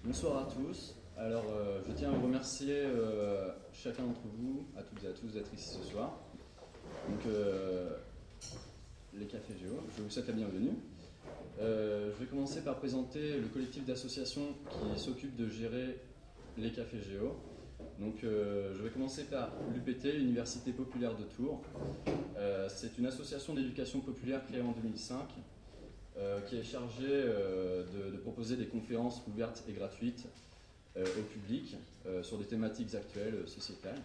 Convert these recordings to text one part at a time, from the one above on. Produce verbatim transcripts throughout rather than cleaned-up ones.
Bonsoir à tous. Alors, euh, je tiens à vous remercier euh, chacun d'entre vous, à toutes et à tous, d'être ici ce soir. Donc, euh, les Cafés Géo, je vous souhaite la bienvenue. Euh, je vais commencer par présenter le collectif d'associations qui s'occupe de gérer les Cafés Géo. Donc, euh, je vais commencer par l'U P T, l'Université populaire de Tours. Euh, c'est une association d'éducation populaire créée en deux mille cinq. Euh, qui est chargé euh, de, de proposer des conférences ouvertes et gratuites euh, au public euh, sur des thématiques actuelles, euh, sociétales.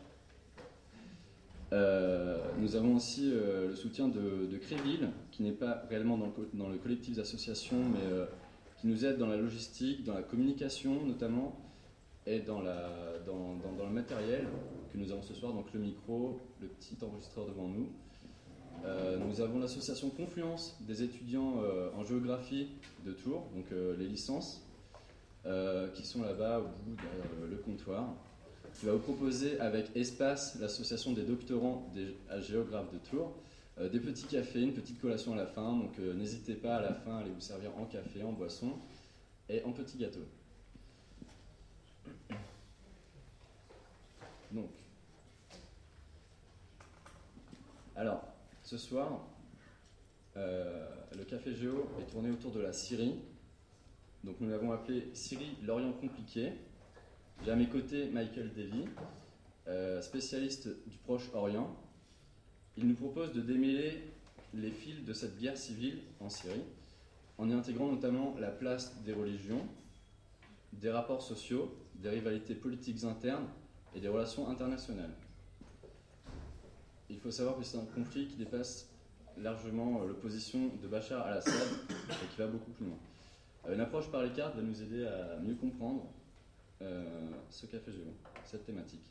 Euh, nous avons aussi euh, le soutien de, de Créville, qui n'est pas réellement dans le, dans le collectif d'associations, mais euh, qui nous aide dans la logistique, dans la communication notamment, et dans, la, dans, dans, dans le matériel que nous avons ce soir, donc le micro, le petit enregistreur devant nous. Euh, nous avons l'association Confluence des étudiants euh, en géographie de Tours, donc euh, les licences, euh, qui sont là-bas au bout derrière le, le comptoir, qui va vous proposer avec Espace, l'association des doctorants des géographes de Tours, euh, des petits cafés, une petite collation à la fin, donc euh, n'hésitez pas à la fin à aller vous servir en café, en boisson et en petits gâteaux. Donc, alors, ce soir, euh, le Café Géo est tourné autour de la Syrie. Donc nous l'avons appelé Syrie, l'Orient compliqué. J'ai à mes côtés Michael Davy, euh, spécialiste du Proche-Orient. Il nous propose de démêler les fils de cette guerre civile en Syrie, en y intégrant notamment la place des religions, des rapports sociaux, des rivalités politiques internes et des relations internationales. Il faut savoir que c'est un conflit qui dépasse largement l'opposition de Bachar al-Assad et qui va beaucoup plus loin. Une approche par les cartes va nous aider à mieux comprendre euh, ce Café Géo, cette thématique.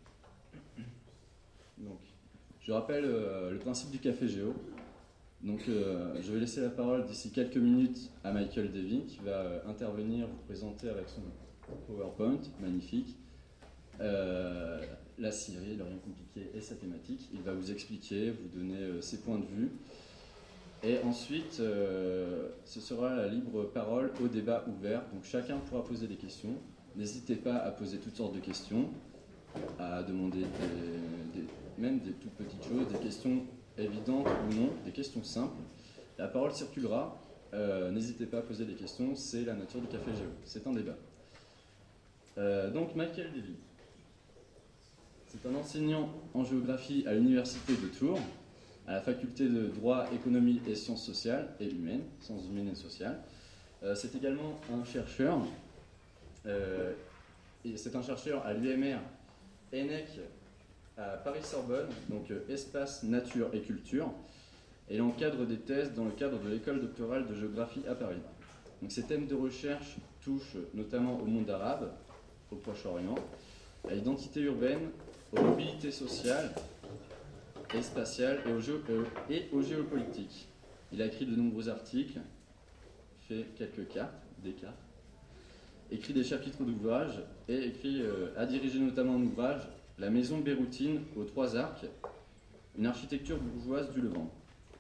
Donc, je rappelle euh, le principe du Café Géo. Donc, euh, je vais laisser la parole d'ici quelques minutes à Michael Davy qui va euh, intervenir, vous présenter avec son PowerPoint magnifique. Euh, la Syrie, l'Orient compliqué et sa thématique. Il va vous expliquer, vous donner euh, ses points de vue. Et ensuite, euh, ce sera la libre parole au débat ouvert. Donc chacun pourra poser des questions. N'hésitez pas à poser toutes sortes de questions, à demander des, des, même des toutes petites choses, des questions évidentes ou non, des questions simples. La parole circulera. Euh, n'hésitez pas à poser des questions. C'est la nature du Café Géo. C'est un débat. Euh, donc Michael Davy. C'est un enseignant en géographie à l'Université de Tours, à la faculté de droit, économie et sciences sociales et humaines, sciences humaines et sociales. Euh, c'est également un chercheur, euh, et c'est un chercheur à l'U M R E N E C à Paris-Sorbonne, donc euh, Espace, Nature et Culture, et il encadre des thèses dans le cadre de l'école doctorale de géographie à Paris. Donc, ces thèmes de recherche touchent notamment au monde arabe, au Proche-Orient, à l'identité urbaine, aux mobilités sociales et spatiales et aux, géo- euh, et aux géopolitiques. Il a écrit de nombreux articles, fait quelques cartes, des cartes, écrit des chapitres d'ouvrages et écrit, euh, a dirigé notamment un ouvrage, La maison béroutine aux trois arcs, une architecture bourgeoise du Levant.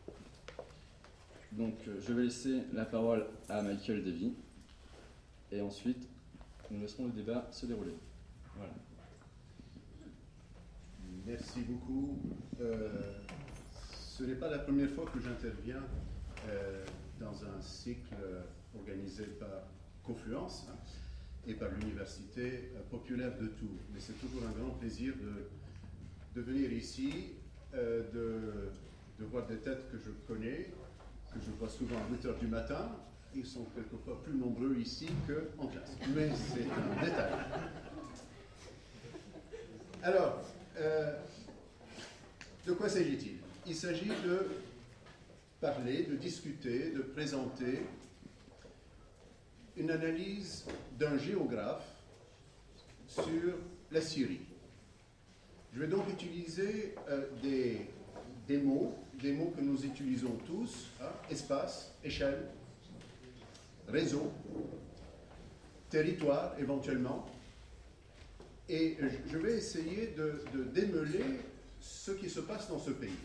Donc euh, je vais laisser la parole à Michael Davy et ensuite nous laisserons le débat se dérouler. Voilà. Merci beaucoup. Euh, ce n'est pas la première fois que j'interviens euh, dans un cycle euh, organisé par Confluence hein, et par l'Université euh, populaire de Tours. Mais c'est toujours un grand plaisir de, de venir ici, euh, de, de voir des têtes que je connais, que je vois souvent à huit heures du matin. Ils sont quelquefois plus nombreux ici qu'en classe. Mais c'est un détail. Alors, Euh, de quoi s'agit-il? Il s'agit de parler, de discuter, de présenter une analyse d'un géographe sur la Syrie. Je vais donc utiliser euh, des, des mots, des mots que nous utilisons tous, hein, espace, échelle, réseau, territoire éventuellement. Et je vais essayer de, de démêler ce qui se passe dans ce pays.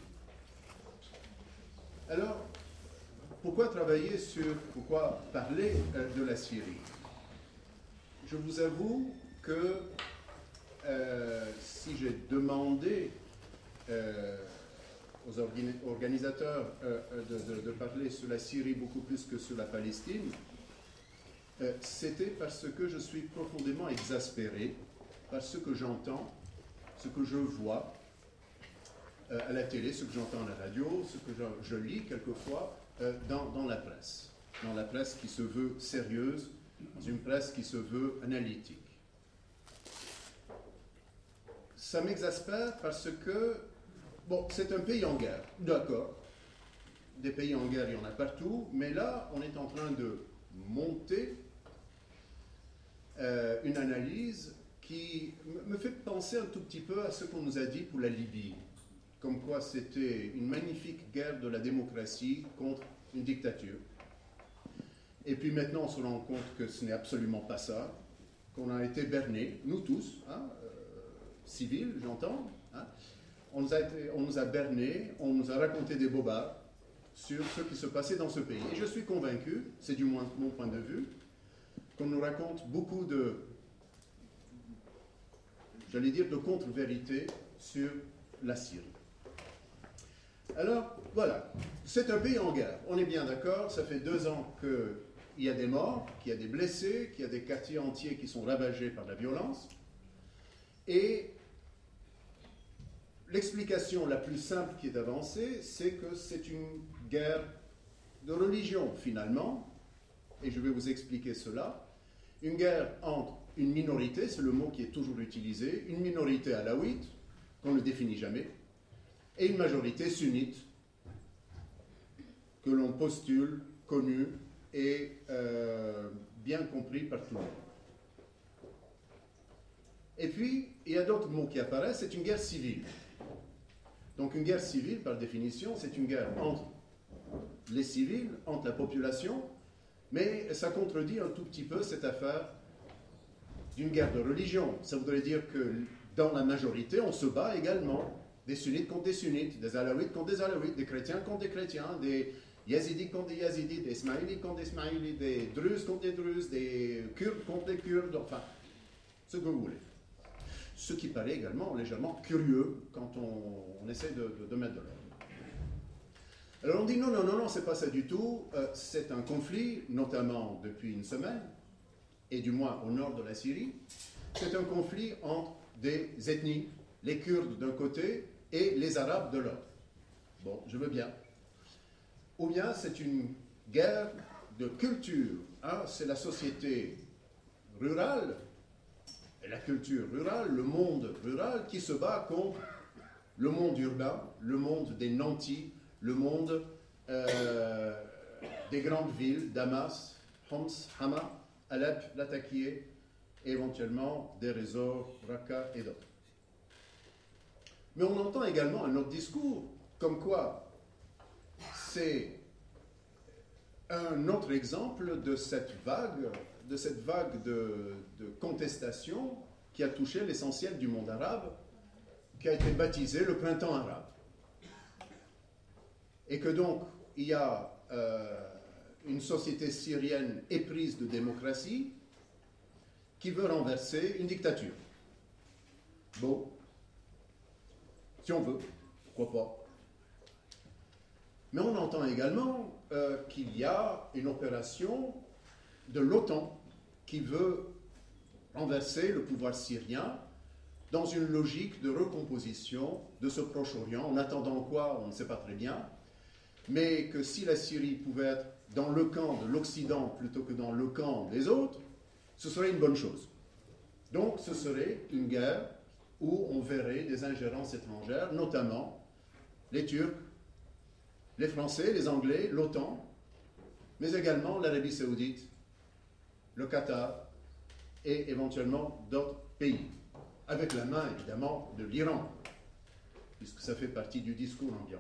Alors, pourquoi travailler sur, pourquoi parler de la Syrie? je vous avoue que euh, si j'ai demandé euh, aux organi organisateurs euh, de, de, de parler sur la Syrie beaucoup plus que sur la Palestine, euh, c'était parce que je suis profondément exaspéré par ce que j'entends, ce que je vois euh, à la télé, ce que j'entends à la radio, ce que je, je lis quelquefois euh, dans, dans la presse, dans la presse qui se veut sérieuse, dans une presse qui se veut analytique. Ça m'exaspère parce que, bon, c'est un pays en guerre, d'accord. Des pays en guerre, il y en a partout, mais là, on est en train de monter euh, une analyse qui me fait penser un tout petit peu à ce qu'on nous a dit pour la Libye, comme quoi c'était une magnifique guerre de la démocratie contre une dictature. Et puis maintenant, on se rend compte que ce n'est absolument pas ça, qu'on a été bernés, nous tous, hein, euh, civils, j'entends, hein, on nous a été, on nous a bernés, on nous a raconté des bobards sur ce qui se passait dans ce pays. Et je suis convaincu, c'est du moins mon point de vue, qu'on nous raconte beaucoup de, j'allais dire, de contre-vérités sur la Syrie. Alors, voilà, c'est un pays en guerre, on est bien d'accord, ça fait deux ans qu'il y a des morts, qu'il y a des blessés, qu'il y a des quartiers entiers qui sont ravagés par la violence, et l'explication la plus simple qui est avancée, c'est que c'est une guerre de religion, finalement, et je vais vous expliquer cela, une guerre entre une minorité, c'est le mot qui est toujours utilisé, une minorité alaouite, qu'on ne définit jamais, et une majorité sunnite, que l'on postule, connue et euh, bien compris par tout le monde. Et puis, il y a d'autres mots qui apparaissent, c'est une guerre civile. Donc une guerre civile, par définition, c'est une guerre entre les civils, entre la population, mais ça contredit un tout petit peu cette affaire d'une guerre de religion. Ça voudrait dire que dans la majorité, on se bat également. Des sunnites contre des sunnites, des alaouites contre des alaouites, des chrétiens contre des chrétiens, des yazidis contre des yazidis, des ismaélites contre des ismaélites, des druzes contre des druzes, des kurdes contre des kurdes, enfin, ce que vous voulez. Ce qui paraît également légèrement curieux quand on, on essaie de, de, de mettre de l'ordre. Alors on dit non, non, non, non, c'est pas ça du tout, euh, c'est un conflit, notamment depuis une semaine, et du moins au nord de la Syrie, c'est un conflit entre des ethnies, les Kurdes d'un côté et les Arabes de l'autre. Bon, je veux bien. Ou bien c'est une guerre de culture. Hein, c'est la société rurale, et la culture rurale, le monde rural qui se bat contre le monde urbain, le monde des nantis, le monde euh, des grandes villes, Damas, Homs, Hama, Alep, Latakia, et éventuellement des réseaux, Raqqa et d'autres. Mais on entend également un autre discours, comme quoi c'est un autre exemple de cette vague, de cette vague de, de contestation qui a touché l'essentiel du monde arabe, qui a été baptisé le printemps arabe. Et que donc, il y a euh, une société syrienne éprise de démocratie qui veut renverser une dictature. Bon. Si on veut, pourquoi pas. Mais on entend également euh, qu'il y a une opération de l'OTAN qui veut renverser le pouvoir syrien dans une logique de recomposition de ce Proche-Orient, en attendant quoi, on ne sait pas très bien, mais que si la Syrie pouvait être dans le camp de l'Occident plutôt que dans le camp des autres, ce serait une bonne chose. Donc ce serait une guerre où on verrait des ingérences étrangères, notamment les Turcs, les Français, les Anglais, l'OTAN, mais également l'Arabie Saoudite, le Qatar et éventuellement d'autres pays, avec la main évidemment de l'Iran, puisque ça fait partie du discours ambiant.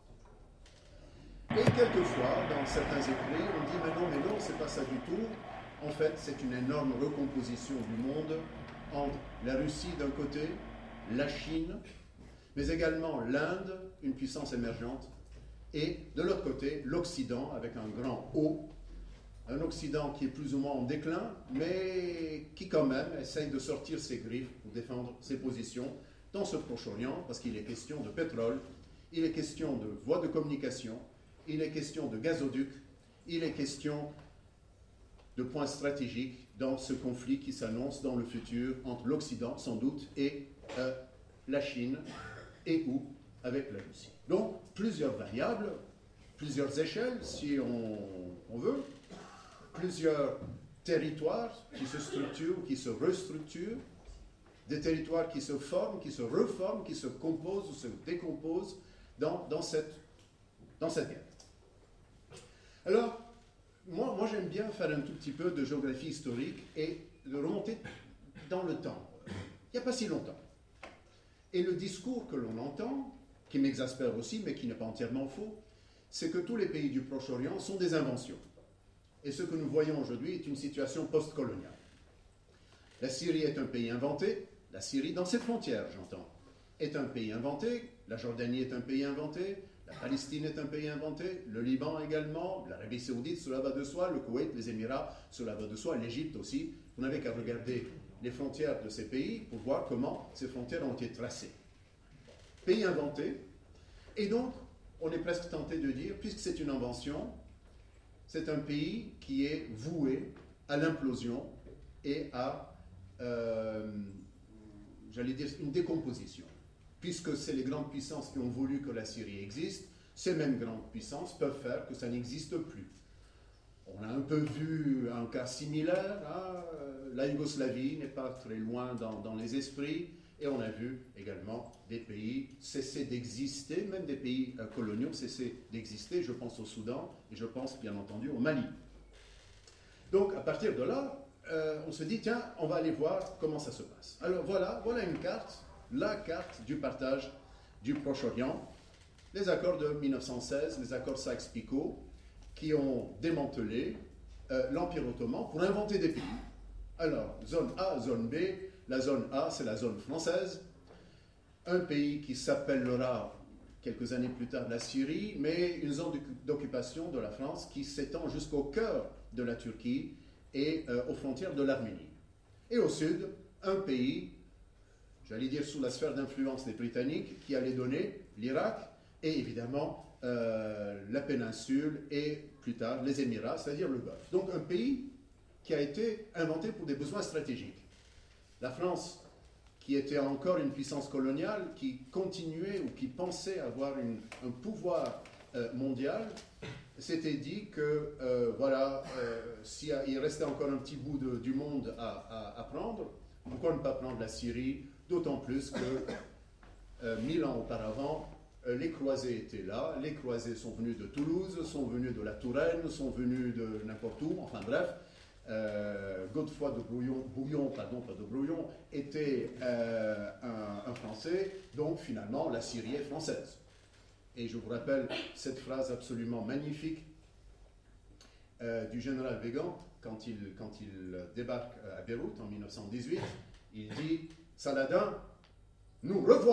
Et quelquefois, dans certains écrits, on dit mais non, mais non, c'est pas ça du tout. En fait, c'est une énorme recomposition du monde entre la Russie d'un côté, la Chine, mais également l'Inde, une puissance émergente, et de l'autre côté, l'Occident, avec un grand O, un Occident qui est plus ou moins en déclin, mais qui quand même essaye de sortir ses griffes pour défendre ses positions dans ce Proche-Orient, parce qu'il est question de pétrole, il est question de voies de communication, il est question de gazoducs, il est question de points stratégiques dans ce conflit qui s'annonce dans le futur entre l'Occident, sans doute, et euh, la Chine, et ou avec la Russie. Donc, plusieurs variables, plusieurs échelles, si on, on veut, plusieurs territoires qui se structurent, qui se restructurent, des territoires qui se forment, qui se reforment, qui se composent ou se décomposent dans, dans, cette, dans cette guerre. Alors, moi, moi j'aime bien faire un tout petit peu de géographie historique et de remonter dans le temps. Il n'y a pas si longtemps. Et le discours que l'on entend, qui m'exaspère aussi, mais qui n'est pas entièrement faux, c'est que tous les pays du Proche-Orient sont des inventions. Et ce que nous voyons aujourd'hui est une situation post-coloniale. La Syrie est un pays inventé, la Syrie dans ses frontières, j'entends, est un pays inventé, la Jordanie est un pays inventé, la Palestine est un pays inventé, le Liban également, l'Arabie Saoudite, cela va de soi, le Koweït, les Émirats, cela va de soi, l'Égypte aussi. Vous n'avez qu'à regarder les frontières de ces pays pour voir comment ces frontières ont été tracées. Pays inventé, et donc on est presque tenté de dire, puisque c'est une invention, c'est un pays qui est voué à l'implosion et à, euh, j'allais dire, une décomposition. Puisque c'est les grandes puissances qui ont voulu que la Syrie existe, ces mêmes grandes puissances peuvent faire que ça n'existe plus. On a un peu vu un cas similaire, hein, la Yougoslavie n'est pas très loin dans, dans les esprits, et on a vu également des pays cesser d'exister, même des pays euh, coloniaux cesser d'exister, je pense au Soudan, et je pense bien entendu au Mali. Donc à partir de là, euh, on se dit, tiens, on va aller voir comment ça se passe. Alors voilà, voilà une carte, la carte du partage du Proche-Orient, les accords de mille neuf cent seize, les accords Sykes-Picot, qui ont démantelé euh, l'Empire ottoman pour inventer des pays. Alors, zone A, zone B, la zone A, c'est la zone française, un pays qui s'appellera quelques années plus tard la Syrie, mais une zone d'occupation de la France qui s'étend jusqu'au cœur de la Turquie et euh, aux frontières de l'Arménie. Et au sud, un pays, j'allais dire sous la sphère d'influence des Britanniques, qui allait donner l'Irak et évidemment euh, la péninsule et plus tard les Émirats, c'est-à-dire le Golfe. Donc un pays qui a été inventé pour des besoins stratégiques. La France, qui était encore une puissance coloniale, qui continuait ou qui pensait avoir une, un pouvoir euh, mondial, s'était dit que, euh, voilà, euh, s'il restait encore un petit bout de, du monde à, à, à prendre, pourquoi ne pas prendre la Syrie, d'autant plus que, euh, mille ans auparavant, euh, les croisés étaient là, les croisés sont venus de Toulouse, sont venus de la Touraine, sont venus de n'importe où, enfin bref, Euh, Godefroy de Bouillon, Bouillon, pardon, pas de Brouillon, était euh, un, un Français, donc finalement la Syrie est française. Et je vous rappelle cette phrase absolument magnifique euh, du général Weygand quand il, quand il débarque à Beyrouth en mille neuf cent dix-huit. Il dit « Saladin, nous revoilà !»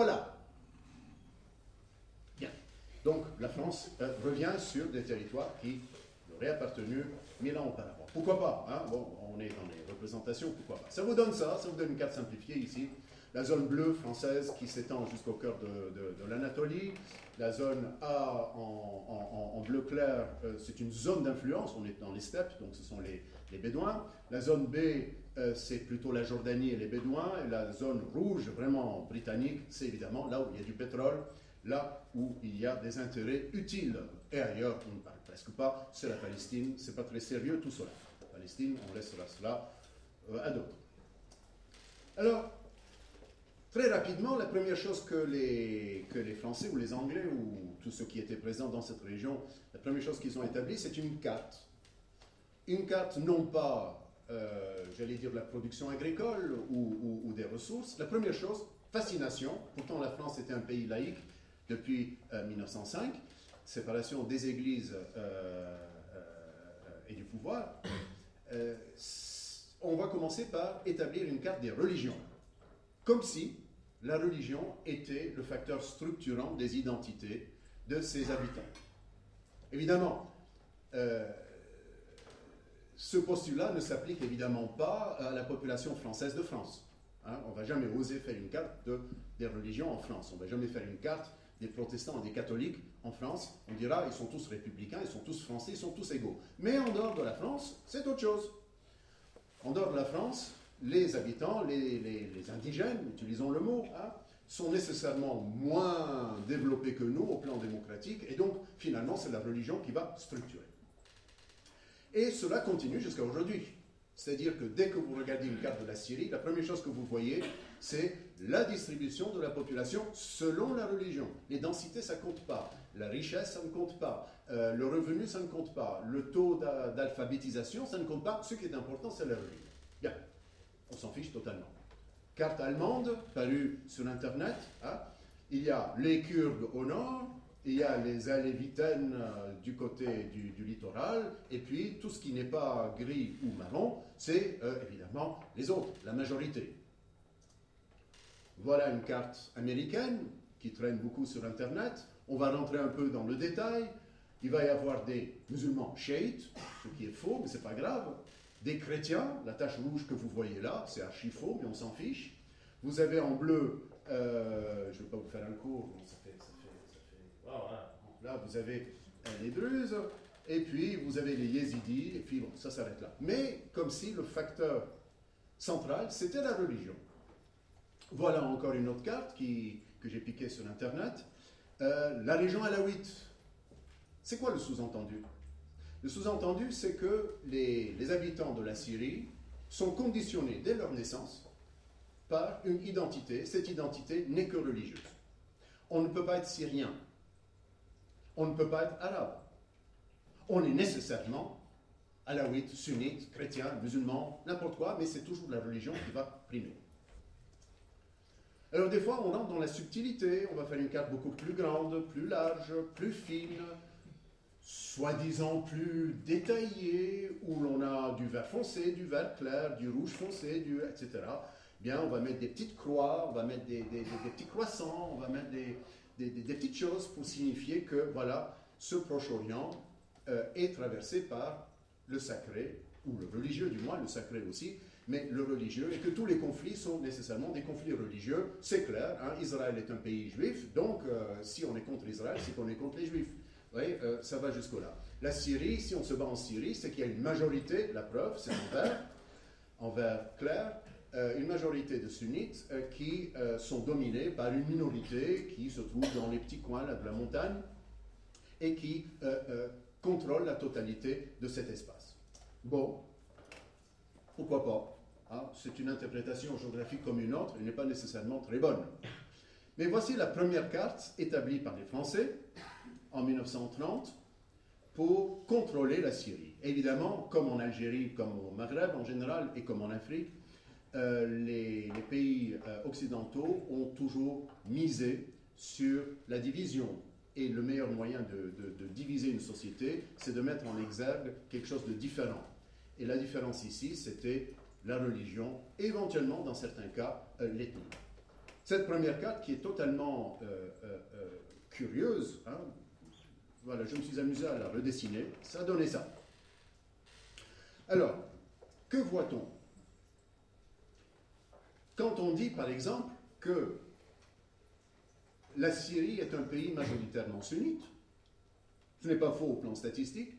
Bien. Donc la France euh, revient sur des territoires qui auraient appartenu mille ans auparavant. Pourquoi pas, hein? Bon, on est dans les représentations, pourquoi pas. Ça vous donne ça, ça vous donne une carte simplifiée ici. La zone bleue française qui s'étend jusqu'au cœur de, de, de l'Anatolie. La zone A en, en, en bleu clair, euh, c'est une zone d'influence, on est dans les steppes, donc ce sont les, les Bédouins. La zone B, euh, c'est plutôt la Jordanie et les Bédouins. Et la zone rouge, vraiment britannique, c'est évidemment là où il y a du pétrole, là où il y a des intérêts utiles. Et ailleurs, on ne parle presque pas, c'est la Palestine, c'est pas très sérieux tout cela. La Palestine, on laissera cela euh, à d'autres. Alors, très rapidement, la première chose que les, que les Français ou les Anglais ou tous ceux qui étaient présents dans cette région, la première chose qu'ils ont établie, c'est une carte. Une carte non pas, euh, j'allais dire, de la production agricole ou, ou, ou des ressources. La première chose, fascination. Pourtant, la France était un pays laïque depuis euh, mille neuf cent cinq. Séparation des églises euh, euh, et du pouvoir, euh, on va commencer par établir une carte des religions, comme si la religion était le facteur structurant des identités de ses habitants. Évidemment, euh, ce postulat ne s'applique évidemment pas à la population française de France. Hein, on ne va jamais oser faire une carte de, des religions en France. On ne va jamais faire une carte des protestants et des catholiques en France. On dira, ils sont tous républicains, ils sont tous français, ils sont tous égaux. Mais en dehors de la France, c'est autre chose. En dehors de la France, les habitants, les, les, les indigènes, utilisons le mot, hein, sont nécessairement moins développés que nous au plan démocratique, et donc finalement c'est la religion qui va structurer. Et cela continue jusqu'à aujourd'hui. C'est-à-dire que dès que vous regardez une carte de la Syrie, la première chose que vous voyez, c'est la distribution de la population selon la religion. Les densités, ça ne compte pas. La richesse, ça ne compte pas. Euh, le revenu, ça ne compte pas. Le taux d'alphabétisation, ça ne compte pas. Ce qui est important, c'est la religion. Bien, on s'en fiche totalement. Carte allemande, parue sur Internet. Hein. Il y a les Kurdes au nord, il y a les Alévitaines euh, du côté du, du littoral, et puis tout ce qui n'est pas gris ou marron, c'est euh, évidemment les autres, la majorité. Voilà une carte américaine qui traîne beaucoup sur Internet. On va rentrer un peu dans le détail. Il va y avoir des musulmans chiites, ce qui est faux, mais ce n'est pas grave. Des chrétiens, la tache rouge que vous voyez là, c'est archi faux, mais on s'en fiche. Vous avez en bleu, euh, je ne vais pas vous faire un cours, bon, ça fait... Ça fait, ça fait voilà. Là, vous avez euh, les Druzes, et puis vous avez les Yézidis, et puis bon, ça s'arrête là. Mais comme si le facteur central, c'était la religion. Voilà encore une autre carte qui, que j'ai piquée sur Internet. Euh, la région alawite. C'est quoi le sous-entendu? Le sous-entendu, c'est que les, les habitants de la Syrie sont conditionnés dès leur naissance par une identité. Cette identité n'est que religieuse. On ne peut pas être syrien. On ne peut pas être arabe. On est nécessairement alawite, sunnite, chrétien, musulman, n'importe quoi, mais c'est toujours la religion qui va primer. Alors des fois, on rentre dans la subtilité, on va faire une carte beaucoup plus grande, plus large, plus fine, soi-disant plus détaillée, où l'on a du vert foncé, du vert clair, du rouge foncé, du, et cetera. Bien, on va mettre des petites croix, on va mettre des, des, des, des petits croissants, on va mettre des, des, des, des petites choses pour signifier que, voilà, ce Proche-Orient euh, est traversé par le sacré, ou le religieux du moins, le sacré aussi, mais le religieux, et que tous les conflits sont nécessairement des conflits religieux. C'est clair, hein, Israël est un pays juif, donc euh, si on est contre Israël, c'est qu'on est contre les juifs. Vous voyez, euh, ça va jusqu'au-là. La Syrie, si on se bat en Syrie, c'est qu'il y a une majorité, la preuve, c'est en vert, en vert clair, euh, une majorité de sunnites euh, qui euh, sont dominés par une minorité qui se trouve dans les petits coins là, de la montagne et qui euh, euh, contrôle la totalité de cet espace. Bon, pourquoi pas? Hein, c'est une interprétation géographique comme une autre, elle n'est pas nécessairement très bonne. Mais voici la première carte établie par les Français en mille neuf cent trente pour contrôler la Syrie. Évidemment, comme en Algérie, comme au Maghreb en général et comme en Afrique, euh, les, les pays euh, occidentaux ont toujours misé sur la division. Et le meilleur moyen de, de, de diviser une société, c'est de mettre en exergue quelque chose de différent. Et la différence ici, c'était la religion, éventuellement, dans certains cas, euh, l'ethnie. Cette première carte, qui est totalement euh, euh, euh, curieuse, hein, voilà, je me suis amusé à la redessiner, ça a donné ça. Alors, que voit-on? Quand on dit, par exemple, que la Syrie est un pays majoritairement sunnite, ce n'est pas faux au plan statistique.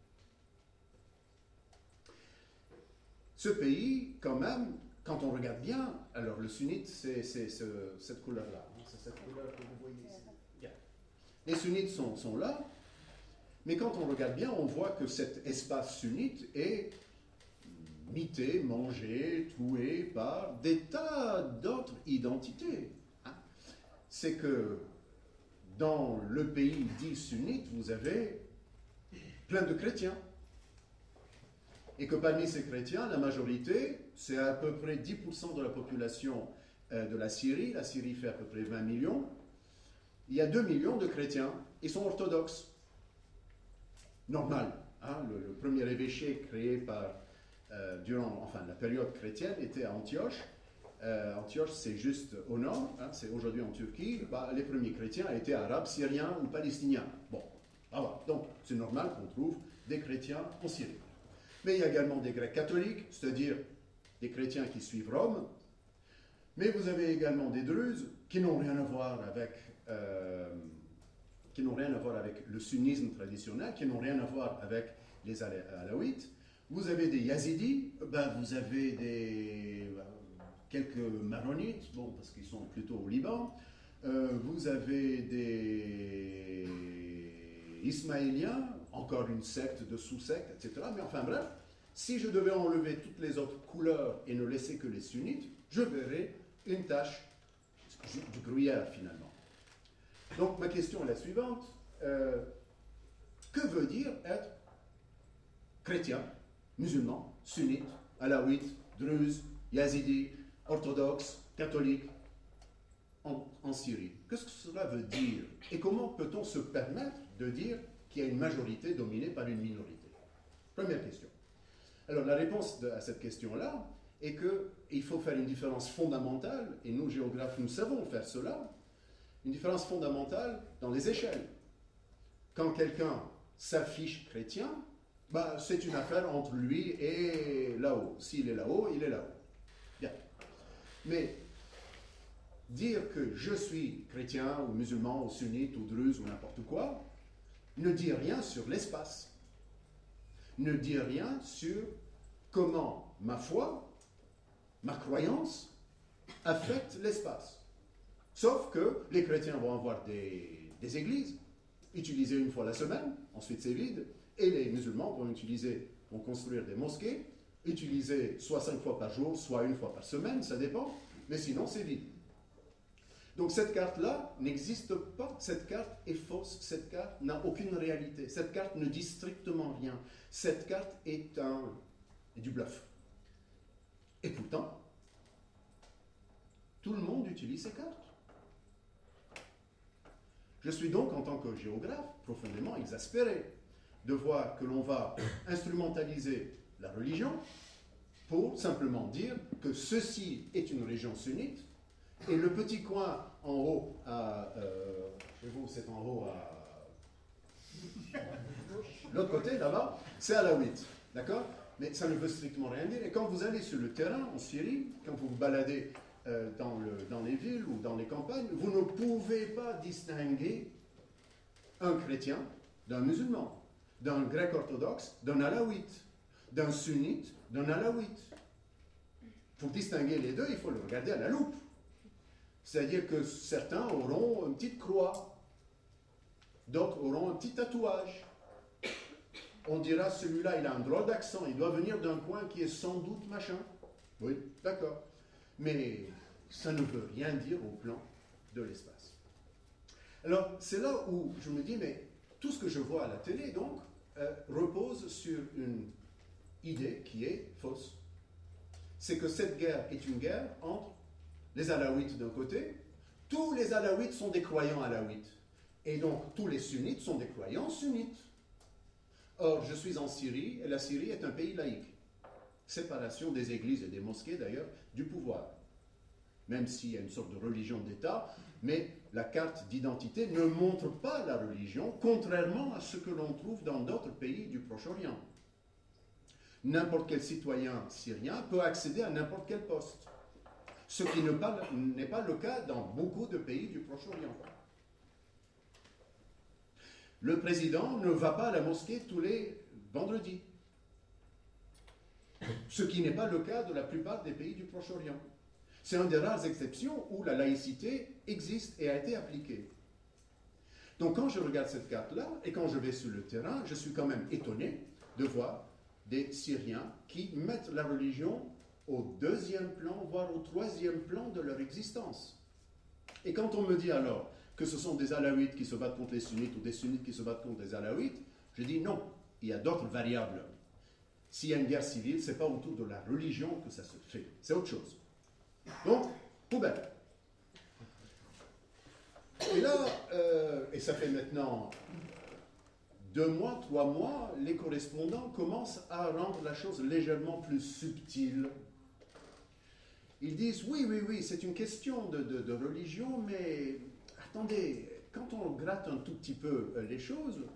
Ce pays, quand même, quand on regarde bien, alors le sunnite, c'est ce, cette couleur-là. C'est cette couleur que vous voyez ici. Yeah. Les sunnites sont, sont là, mais quand on regarde bien, on voit que cet espace sunnite est mité, mangé, troué par des tas d'autres identités. Hein. C'est que dans le pays dit sunnite, vous avez plein de chrétiens. Et que parmi ces chrétiens, la majorité, c'est à peu près dix pour cent de la population euh, de la Syrie. La Syrie fait à peu près vingt millions. Il y a deux millions de chrétiens. Ils sont orthodoxes. Normal. Hein, le, le premier évêché créé par, euh, durant enfin, la période chrétienne était à Antioche. Euh, Antioche, c'est juste au nord. Hein, c'est aujourd'hui en Turquie. Bah, les premiers chrétiens étaient arabes, syriens ou palestiniens. Bon, ah, voilà. Donc c'est normal qu'on trouve des chrétiens en Syrie. Mais il y a également des Grecs catholiques, c'est-à-dire des chrétiens qui suivent Rome. Mais vous avez également des Druzes qui n'ont rien à voir avec, euh, qui n'ont rien à voir avec le sunnisme traditionnel, qui n'ont rien à voir avec les Alaouites. Vous avez des Yazidis, ben vous avez des, ben, quelques Maronites, bon, parce qu'ils sont plutôt au Liban. Euh, vous avez des Ismaéliens, encore une secte de sous-secte, et cetera. Mais enfin bref, si je devais enlever toutes les autres couleurs et ne laisser que les sunnites, je verrais une tâche du gruyère finalement. Donc ma question est la suivante. Euh, que veut dire être chrétien, musulman, sunnite, alaouite, druze, yazidi, orthodoxe, catholique en, en Syrie? Qu'est-ce que cela veut dire? Et comment peut-on se permettre de dire qu'il y a une majorité dominée par une minorité? Première question. Alors la réponse de, à cette question-là est qu'il faut faire une différence fondamentale, et nous géographes nous savons faire cela, une différence fondamentale dans les échelles. Quand quelqu'un s'affiche chrétien, bah, c'est une affaire entre lui et là-haut. S'il est là-haut, il est là-haut. Bien. Mais dire que je suis chrétien ou musulman ou sunnite ou druze ou n'importe quoi ne dit rien sur l'espace. Ne dit rien sur comment ma foi, ma croyance affecte l'espace. Sauf que les chrétiens vont avoir des, des églises utilisées une fois la semaine, ensuite c'est vide, et les musulmans vont utiliser, vont construire des mosquées, utilisées soit cinq fois par jour, soit une fois par semaine, ça dépend, mais sinon c'est vide. Donc cette carte-là n'existe pas, cette carte est fausse, cette carte n'a aucune réalité, cette carte ne dit strictement rien, cette carte est, un, est du bluff. Et pourtant, tout le monde utilise ces cartes. Je suis donc, en tant que géographe, profondément exaspéré de voir que l'on va instrumentaliser la religion pour simplement dire que ceci est une région sunnite et le petit coin en haut à... Euh, chez vous, c'est en haut à... L'autre côté, là-bas, c'est alaouite. D'accord? Mais ça ne veut strictement rien dire. Et quand vous allez sur le terrain en Syrie, quand vous vous baladez euh, dans, le, dans les villes ou dans les campagnes, vous ne pouvez pas distinguer un chrétien d'un musulman, d'un grec orthodoxe, d'un alaouite, d'un sunnite, d'un alaouite. Pour distinguer les deux, il faut le regarder à la loupe. C'est-à-dire que certains auront une petite croix, d'autres auront un petit tatouage. On dira, celui-là, il a un drôle d'accent, il doit venir d'un coin qui est sans doute machin. Oui, d'accord. Mais ça ne veut rien dire au plan de l'espace. Alors, c'est là où je me dis, mais tout ce que je vois à la télé, donc, euh, repose sur une idée qui est fausse. C'est que cette guerre est une guerre entre les alaouites d'un côté. Tous les alaouites sont des croyants alaouites. Et donc, tous les sunnites sont des croyants sunnites. Or, je suis en Syrie, et la Syrie est un pays laïque. Séparation des églises et des mosquées, d'ailleurs, du pouvoir. Même s'il y a une sorte de religion d'État, mais la carte d'identité ne montre pas la religion, contrairement à ce que l'on trouve dans d'autres pays du Proche-Orient. N'importe quel citoyen syrien peut accéder à n'importe quel poste, ce qui n'est pas, n'est pas le cas dans beaucoup de pays du Proche-Orient. Le président ne va pas à la mosquée tous les vendredis, ce qui n'est pas le cas de la plupart des pays du Proche-Orient. C'est une des rares exceptions où la laïcité existe et a été appliquée. Donc quand je regarde cette carte-là, et quand je vais sur le terrain, je suis quand même étonné de voir des Syriens qui mettent la religion au deuxième plan, voire au troisième plan de leur existence. Et quand on me dit alors que ce sont des alaouites qui se battent contre les sunnites ou des sunnites qui se battent contre les alaouites, je dis non, il y a d'autres variables. S'il y a une guerre civile, ce n'est pas autour de la religion que ça se fait, c'est autre chose. Donc, poubelle. Et là, euh, et ça fait maintenant deux mois, trois mois, les correspondants commencent à rendre la chose légèrement plus subtile. Ils disent, oui, oui, oui, c'est une question de, de, de religion, mais attendez, quand on gratte un tout petit peu les choses,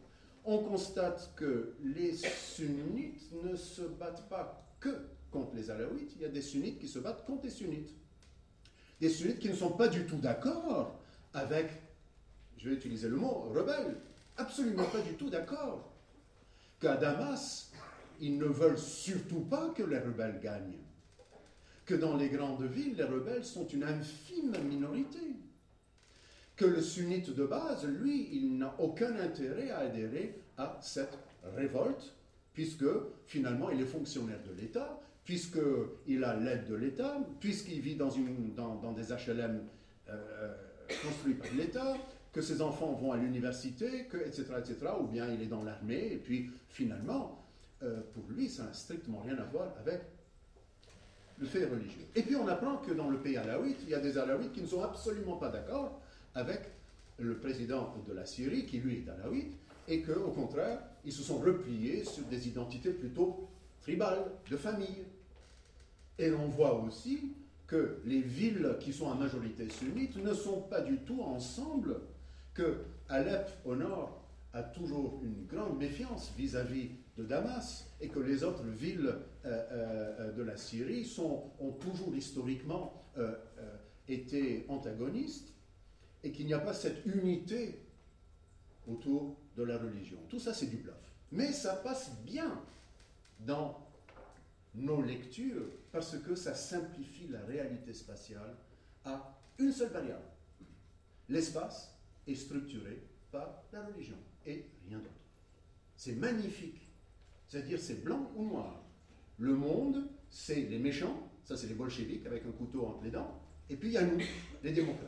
on constate que les sunnites ne se battent pas que contre les alaouites, il y a des sunnites qui se battent contre les sunnites. Des sunnites qui ne sont pas du tout d'accord avec, je vais utiliser le mot, rebelles, absolument pas du tout d'accord. Qu'à Damas, ils ne veulent surtout pas que les rebelles gagnent. Que dans les grandes villes, les rebelles sont une infime minorité. Que le sunnite de base, lui, il n'a aucun intérêt à adhérer à cette révolte, puisque finalement il est fonctionnaire de l'État, puisqu'il a l'aide de l'État, puisqu'il vit dans, une, dans, dans des H L M euh, construits par l'État, que ses enfants vont à l'université, que, et cetera, et cetera, ou bien il est dans l'armée, et puis finalement, euh, pour lui, ça n'a strictement rien à voir avec le fait religieux. Et puis on apprend que dans le pays alaouite, il y a des alaouites qui ne sont absolument pas d'accord avec le président de la Syrie, qui lui est alaouite, et qu'au contraire, ils se sont repliés sur des identités plutôt tribales, de famille. Et on voit aussi que les villes qui sont à majorité sunnite ne sont pas du tout ensemble, que Alep au nord a toujours une grande méfiance vis-à-vis de Damas, et que les autres villes euh, euh, de la Syrie sont, ont toujours historiquement euh, euh, été antagonistes, et qu'il n'y a pas cette unité autour de la religion. Tout ça, c'est du bluff. Mais ça passe bien dans nos lectures, parce que ça simplifie la réalité spatiale à une seule variable. L'espace est structuré par la religion, et rien d'autre. C'est magnifique. C'est-à-dire, c'est blanc ou noir. Le monde, c'est les méchants, ça c'est les bolcheviks avec un couteau entre les dents, et puis il y a nous, les démocrates.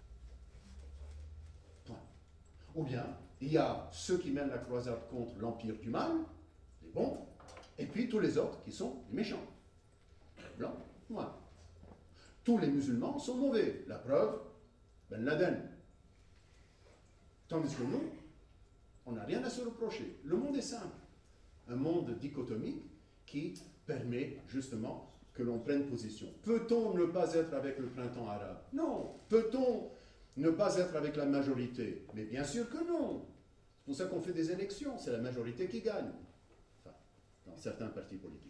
Point. Ou bien, il y a ceux qui mènent la croisade contre l'empire du mal, les bons, et puis tous les autres qui sont les méchants. Blanc, noir. Tous les musulmans sont mauvais. La preuve, Ben Laden. Tandis que nous, on n'a rien à se reprocher. Le monde est simple. Un monde dichotomique qui permet justement que l'on prenne position. Peut-on ne pas être avec le printemps arabe? Non. Peut-on ne pas être avec la majorité? Mais bien sûr que non. C'est pour ça qu'on fait des élections. C'est la majorité qui gagne. Enfin, dans certains partis politiques.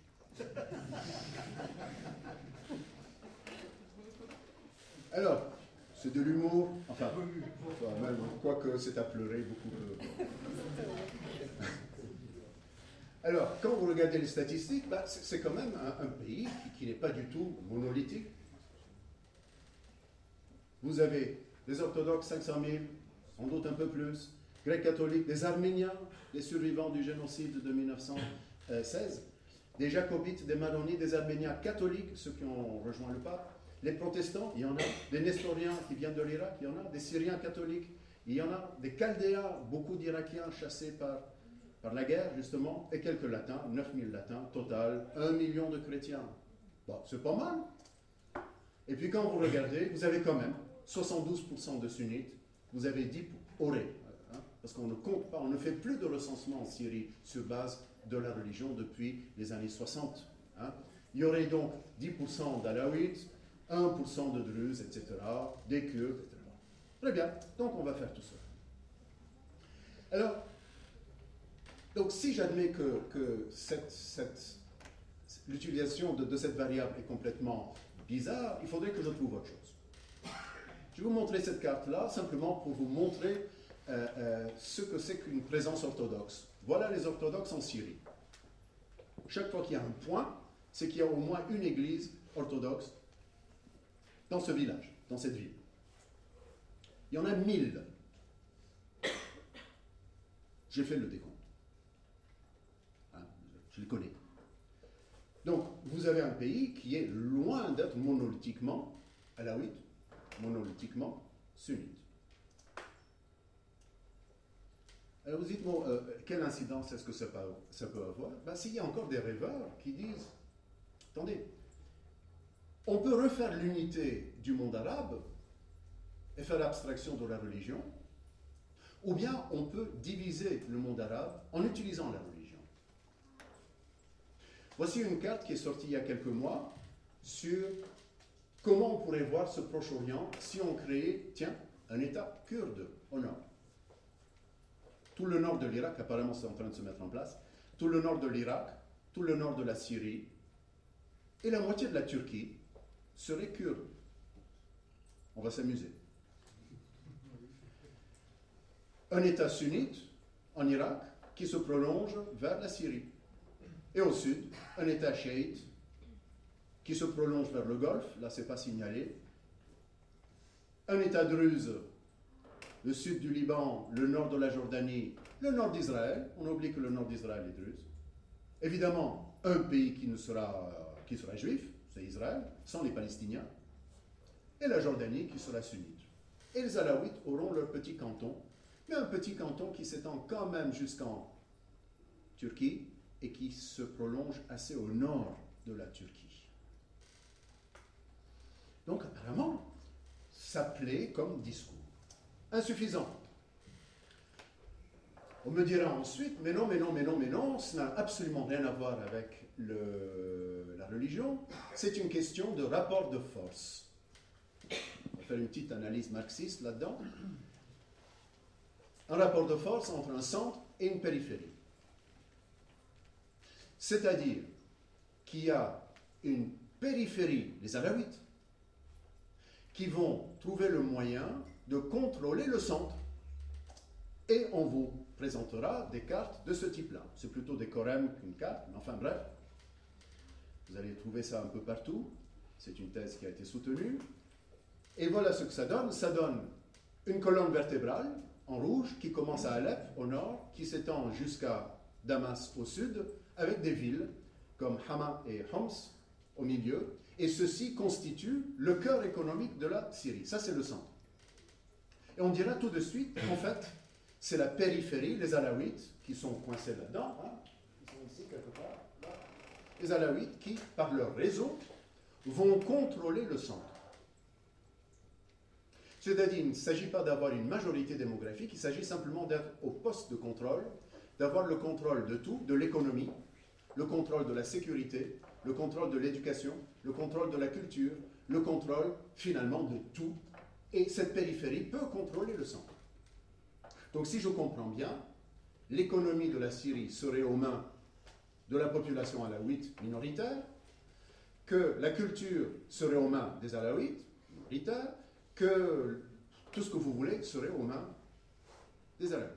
Alors, c'est de l'humour. Enfin, même, quoique c'est à pleurer beaucoup. De... Alors, quand vous regardez les statistiques, bah, c'est quand même un, un pays qui, qui n'est pas du tout monolithique. Vous avez des orthodoxes, cinq cent mille, sans doute un peu plus, grecs catholiques, des arméniens, les survivants du génocide de mille neuf cent seize, des jacobites, des maronites, des arméniens catholiques, ceux qui ont rejoint le pape, les protestants, il y en a, des nestoriens qui viennent de l'Irak, il y en a, des syriens catholiques, il y en a, des chaldéens, beaucoup d'Irakiens chassés par, par la guerre, justement, et quelques latins, neuf mille latins, total, un million de chrétiens. Bon, c'est pas mal. Et puis quand vous regardez, vous avez quand même soixante-douze pour cent de sunnites, vous avez dix pour auré, hein, parce qu'on ne compte pas, on ne fait plus de recensement en Syrie sur base de la religion depuis les années soixante. Hein. Il y aurait donc dix pour cent d'alaouites, un pour cent de druzes, et cetera, des Kurdes, et cetera. Très bien, donc on va faire tout ça. Alors, donc si j'admets que, que cette, cette, l'utilisation de, de cette variable est complètement bizarre, il faudrait que je trouve autre chose. Je vais vous montrer cette carte-là, simplement pour vous montrer euh, euh, ce que c'est qu'une présence orthodoxe. Voilà les orthodoxes en Syrie. Chaque fois qu'il y a un point, c'est qu'il y a au moins une église orthodoxe dans ce village, dans cette ville. Il y en a mille. J'ai fait le décompte. Hein, je les connais. Donc, vous avez un pays qui est loin d'être monolithiquement alaouite, monolithiquement sunnite. Alors vous dites, bon, euh, quelle incidence est-ce que ça peut, ça peut avoir? Ben, s'il y a encore des rêveurs qui disent, attendez, on peut refaire l'unité du monde arabe et faire abstraction de la religion, ou bien on peut diviser le monde arabe en utilisant la religion. Voici une carte qui est sortie il y a quelques mois sur comment on pourrait voir ce Proche-Orient si on créait, tiens, un État kurde au nord. tout le nord de l'Irak, apparemment c'est en train de se mettre en place, tout le nord de l'Irak, tout le nord de la Syrie, et la moitié de la Turquie serait kurde. On va s'amuser. Un État sunnite en Irak qui se prolonge vers la Syrie. Et au sud, un État chiite qui se prolonge vers le Golfe, là c'est pas signalé. Un État druze, le sud du Liban, le nord de la Jordanie, le nord d'Israël. On oublie que le nord d'Israël est druze. Évidemment, un pays qui, ne sera, qui sera juif, c'est Israël, sans les Palestiniens. Et la Jordanie qui sera sunnite. Et les Alaouites auront leur petit canton, mais un petit canton qui s'étend quand même jusqu'en Turquie et qui se prolonge assez au nord de la Turquie. Donc apparemment, ça plaît comme discours. Insuffisant. On me dira ensuite, mais non, mais non, mais non, mais non, ça n'a absolument rien à voir avec le, la religion, c'est une question de rapport de force. On va faire une petite analyse marxiste là-dedans. Un rapport de force entre un centre et une périphérie. C'est-à-dire qu'il y a une périphérie, les Alaouites, qui vont trouver le moyen de contrôler le centre. Et on vous présentera des cartes de ce type-là. C'est plutôt des chorèmes qu'une carte, mais enfin bref. Vous allez trouver ça un peu partout. C'est une thèse qui a été soutenue. Et voilà ce que ça donne. Ça donne une colonne vertébrale en rouge qui commence à Alep au nord, qui s'étend jusqu'à Damas au sud, avec des villes comme Hama et Homs au milieu. Et ceci constitue le cœur économique de la Syrie. Ça, c'est le centre. Et on dira tout de suite, en fait, c'est la périphérie, les Alaouites, qui sont coincés là-dedans, hein, ils sont ici quelque part, là. Les Alaouites qui, par leur réseau, vont contrôler le centre. C'est-à-dire, il ne s'agit pas d'avoir une majorité démographique, il s'agit simplement d'être au poste de contrôle, d'avoir le contrôle de tout, de l'économie, le contrôle de la sécurité, le contrôle de l'éducation, le contrôle de la culture, le contrôle, finalement, de tout. Et cette périphérie peut contrôler le centre. Donc, si je comprends bien, l'économie de la Syrie serait aux mains de la population alaouite minoritaire, que la culture serait aux mains des Alaouites minoritaires, que tout ce que vous voulez serait aux mains des Alaouites.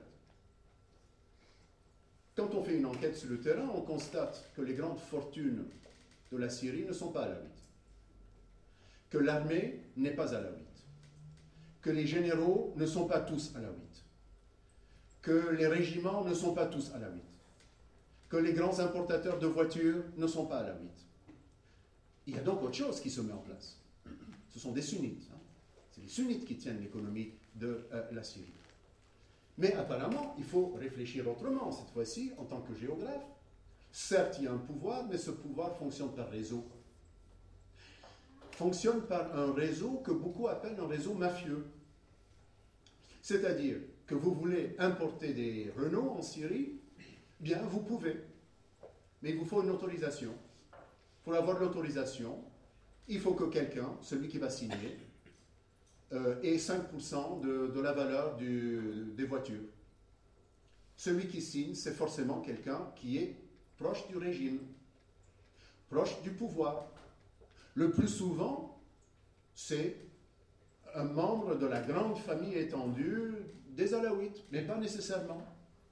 Quand on fait une enquête sur le terrain, on constate que les grandes fortunes de la Syrie ne sont pas alaouites, que l'armée n'est pas alaouite, que les généraux ne sont pas tous alaouites, que les régiments ne sont pas tous alaouites, que les grands importateurs de voitures ne sont pas alaouites. Il y a donc autre chose qui se met en place. Ce sont des sunnites. Hein. C'est les sunnites qui tiennent l'économie de euh, la Syrie. Mais apparemment, il faut réfléchir autrement, cette fois-ci, en tant que géographe. Certes, il y a un pouvoir, mais ce pouvoir fonctionne par réseau. Fonctionne par un réseau que beaucoup appellent un réseau mafieux. C'est-à-dire que vous voulez importer des Renault en Syrie, bien, vous pouvez. Mais il vous faut une autorisation. Pour avoir l'autorisation, il faut que quelqu'un, celui qui va signer, euh, ait cinq pour cent de, de la valeur du, des voitures. Celui qui signe, c'est forcément quelqu'un qui est proche du régime, proche du pouvoir. Le plus souvent, c'est un membre de la grande famille étendue des Alaouites, mais pas nécessairement.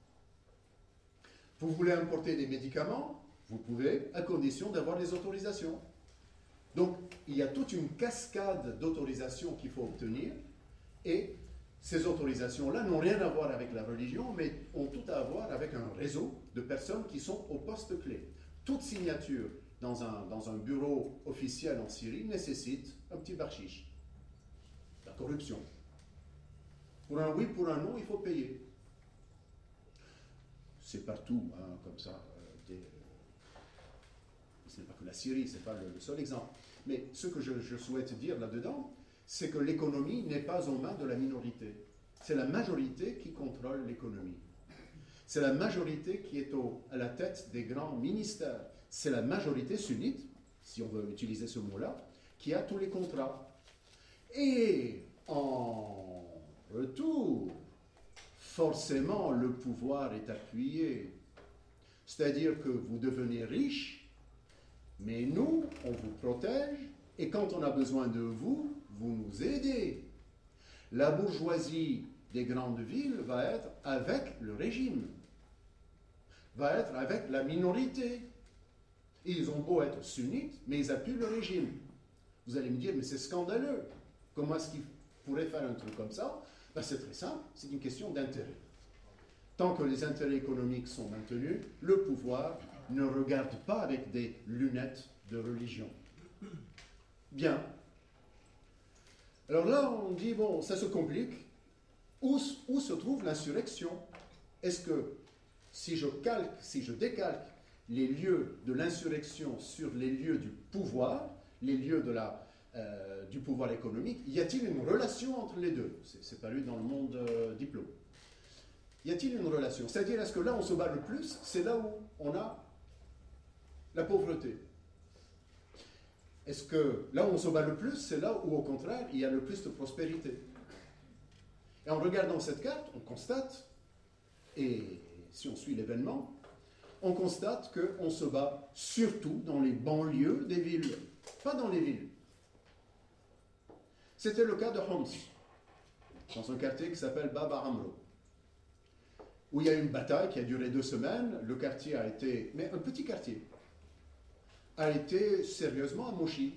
Vous voulez importer des médicaments, vous pouvez, à condition d'avoir des autorisations. Donc, il y a toute une cascade d'autorisations qu'il faut obtenir, et ces autorisations-là n'ont rien à voir avec la religion, mais ont tout à voir avec un réseau de personnes qui sont au poste clé. Toute signature dans un, dans un bureau officiel en Syrie nécessite un petit barshish, la corruption. Pour un oui, pour un non, il faut payer. C'est partout, hein, comme ça. Euh, des, ce n'est pas que la Syrie, ce n'est pas le, le seul exemple. Mais ce que je, je souhaite dire là-dedans, c'est que l'économie n'est pas aux mains de la minorité. C'est la majorité qui contrôle l'économie. C'est la majorité qui est au, à la tête des grands ministères. C'est la majorité sunnite, si on veut utiliser ce mot-là, qui a tous les contrats. Et en retour, forcément le pouvoir est appuyé. C'est-à-dire que vous devenez riche, mais nous, on vous protège, et quand on a besoin de vous, vous nous aidez. La bourgeoisie des grandes villes va être avec le régime, va être avec la minorité. Ils ont beau être sunnites, mais ils appuient le régime. Vous allez me dire, mais c'est scandaleux. Comment est-ce qu'ils pourraient faire un truc comme ça? Ben, c'est très simple, c'est une question d'intérêt. Tant que les intérêts économiques sont maintenus, le pouvoir ne regarde pas avec des lunettes de religion. Bien. Alors là, on dit, bon, ça se complique. Où, où se trouve l'insurrection? Est-ce que si je calque, si je décalque les lieux de l'insurrection sur les lieux du pouvoir, les lieux de la, euh, du pouvoir économique, y a-t-il une relation entre les deux? C'est paru dans le Monde euh, diplôme. Y a-t-il une relation? C'est-à-dire, est-ce que là, on se bat le plus? C'est là où on a la pauvreté. Est-ce que là où on se bat le plus, c'est là où, au contraire, il y a le plus de prospérité? Et en regardant cette carte, on constate, et si on suit l'événement, on constate qu'on se bat surtout dans les banlieues des villes, pas dans les villes. C'était le cas de Homs, dans un quartier qui s'appelle Baba Amro, où il y a eu une bataille qui a duré deux semaines. Le quartier a été, mais un petit quartier, a été sérieusement amochi.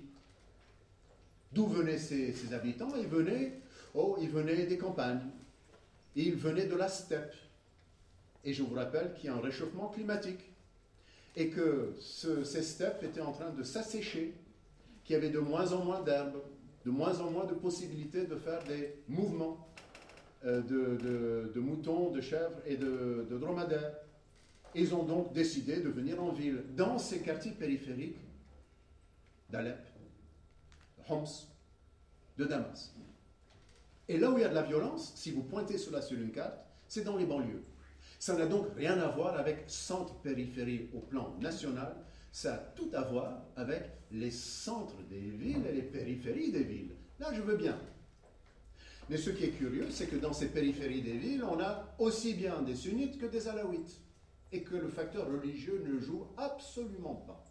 D'où venaient ces, ces habitants? Ils venaient, oh, ils venaient des campagnes, ils venaient de la steppe. Et je vous rappelle qu'il y a un réchauffement climatique et que ce, ces steppes étaient en train de s'assécher, qu'il y avait de moins en moins d'herbes, de moins en moins de possibilités de faire des mouvements euh, de, de, de moutons, de chèvres et de, de dromadaires. Ils ont donc décidé de venir en ville, dans ces quartiers périphériques d'Alep, de Homs, de Damas. Et là où il y a de la violence, si vous pointez cela sur une carte, c'est dans les banlieues. Ça n'a donc rien à voir avec centre-périphérie au plan national, ça a tout à voir avec les centres des villes et les périphéries des villes. Là, je veux bien. Mais ce qui est curieux, c'est que dans ces périphéries des villes, on a aussi bien des sunnites que des alaouites, et que le facteur religieux ne joue absolument pas.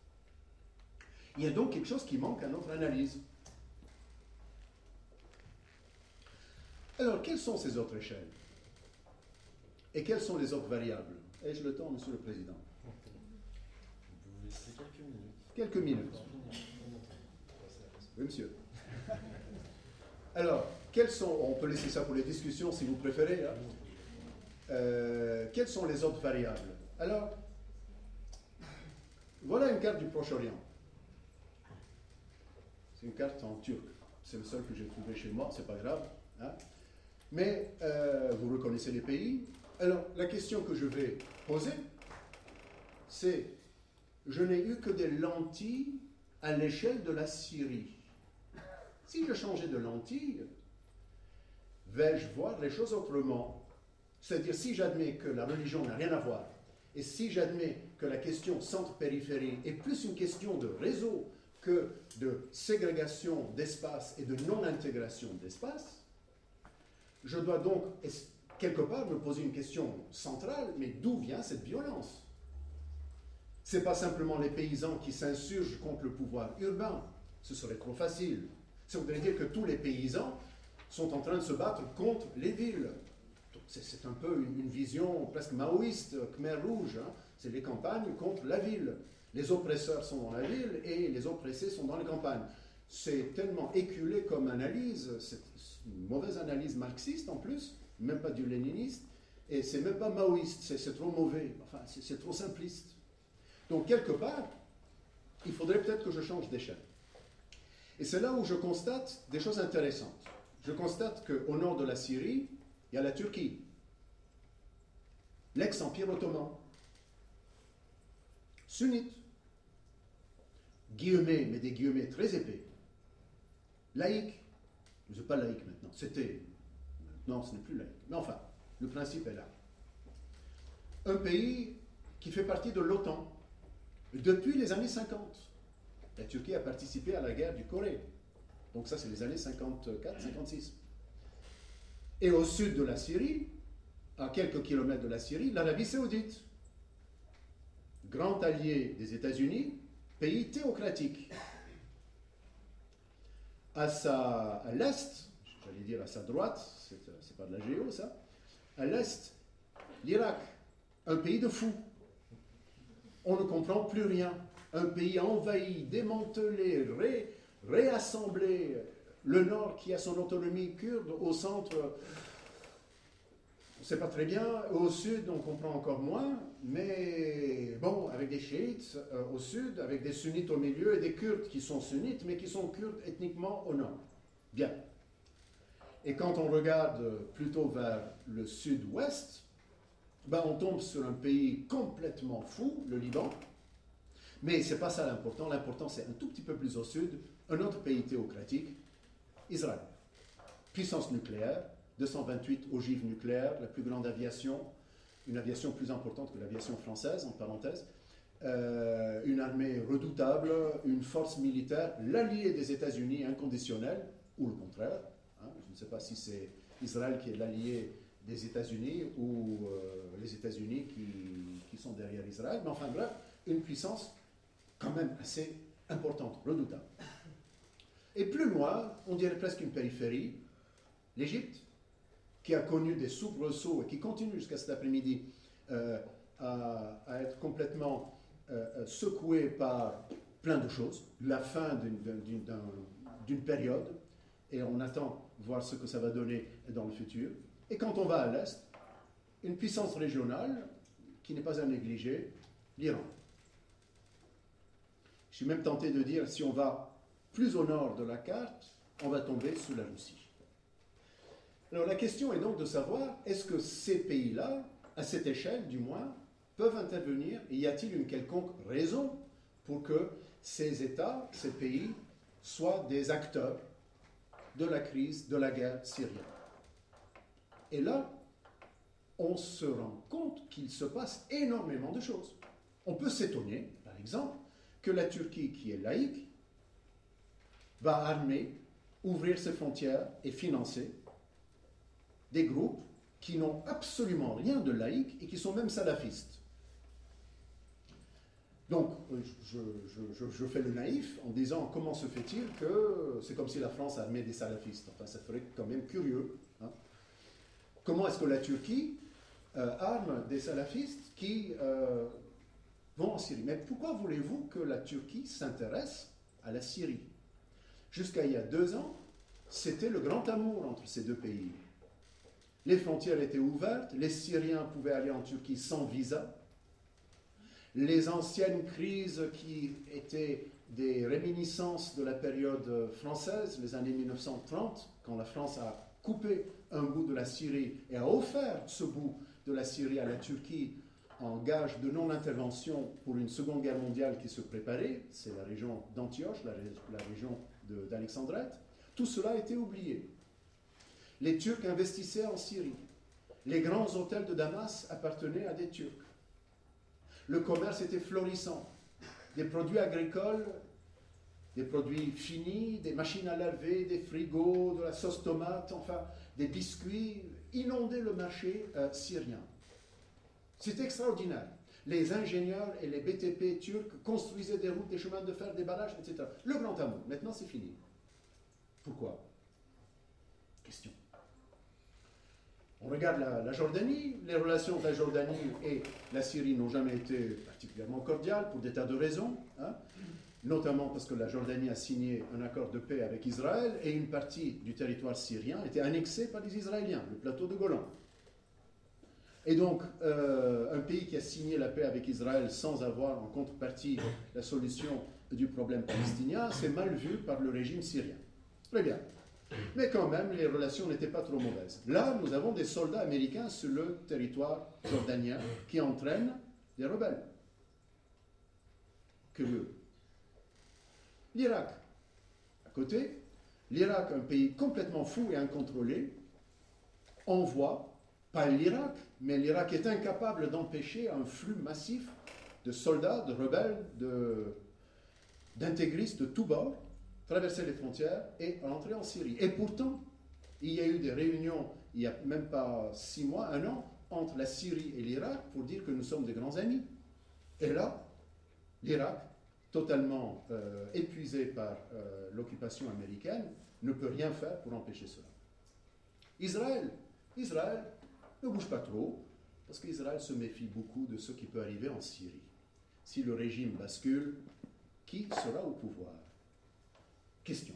Il y a donc quelque chose qui manque à notre analyse. Alors, quelles sont ces autres échelles? Et quelles sont les autres variables? Ai-je le temps, Monsieur le Président? Vous pouvez laisser quelques minutes. Quelques minutes. Oui, monsieur. Alors, quelles sont... On peut laisser ça pour les discussions si vous préférez. Hein. Euh, quelles sont les autres variables? Alors, voilà une carte du Proche-Orient. C'est une carte en turc. C'est le seul que j'ai trouvé chez moi, c'est pas grave. Hein. Mais euh, vous reconnaissez les pays. Alors, la question que je vais poser, c'est, je n'ai eu que des lentilles à l'échelle de la Syrie. Si je changeais de lentille, vais-je voir les choses autrement? C'est-à-dire, si j'admets que la religion n'a rien à voir, et si j'admets que la question centre-périphérie est plus une question de réseau que de ségrégation d'espace et de non-intégration d'espace, je dois donc, quelque part, me poser une question centrale, mais d'où vient cette violence? Ce n'est pas simplement les paysans qui s'insurgent contre le pouvoir urbain, ce serait trop facile. Ça voudrait dire que tous les paysans sont en train de se battre contre les villes. C'est un peu une, une vision presque maoïste, Khmer rouge, hein. C'est les campagnes contre la ville. Les oppresseurs sont dans la ville et les oppressés sont dans les campagnes. C'est tellement éculé comme analyse, c'est une mauvaise analyse marxiste en plus, même pas du léniniste, et c'est même pas maoïste, c'est trop mauvais, enfin c'est trop simpliste. Donc quelque part, il faudrait peut-être que je change d'échelle. Et c'est là où je constate des choses intéressantes. Je constate qu'au nord de la Syrie, il y a la Turquie, l'ex-empire ottoman, sunnite, guillemets, mais des guillemets très épais, laïque, je ne sais pas laïque maintenant, c'était, non, ce n'est plus laïque, mais enfin, le principe est là. Un pays qui fait partie de l'OTAN depuis les années cinquante. La Turquie a participé à la guerre du Corée, donc ça c'est les années cinquante-quatre cinquante-six. Et au sud de la Syrie, à quelques kilomètres de la Syrie, l'Arabie Saoudite, grand allié des États-Unis, pays théocratique. À, sa, à l'est, j'allais dire à sa droite, c'est, c'est pas de la géo ça, à l'est, l'Irak, un pays de fous. On ne comprend plus rien. Un pays envahi, démantelé, ré, réassemblé. Le nord qui a son autonomie kurde, au centre, on ne sait pas très bien. Au sud, on comprend encore moins. Mais bon, avec des chiites euh, au sud, avec des sunnites au milieu et des kurdes qui sont sunnites, mais qui sont kurdes ethniquement au nord. Bien. Et quand on regarde plutôt vers le sud-ouest, ben on tombe sur un pays complètement fou, le Liban. Mais ce n'est pas ça l'important. L'important, c'est un tout petit peu plus au sud, un autre pays théocratique, Israël. Puissance nucléaire, deux cent vingt-huit ogives nucléaires, la plus grande aviation, une aviation plus importante que l'aviation française, en parenthèse, euh, une armée redoutable, une force militaire, l'allié des États-Unis inconditionnel, ou le contraire. Hein, je ne sais pas si c'est Israël qui est l'allié des États-Unis ou euh, les États-Unis qui, qui sont derrière Israël, mais enfin bref, une puissance quand même assez importante, redoutable. Et plus loin, on dirait presque une périphérie, l'Égypte, qui a connu des soubresauts et qui continue jusqu'à cet après-midi euh, à, à être complètement euh, secoué par plein de choses, la fin d'une, d'une, d'un, d'une période, et on attend voir ce que ça va donner dans le futur. Et quand on va à l'est, une puissance régionale qui n'est pas à négliger, l'Iran. Je suis même tenté de dire, si on va plus au nord de la carte, on va tomber sous la Russie. Alors la question est donc de savoir, est-ce que ces pays-là, à cette échelle du moins, peuvent intervenir, et y a-t-il une quelconque raison pour que ces États, ces pays, soient des acteurs de la crise, de la guerre syrienne? Et là, on se rend compte qu'il se passe énormément de choses. On peut s'étonner, par exemple, que la Turquie, qui est laïque, va armer, ouvrir ses frontières et financer des groupes qui n'ont absolument rien de laïque et qui sont même salafistes. Donc, je, je, je, je fais le naïf en disant comment se fait-il que c'est comme si la France armait des salafistes. Enfin, ça ferait quand même curieux. Hein. Comment est-ce que la Turquie euh, arme des salafistes qui euh, vont en Syrie? Mais pourquoi voulez-vous que la Turquie s'intéresse à la Syrie? Jusqu'à il y a deux ans, c'était le grand amour entre ces deux pays. Les frontières étaient ouvertes, les Syriens pouvaient aller en Turquie sans visa. Les anciennes crises qui étaient des réminiscences de la période française, les années mille neuf cent trente, quand la France a coupé un bout de la Syrie et a offert ce bout de la Syrie à la Turquie en gage de non-intervention pour une seconde guerre mondiale qui se préparait, c'est la région d'Antioche, la, la région de, d'Alexandrette, tout cela a été oublié. Les Turcs investissaient en Syrie. Les grands hôtels de Damas appartenaient à des Turcs. Le commerce était florissant. Des produits agricoles, des produits finis, des machines à laver, des frigos, de la sauce tomate, enfin, des biscuits, inondaient le marché euh, syrien. C'était extraordinaire. Les ingénieurs et les B T P turcs construisaient des routes, des chemins de fer, des barrages, et cetera. Le grand amour. Maintenant, c'est fini. Pourquoi? Question. On regarde la, la Jordanie. Les relations de la Jordanie et la Syrie n'ont jamais été particulièrement cordiales pour des tas de raisons, hein, notamment parce que la Jordanie a signé un accord de paix avec Israël et une partie du territoire syrien était annexée par les Israéliens, le plateau de Golan. Et donc, euh, un pays qui a signé la paix avec Israël sans avoir en contrepartie la solution du problème palestinien, c'est mal vu par le régime syrien. Très bien. Mais quand même, les relations n'étaient pas trop mauvaises. Là, nous avons des soldats américains sur le territoire jordanien qui entraînent des rebelles. Curieux. L'Irak, à côté, l'Irak, un pays complètement fou et incontrôlé, envoie, pas l'Irak, mais l'Irak est incapable d'empêcher un flux massif de soldats, de rebelles, de, d'intégristes de tous bords, traverser les frontières et entrer en Syrie. Et pourtant, il y a eu des réunions, il n'y a même pas six mois, un an, entre la Syrie et l'Irak pour dire que nous sommes des grands amis. Et là, l'Irak, totalement euh, épuisé par euh, l'occupation américaine, ne peut rien faire pour empêcher cela. Israël, Israël ne bouge pas trop, parce qu'Israël se méfie beaucoup de ce qui peut arriver en Syrie. Si le régime bascule, qui sera au pouvoir? Question.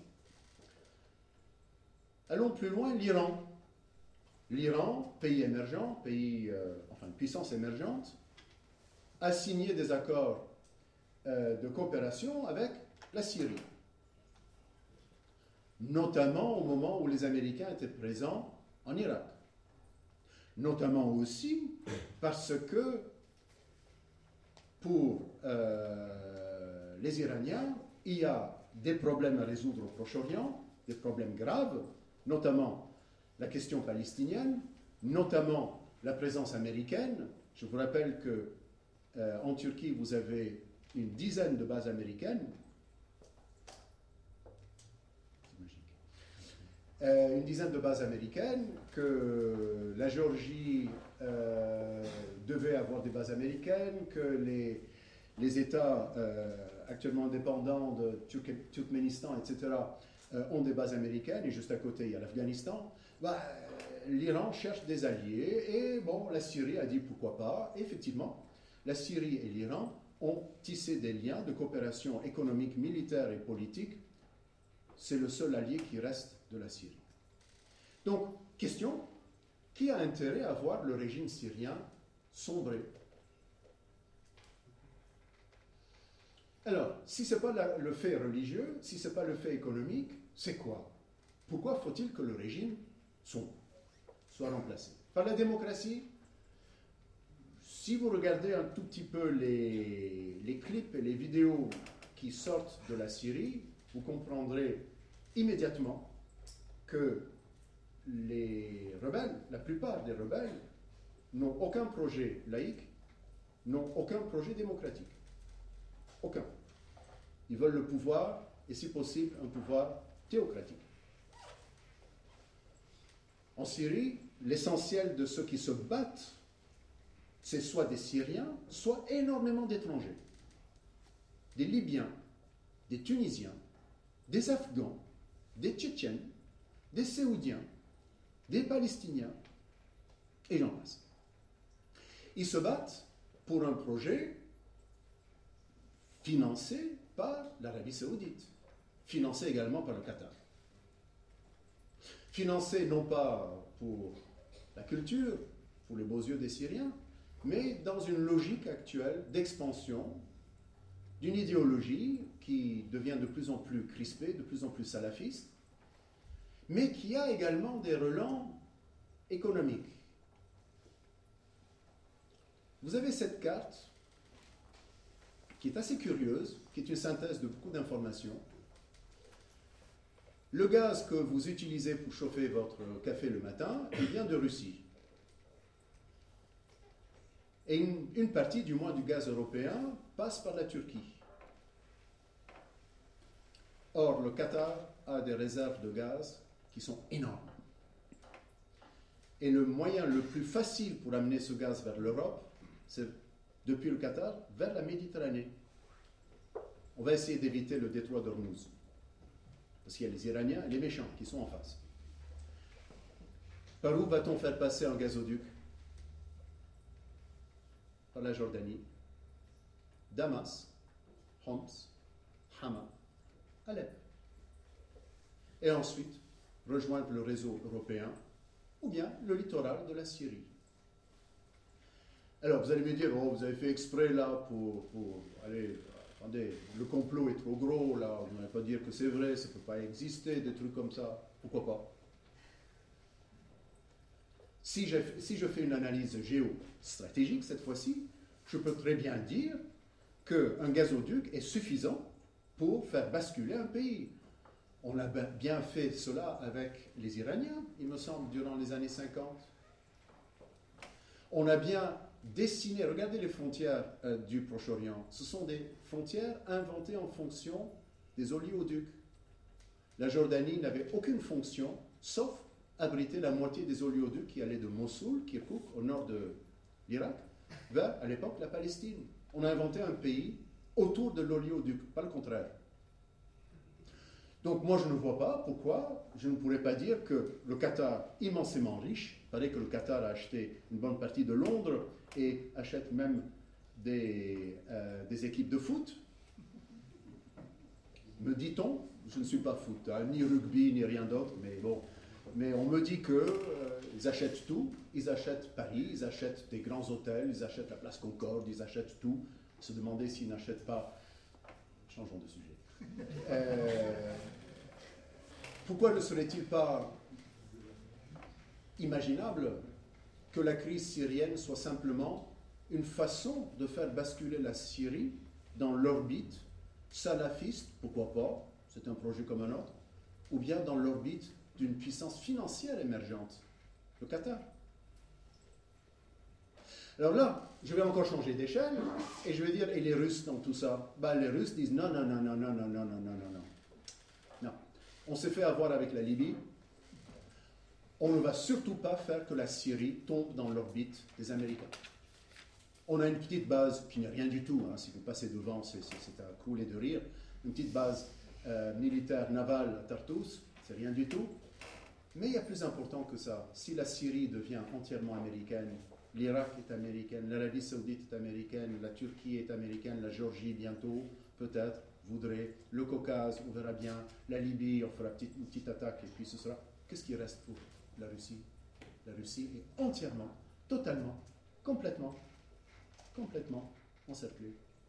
Allons plus loin, l'Iran. L'Iran, pays émergent, pays, euh, enfin puissance émergente, a signé des accords euh, de coopération avec la Syrie. Notamment au moment où les Américains étaient présents en Irak. Notamment aussi parce que pour euh, les Iraniens, il y a des problèmes à résoudre au Proche-Orient, des problèmes graves, notamment la question palestinienne, notamment la présence américaine. Je vous rappelle que euh, en Turquie, vous avez une dizaine de bases américaines. C'est magique. Euh, une dizaine de bases américaines, que la Géorgie euh, devait avoir des bases américaines, que les, les États euh, actuellement indépendants de Turk- Turkménistan, et cetera, euh, ont des bases américaines, et juste à côté, il y a l'Afghanistan. Bah, l'Iran cherche des alliés, et bon, la Syrie a dit pourquoi pas. Et effectivement, la Syrie et l'Iran ont tissé des liens de coopération économique, militaire et politique. C'est le seul allié qui reste de la Syrie. Donc, question, qui a intérêt à voir le régime syrien sombrer? Alors, si ce n'est pas la, le fait religieux, si ce n'est pas le fait économique, c'est quoi? Pourquoi faut-il que le régime sombre, soit remplacé? Par la démocratie? Si vous regardez un tout petit peu les, les clips et les vidéos qui sortent de la Syrie, vous comprendrez immédiatement que les rebelles, la plupart des rebelles, n'ont aucun projet laïque, n'ont aucun projet démocratique. Aucun. Ils veulent le pouvoir, et si possible, un pouvoir théocratique. En Syrie, l'essentiel de ceux qui se battent, c'est soit des Syriens, soit énormément d'étrangers. Des Libyens, des Tunisiens, des Afghans, des Tchétchènes, des Saoudiens, des Palestiniens, et j'en passe. Ils se battent pour un projet financé par l'Arabie Saoudite, financé également par le Qatar. Financé non pas pour la culture, pour les beaux yeux des Syriens, mais dans une logique actuelle d'expansion d'une idéologie qui devient de plus en plus crispée, de plus en plus salafiste, mais qui a également des relents économiques. Vous avez cette carte qui est assez curieuse, qui est une synthèse de beaucoup d'informations. Le gaz que vous utilisez pour chauffer votre café le matin, il vient de Russie. Et une, une partie, du moins, du gaz européen passe par la Turquie. Or, le Qatar a des réserves de gaz qui sont énormes. Et le moyen le plus facile pour amener ce gaz vers l'Europe, c'est depuis le Qatar vers la Méditerranée. On va essayer d'éviter le détroit d'Ormuz. Parce qu'il y a les Iraniens et les méchants qui sont en face. Par où va-t-on faire passer un gazoduc? Par la Jordanie, Damas, Homs, Hama, Alep. Et ensuite, rejoindre le réseau européen ou bien le littoral de la Syrie. Alors, vous allez me dire, oh, vous avez fait exprès là pour, pour allez, attendez, le complot est trop gros là, vous n'allez pas dire que c'est vrai, ça ne peut pas exister, des trucs comme ça. Pourquoi pas? Si je, si je fais une analyse géostratégique cette fois-ci, je peux très bien dire qu'un gazoduc est suffisant pour faire basculer un pays. On a bien fait cela avec les Iraniens, il me semble, durant les années cinquante. On a bien dessiné, regardez les frontières euh, du Proche-Orient. Ce sont des frontières inventées en fonction des oléoducs. La Jordanie n'avait aucune fonction, sauf abritait la moitié des oléoducs qui allaient de Mossoul, Kirkouk, au nord de l'Irak, vers, à l'époque, la Palestine. On a inventé un pays autour de l'oléoduc, pas le contraire. Donc moi, je ne vois pas pourquoi je ne pourrais pas dire que le Qatar, immensément riche, il paraît que le Qatar a acheté une bonne partie de Londres et achète même des, euh, des équipes de foot, me dit-on, je ne suis pas foot, hein, ni rugby, ni rien d'autre, mais bon, mais on me dit qu'ils euh, achètent tout, ils achètent Paris, ils achètent des grands hôtels, ils achètent la place Concorde, ils achètent tout. Se demander s'ils n'achètent pas... Changeons de sujet. Euh, pourquoi ne serait-il pas imaginable que la crise syrienne soit simplement une façon de faire basculer la Syrie dans l'orbite salafiste, pourquoi pas, c'est un projet comme un autre, ou bien dans l'orbite d'une puissance financière émergente, le Qatar. Alors là, je vais encore changer d'échelle et je vais dire, et les Russes dans tout ça? Ben, les Russes disent non, non, non, non, non, non, non, non, non, non, non. Non. On s'est fait avoir avec la Libye. On ne va surtout pas faire que la Syrie tombe dans l'orbite des Américains. On a une petite base qui n'est rien du tout, hein, si vous passez devant, c'est, c'est, c'est à crouler de rire, une petite base euh, militaire navale à Tartous, c'est rien du tout. Mais il y a plus important que ça. Si la Syrie devient entièrement américaine, l'Irak est américaine, l'Arabie Saoudite est américaine, la Turquie est américaine, la Géorgie bientôt, peut-être, voudrait, le Caucase, on verra bien, la Libye, on fera petite, une petite attaque et puis ce sera... Qu'est-ce qui reste pour la Russie? La Russie est entièrement, totalement, complètement, complètement encerclée.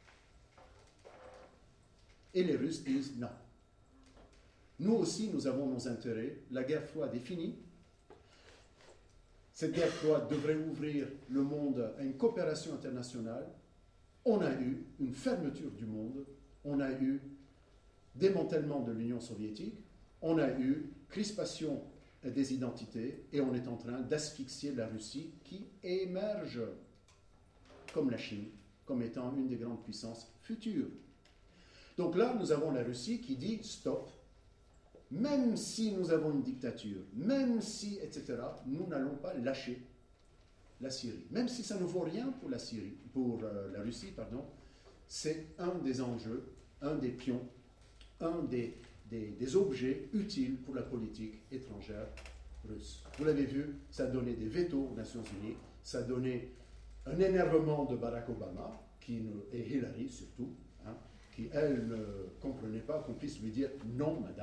Et les Russes disent non. Nous aussi, nous avons nos intérêts. La guerre froide est finie. Cette guerre froide devrait ouvrir le monde à une coopération internationale. On a eu une fermeture du monde. On a eu démantèlement de l'Union soviétique. On a eu crispation des identités. Et on est en train d'asphyxier la Russie qui émerge comme la Chine, comme étant une des grandes puissances futures. Donc là, nous avons la Russie qui dit stop. Même si nous avons une dictature, même si, et cetera, nous n'allons pas lâcher la Syrie. Même si ça ne vaut rien pour la Syrie, pour euh, la Russie, pardon, c'est un des enjeux, un des pions, un des, des, des objets utiles pour la politique étrangère russe. Vous l'avez vu, ça a donné des vétos aux Nations Unies, ça a donné un énervement de Barack Obama, qui ne, et Hillary surtout, hein, qui, elle, ne comprenait pas qu'on puisse lui dire « non, madame ».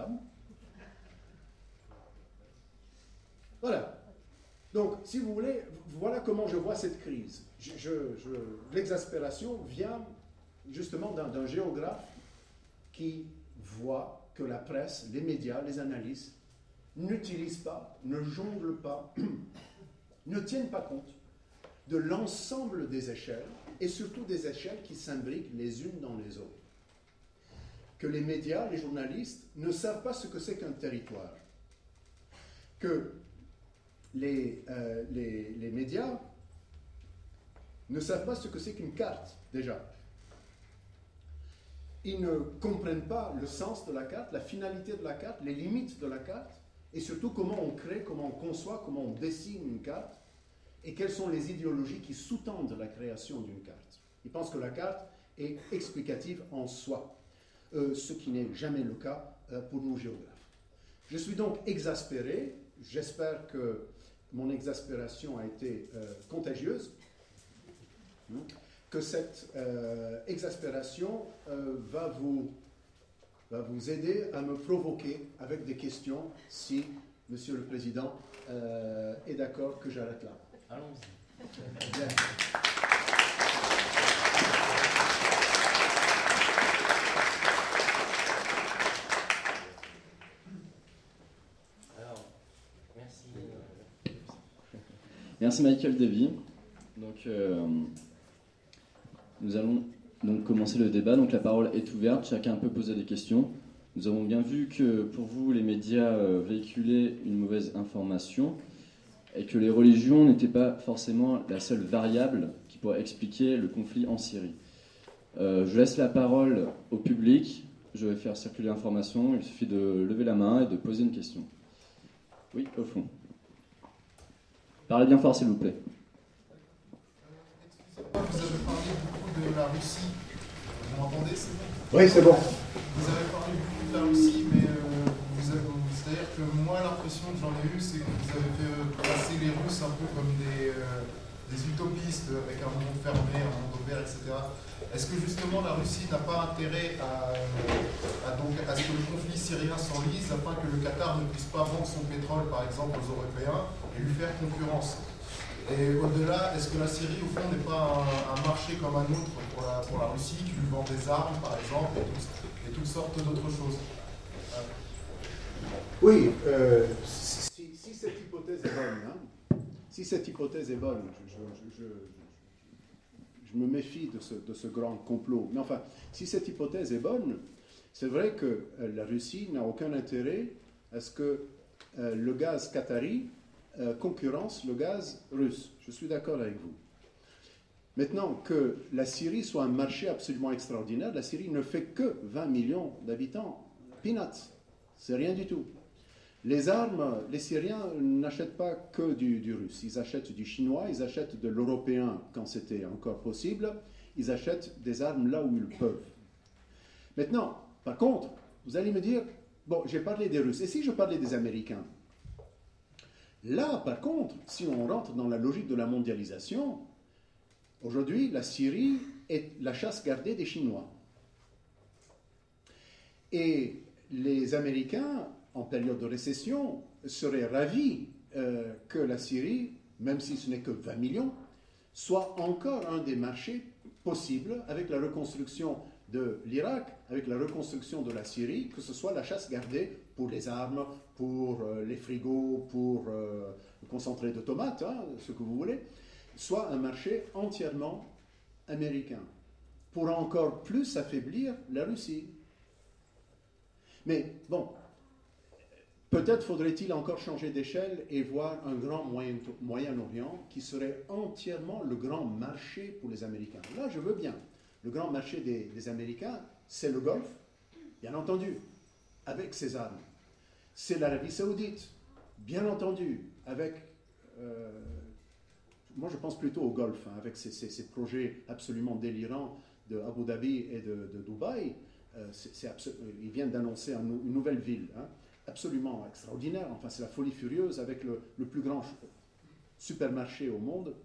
Voilà. Donc, si vous voulez, voilà comment je vois cette crise. Je, je, je, l'exaspération vient justement d'un, d'un géographe qui voit que la presse, les médias, les analystes n'utilisent pas, ne jonglent pas, ne tiennent pas compte de l'ensemble des échelles, et surtout des échelles qui s'imbriquent les unes dans les autres. Que les médias, les journalistes ne savent pas ce que c'est qu'un territoire. Que Les, euh, les, les médias ne savent pas ce que c'est qu'une carte, déjà. Ils ne comprennent pas le sens de la carte, la finalité de la carte, les limites de la carte, et surtout comment on crée, comment on conçoit, comment on dessine une carte, et quelles sont les idéologies qui sous-tendent la création d'une carte. Ils pensent que la carte est explicative en soi, euh, ce qui n'est jamais le cas euh, pour nous géographes. Je suis donc exaspéré, j'espère que mon exaspération a été euh, contagieuse, hein, que cette euh, exaspération euh, va, vous, va vous aider à me provoquer avec des questions si Monsieur le Président euh, est d'accord que j'arrête là. Allons-y. Bien. Merci Michael Davy. Donc, euh, nous allons donc commencer le débat. Donc, la parole est ouverte. Chacun peut poser des questions. Nous avons bien vu que pour vous, les médias euh, véhiculaient une mauvaise information et que les religions n'étaient pas forcément la seule variable qui pourrait expliquer le conflit en Syrie. Euh, je laisse la parole au public. Je vais faire circuler l'information. Il suffit de lever la main et de poser une question. Oui, au fond. Parlez bien fort, s'il vous plaît. Excusez-moi, vous avez parlé beaucoup de la Russie. Vous m'entendez, c'est bon? Oui, c'est bon. Vous avez parlé beaucoup de la Russie, mais euh, vous avez, c'est-à-dire que moi, l'impression que j'en ai eue, c'est que vous avez fait passer les Russes un peu comme des, euh, des utopistes, avec un monde fermé, un monde ouvert, et cetera. Est-ce que justement la Russie n'a pas intérêt à, à, donc, à ce que le conflit syrien s'enlise, afin que le Qatar ne puisse pas vendre son pétrole, par exemple, aux Européens et lui faire concurrence? Et au-delà, est-ce que la Syrie, au fond, n'est pas un, un marché comme un autre pour la, pour la Russie, qui lui vend des armes, par exemple, et, tout, et toutes sortes d'autres choses? Oui, euh, si, si cette hypothèse est bonne, hein, si cette hypothèse est bonne, je, je, je, je, je me méfie de ce, de ce grand complot. Mais enfin, si cette hypothèse est bonne, c'est vrai que euh, la Russie n'a aucun intérêt à ce que euh, le gaz qatari euh, concurrence le gaz russe. Je suis d'accord avec vous. Maintenant, que la Syrie soit un marché absolument extraordinaire, la Syrie ne fait que vingt millions d'habitants. Peanuts, c'est rien du tout. Les armes, les Syriens n'achètent pas que du, du russe. Ils achètent du chinois, ils achètent de l'européen quand c'était encore possible. Ils achètent des armes là où ils peuvent. Maintenant, par contre, vous allez me dire, bon, j'ai parlé des Russes. Et si je parlais des Américains? Là, par contre, si on rentre dans la logique de la mondialisation, aujourd'hui, la Syrie est la chasse gardée des Chinois. Et les Américains, en période de récession, seraient ravis euh, que la Syrie, même si ce n'est que vingt millions, soit encore un des marchés possibles avec la reconstruction de l'Irak, avec la reconstruction de la Syrie, que ce soit la chasse gardée pour les armes, pour euh, les frigos, pour euh, le concentré de tomates, hein, ce que vous voulez, soit un marché entièrement américain, pour encore plus affaiblir la Russie. Mais bon, peut-être faudrait-il encore changer d'échelle et voir un grand Moyen- Moyen-Orient qui serait entièrement le grand marché pour les Américains. Là, je veux bien. Le grand marché des, des Américains, c'est le Golfe, bien entendu, avec ses armes. C'est l'Arabie Saoudite, bien entendu, avec... Euh, moi, je pense plutôt au Golfe, hein, avec ces, ces, ces projets absolument délirants de Abu Dhabi et de, de Dubaï. Euh, c'est, c'est abso- ils viennent d'annoncer un, une nouvelle ville, hein, absolument extraordinaire. Enfin, c'est la folie furieuse avec le, le plus grand supermarché au monde.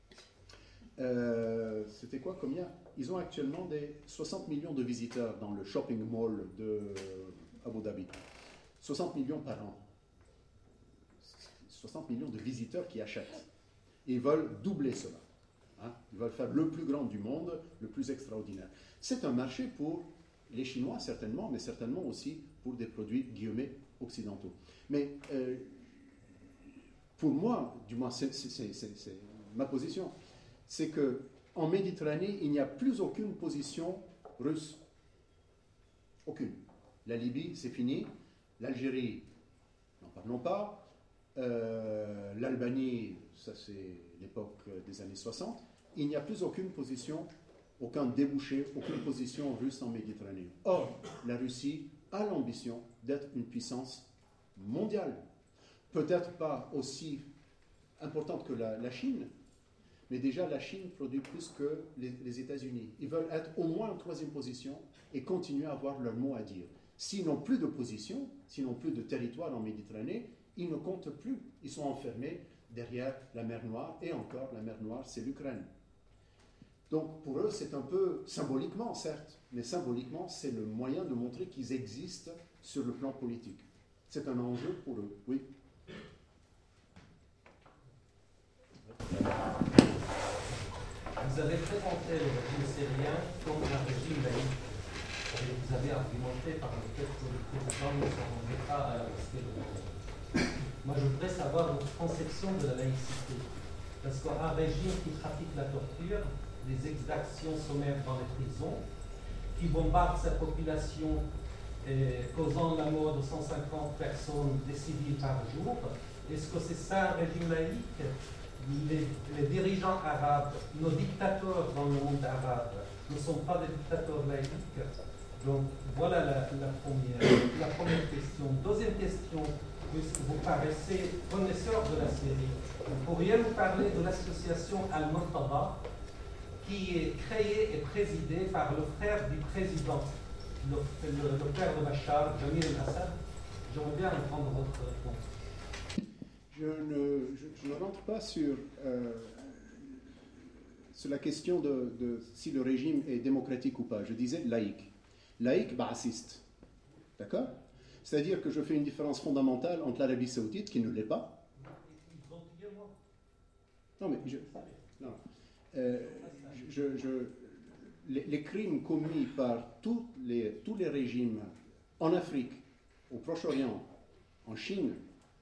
Euh, c'était quoi, combien? Ils ont actuellement des soixante millions de visiteurs dans le shopping mall de Abu Dhabi. soixante millions par an. soixante millions de visiteurs qui achètent. Et ils veulent doubler cela. Hein? Ils veulent faire le plus grand du monde, le plus extraordinaire. C'est un marché pour les Chinois, certainement, mais certainement aussi pour des produits, guillemets, occidentaux. Mais euh, pour moi, du moins, c'est, c'est, c'est, c'est, c'est ma position, c'est qu'en Méditerranée, il n'y a plus aucune position russe. Aucune. La Libye, c'est fini. L'Algérie, n'en parlons pas. Euh, L'Albanie, ça c'est l'époque des années soixante. Il n'y a plus aucune position, aucun débouché, aucune position russe en Méditerranée. Or, la Russie a l'ambition d'être une puissance mondiale. Peut-être pas aussi importante que la, la Chine, mais déjà la Chine produit plus que les, les États-Unis. Ils veulent être au moins en troisième position et continuer à avoir leur mot à dire. S'ils n'ont plus de position, s'ils n'ont plus de territoire en Méditerranée, ils ne comptent plus. Ils sont enfermés derrière la mer Noire, et encore, la mer Noire, c'est l'Ukraine. Donc pour eux, c'est un peu symboliquement, certes, mais symboliquement, c'est le moyen de montrer qu'ils existent sur le plan politique. C'est un enjeu pour eux, oui. Vous avez présenté le régime syrien comme un régime laïque. Et vous avez argumenté par le fait que le président ne se rendait pas à la respect de la. Moi, je voudrais savoir votre conception de la laïcité. Parce qu'un régime qui pratique la torture, les exactions sommaires dans les prisons, qui bombarde sa population, eh, causant la mort de cent cinquante personnes, des civils par jour, est-ce que c'est ça un régime laïque? Les, les dirigeants arabes, nos dictateurs dans le monde arabe, ne sont pas des dictateurs laïques. Donc voilà la, la, première, la première question. Deuxième question, puisque vous paraissez connaisseur de la Syrie, pourriez-vous parler de l'association Al-Murtada qui est créée et présidée par le frère du président, le, le, le père de Bachar, Jamil al-Assad? J'aimerais bien entendre votre réponse. Je ne, je, je ne rentre pas sur, euh, sur la question de, de si le régime est démocratique ou pas. Je disais laïque. Laïque, baassiste. D'accord? C'est-à-dire que je fais une différence fondamentale entre l'Arabie Saoudite, qui ne l'est pas. Non, mais je. Non. Euh, je, je, les, les crimes commis par tous les, tous les régimes en Afrique, au Proche-Orient, en Chine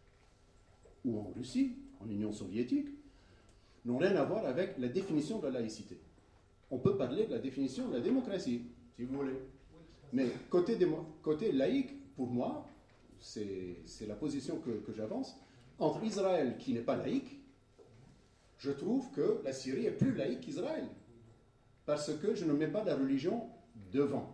ou en Russie, en Union soviétique, n'ont rien à voir avec la définition de la laïcité. On peut parler de la définition de la démocratie, si vous voulez. Mais côté, démo, côté laïque, pour moi, c'est, c'est la position que, que j'avance, entre Israël, qui n'est pas laïque, je trouve que la Syrie est plus laïque qu'Israël. Parce que je ne mets pas la religion devant.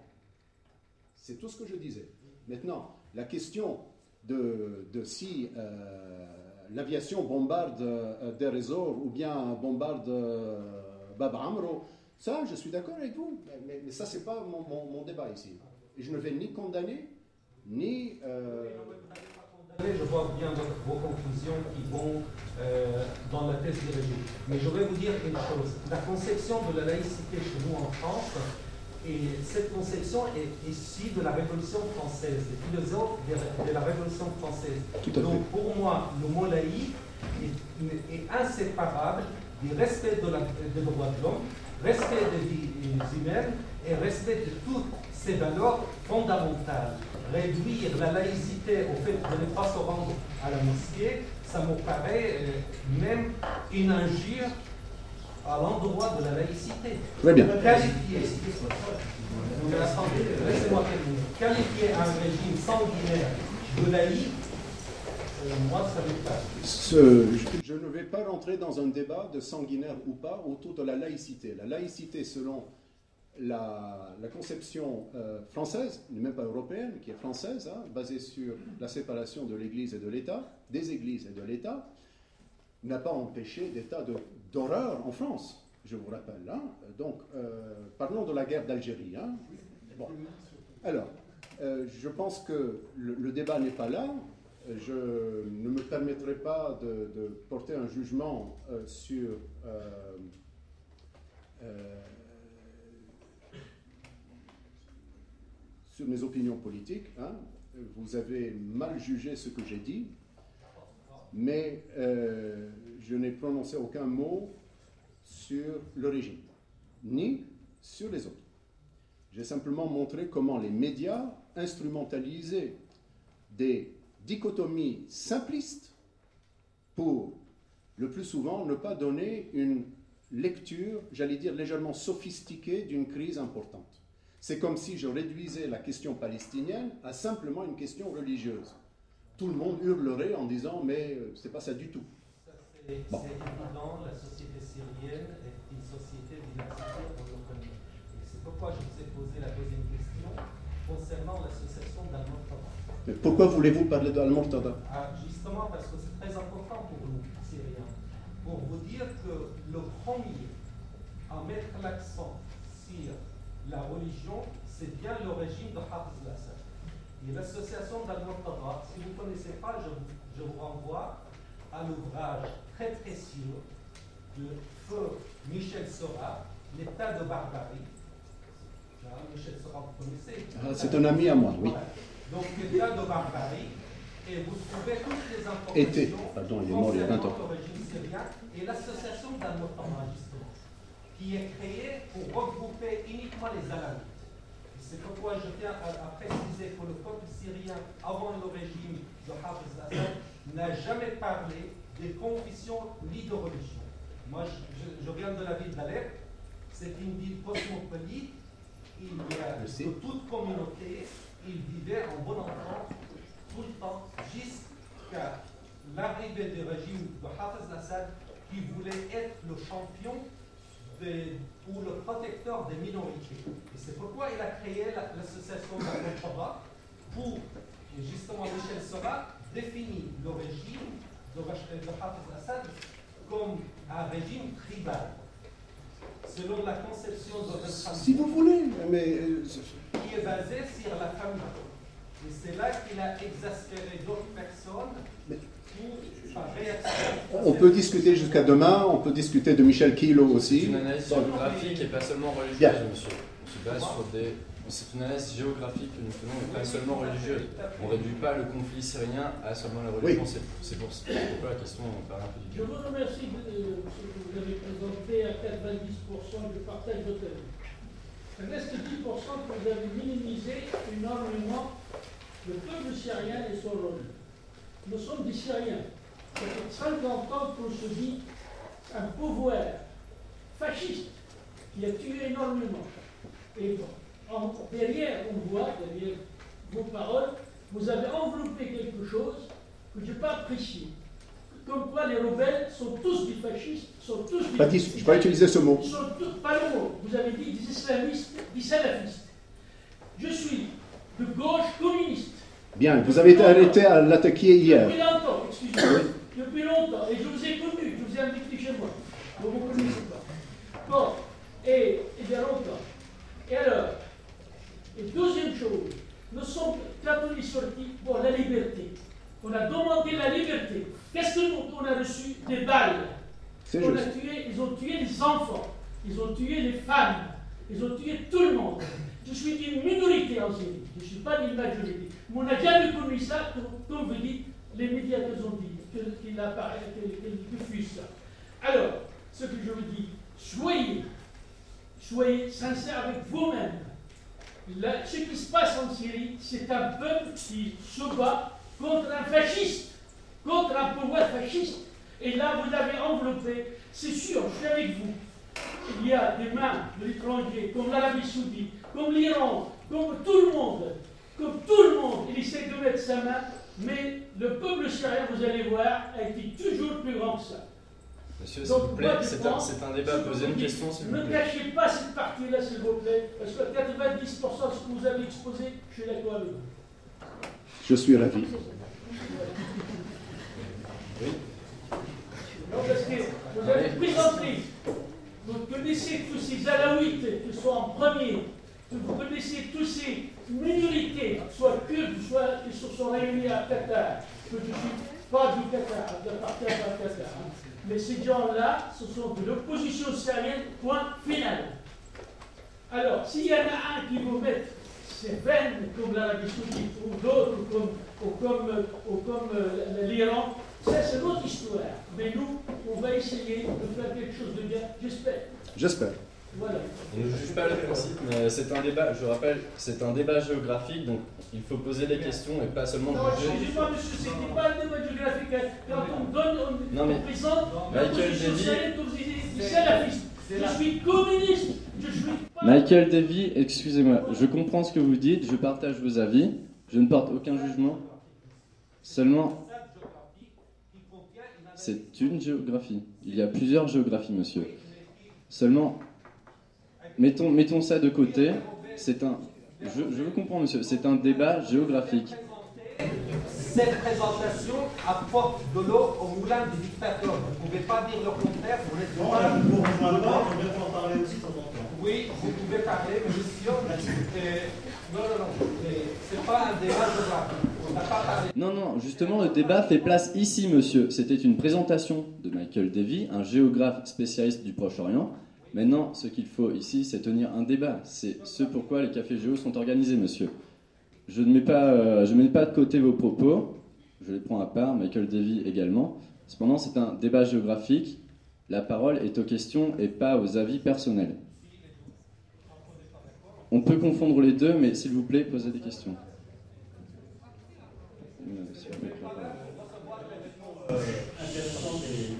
C'est tout ce que je disais. Maintenant, la question de, de si euh, l'aviation bombarde euh, Deir ez-Zor ou bien bombarde euh, Bab Amro, ça, je suis d'accord avec vous. Mais, mais, mais ça, ce n'est pas mon, mon, mon débat ici. Et je ne vais ni condamner, ni... Euh... Je vois bien vos conclusions qui vont euh, dans la thèse du régime. Mais je vais vous dire une chose. La conception de la laïcité chez nous en France, et cette conception est issue de la Révolution française, des philosophes de la Révolution française. Donc pour moi, le mot laïque est, est inséparable du respect de la, des droits de l'homme, respect des vies humaines et respect de toutes ces valeurs fondamentales. Réduire la laïcité au fait de ne pas se rendre à la mosquée, ça me paraît euh, même une injure à l'endroit de la laïcité. Très bien. Qualifier, mais attendez, laissez-moi terminer. Qualifier un régime sanguinaire de laïque, euh, moi ça me passe. Ce, je, je ne vais pas rentrer dans un débat de sanguinaire ou pas autour de la laïcité. La laïcité, selon La, la conception euh, française, même pas européenne, qui est française, hein, basée sur la séparation de l'Église et de l'État, des Églises et de l'État, n'a pas empêché des tas de, d'horreurs en France, je vous rappelle. Hein. Donc, euh, parlons de la guerre d'Algérie. Hein. Bon. Alors, euh, je pense que le, le débat n'est pas là. Je ne me permettrai pas de, de porter un jugement euh, sur... Euh, euh, sur mes opinions politiques, hein. Vous avez mal jugé ce que j'ai dit, mais euh, je n'ai prononcé aucun mot sur le régime, ni sur les autres. J'ai simplement montré comment les médias instrumentalisaient des dichotomies simplistes pour, le plus souvent, ne pas donner une lecture, j'allais dire, légèrement sophistiquée d'une crise importante. C'est comme si je réduisais la question palestinienne à simplement une question religieuse. Tout le monde hurlerait en disant « mais euh, c'est pas ça du tout ». C'est bon. Évident, la société syrienne est une société diversifiée, on le connaît. Et c'est pourquoi je vous ai posé la deuxième question concernant l'association d'Al-Murtada. Pourquoi voulez-vous parler d'Al-Murtada? Ah, justement parce que c'est très important pour nous, Syriens, pour vous dire que le premier à mettre l'accent sur la religion, c'est bien le régime de Hafez al-Assad. Et l'association d'Al-Murtada, si vous ne connaissez pas, je, je vous renvoie à l'ouvrage très précieux de feu Michel Seurat, L'état de barbarie. Là, Michel Seurat, vous connaissez. Ah, c'est un ami à moi, oui. Voilà. Donc, l'état de barbarie, et vous trouvez toutes les informations Été. Pardon, il est mort il y a vingt ans. concernant le régime syrien et l'association d'Al-Murtada, justement, qui est créée pour regrouper uniquement les Alamites. C'est pourquoi je tiens à, à préciser que le peuple syrien, avant le régime de Hafez al-Assad, n'a jamais parlé des confessions ni de religion. Moi, je, je, je viens de la ville d'Alep, c'est une ville cosmopolite, il y a de toute communauté, ils vivaient en bon entente tout le temps, jusqu'à l'arrivée du régime de Hafez al-Assad, qui voulait être le champion de, ou le protecteur des minorités. Et c'est pourquoi il a créé la, l'association d'Al-Murtada pour, justement, Michel Seurat, définit le régime de Bachar el-Assad comme un régime tribal, selon la conception de Si vous voulez, mais... qui est basée sur la famille. Et c'est là qu'il a exaspéré d'autres personnes mais... pour, par réaction. On peut discuter jusqu'à demain, on peut discuter de Michel Kilo aussi. C'est une analyse géographique et pas seulement religieuse, Bien. monsieur. On se base sur des... C'est une analyse géographique que nous faisons, et pas seulement religieuse. On ne réduit pas le conflit syrien à seulement la religion. Oui. C'est pour, pourquoi la question, on parle un peu du... Je vous remercie de ce que vous avez présenté à quatre-vingt-dix pour cent du partage de thème. Il reste dix pour cent que vous avez minimisé énormément le peuple syrien et son rôle. Nous sommes des Syriens. Ça fait cinquante ans qu'on se dit un pouvoir fasciste qui a tué énormément. Et bon, en, derrière, on voit, derrière vos paroles, vous avez enveloppé quelque chose que je n'ai pas apprécié. Comme quoi les rebelles sont tous des fascistes, sont tous des... Pas dit, je n'ai pas utilisé ce mot. Ils sont tous, pas le mot, vous avez dit des islamistes, des salafistes. Je suis de gauche communiste. Bien, vous avez été arrêté à l'attaquer hier. Depuis longtemps, excusez-moi. Depuis longtemps. Et je vous ai connu, je vous ai invité chez moi. Vous ne me connaissez pas. Bon, et, et bien longtemps. Et alors, et deuxième chose, nous sommes, quand on est sortis, bon, la liberté. On a demandé la liberté. Qu'est-ce qu'on a reçu? Des balles. On a tué, ils ont tué les enfants, ils ont tué les femmes, ils ont tué tout le monde. Je suis d'une minorité en Syrie, je ne suis pas d'une majorité. Mais on n'a jamais connu ça, comme, comme vous dites, les médias qu'ils ont dit, qu'il apparaît, qu'ils diffusent ça. Alors, ce que je vous dis, soyez, soyez sincères avec vous-même. Ce qui se passe en Syrie, c'est un peuple qui se bat contre un fasciste, contre un pouvoir fasciste. Et là, vous l'avez enveloppé. C'est sûr, je suis avec vous. Il y a des mains de l'étranger, comme l'Arabie Saoudite, comme l'Iran, comme tout le monde, comme tout le monde, il essaie de mettre sa main, mais le peuple syrien, vous allez voir, a été toujours plus grand que ça. Monsieur, s'il vous plaît, c'est un, un débat. Posez une question, s'il vous plaît. Ne cachez pas cette partie-là, s'il vous plaît, parce que quatre-vingt-dix pour cent de ce que vous avez exposé, je suis d'accord avec vous. Je suis ravi. Oui. Non, parce que vous avez présenté, vous connaissez tous ces alaouites qui sont en premier, vous connaissez tous ces minorités, soit kurdes, soit qui se sont réunis à Qatar, que je ne suis pas du Qatar, de partir à Qatar. Hein. Mais ces gens-là, ce sont de l'opposition syrienne, point final. Alors, s'il y en a un qui vous met ces veines comme l'Arabie Saoudite, ou d'autres comme, ou comme, ou comme euh, l'Iran, ça c'est notre histoire. Mais nous, on va essayer de faire quelque chose de bien, j'espère. J'espère. Voilà. On ne juge pas le principe, mais c'est un débat, je rappelle, c'est un débat géographique, donc il faut poser des questions et pas seulement non, juger. excusez-moi, monsieur, c'était pas un débat géographique. Quand on donne, on, non, mais, on présente Michael la position Davy, syrienne comme des salafistes. Je suis communiste, je suis pas... Michael Davy, excusez-moi, je comprends ce que vous dites, je partage vos avis, je ne porte aucun jugement. Seulement, c'est une géographie. Il y a plusieurs géographies, monsieur. Seulement, mettons, mettons ça de côté. C'est un, je, je veux comprendre, monsieur, c'est un débat géographique. Cette présentation apporte de l'eau au moulin des dictateurs. Vous ne pouvez pas dire le contraire. Vous n'êtes non, pas... là, vous ne rejoignez pas, je vais en parler aussi de temps en temps. Oui, vous pouvez parler, mais monsieur, euh, non, non, non, c'est pas un débat géographique. On n'a pas parlé. Non, non, justement, le débat fait place ici, monsieur. C'était une présentation de Michael Davy, un géographe spécialiste du Proche-Orient. Maintenant, ce qu'il faut ici, c'est tenir un débat. C'est ce pourquoi les cafés géo sont organisés, monsieur. Je ne mets pas, euh, je mets pas de côté vos propos. Je les prends à part, Michael Davy également. Cependant, c'est un débat géographique. La parole est aux questions et pas aux avis personnels. On peut confondre les deux, mais s'il vous plaît, posez des questions. Euh, intéressant des,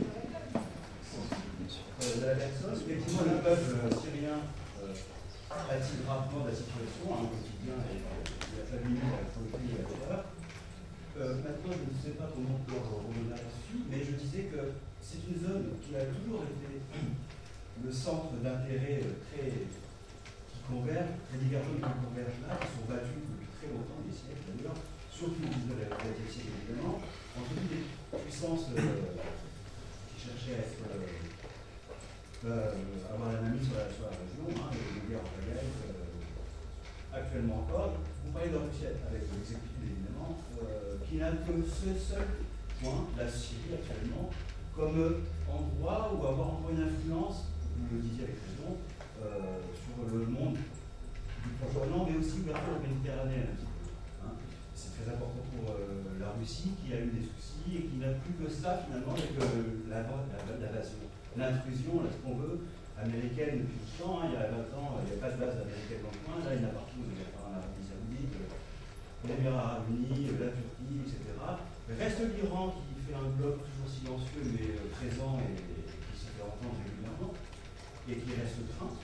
euh, de la personne. Effectivement, le peuple syrien euh, pâtit gravement de la situation, hein, au quotidien, et de la famille, de la santé, et cetera. Euh, maintenant, je ne sais pas comment on peut revenir là-dessus, mais je disais que c'est une zone qui a toujours été le centre d'intérêt euh, très qui converge, les divergences qui convergent là, qui sont battues depuis très longtemps, des siècles d'ailleurs, sur surtout de la asiatique évidemment, entre toutes les puissances euh, qui cherchaient à être, euh, euh, avoir la main mise sur la, sur la région, hein, les guerres en pagaille, euh, actuellement encore. Vous parlez de la Russie avec l'exécutif évidemment, euh, qui n'a que ce seul point, la Syrie actuellement, comme endroit où avoir encore une influence, vous le disiez avec raison, euh, sur le monde du Proche-Orient, mais aussi l'ouverture méditerranéenne un petit peu. Hein. C'est très important pour euh, la Russie qui a eu des soucis et qui n'a plus que ça finalement avec euh, l'invasion, l'intrusion, là, ce qu'on veut, américaine depuis longtemps. Hein. Il y a vingt ans, il n'y a pas de base américaine dans le coin. Là, il y en a partout. Il y a en Arabie Saoudite, les Émirats Arabes Unis, la Turquie, et cetera. Reste l'Iran qui fait un bloc toujours silencieux mais euh, présent et, et qui se fait entendre régulièrement et qui reste train.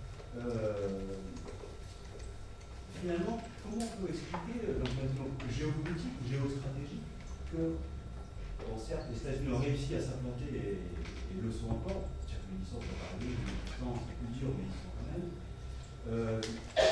Euh, Finalement, comment on peut expliquer, d'un point de vue géopolitique ou géostratégique, que, bon, certes, les États-Unis ont réussi à s'implanter et, et le sont encore, c'est-à-dire que les licences ont parlé, les licences, c'est plus dur, mais ils sont quand même. Euh,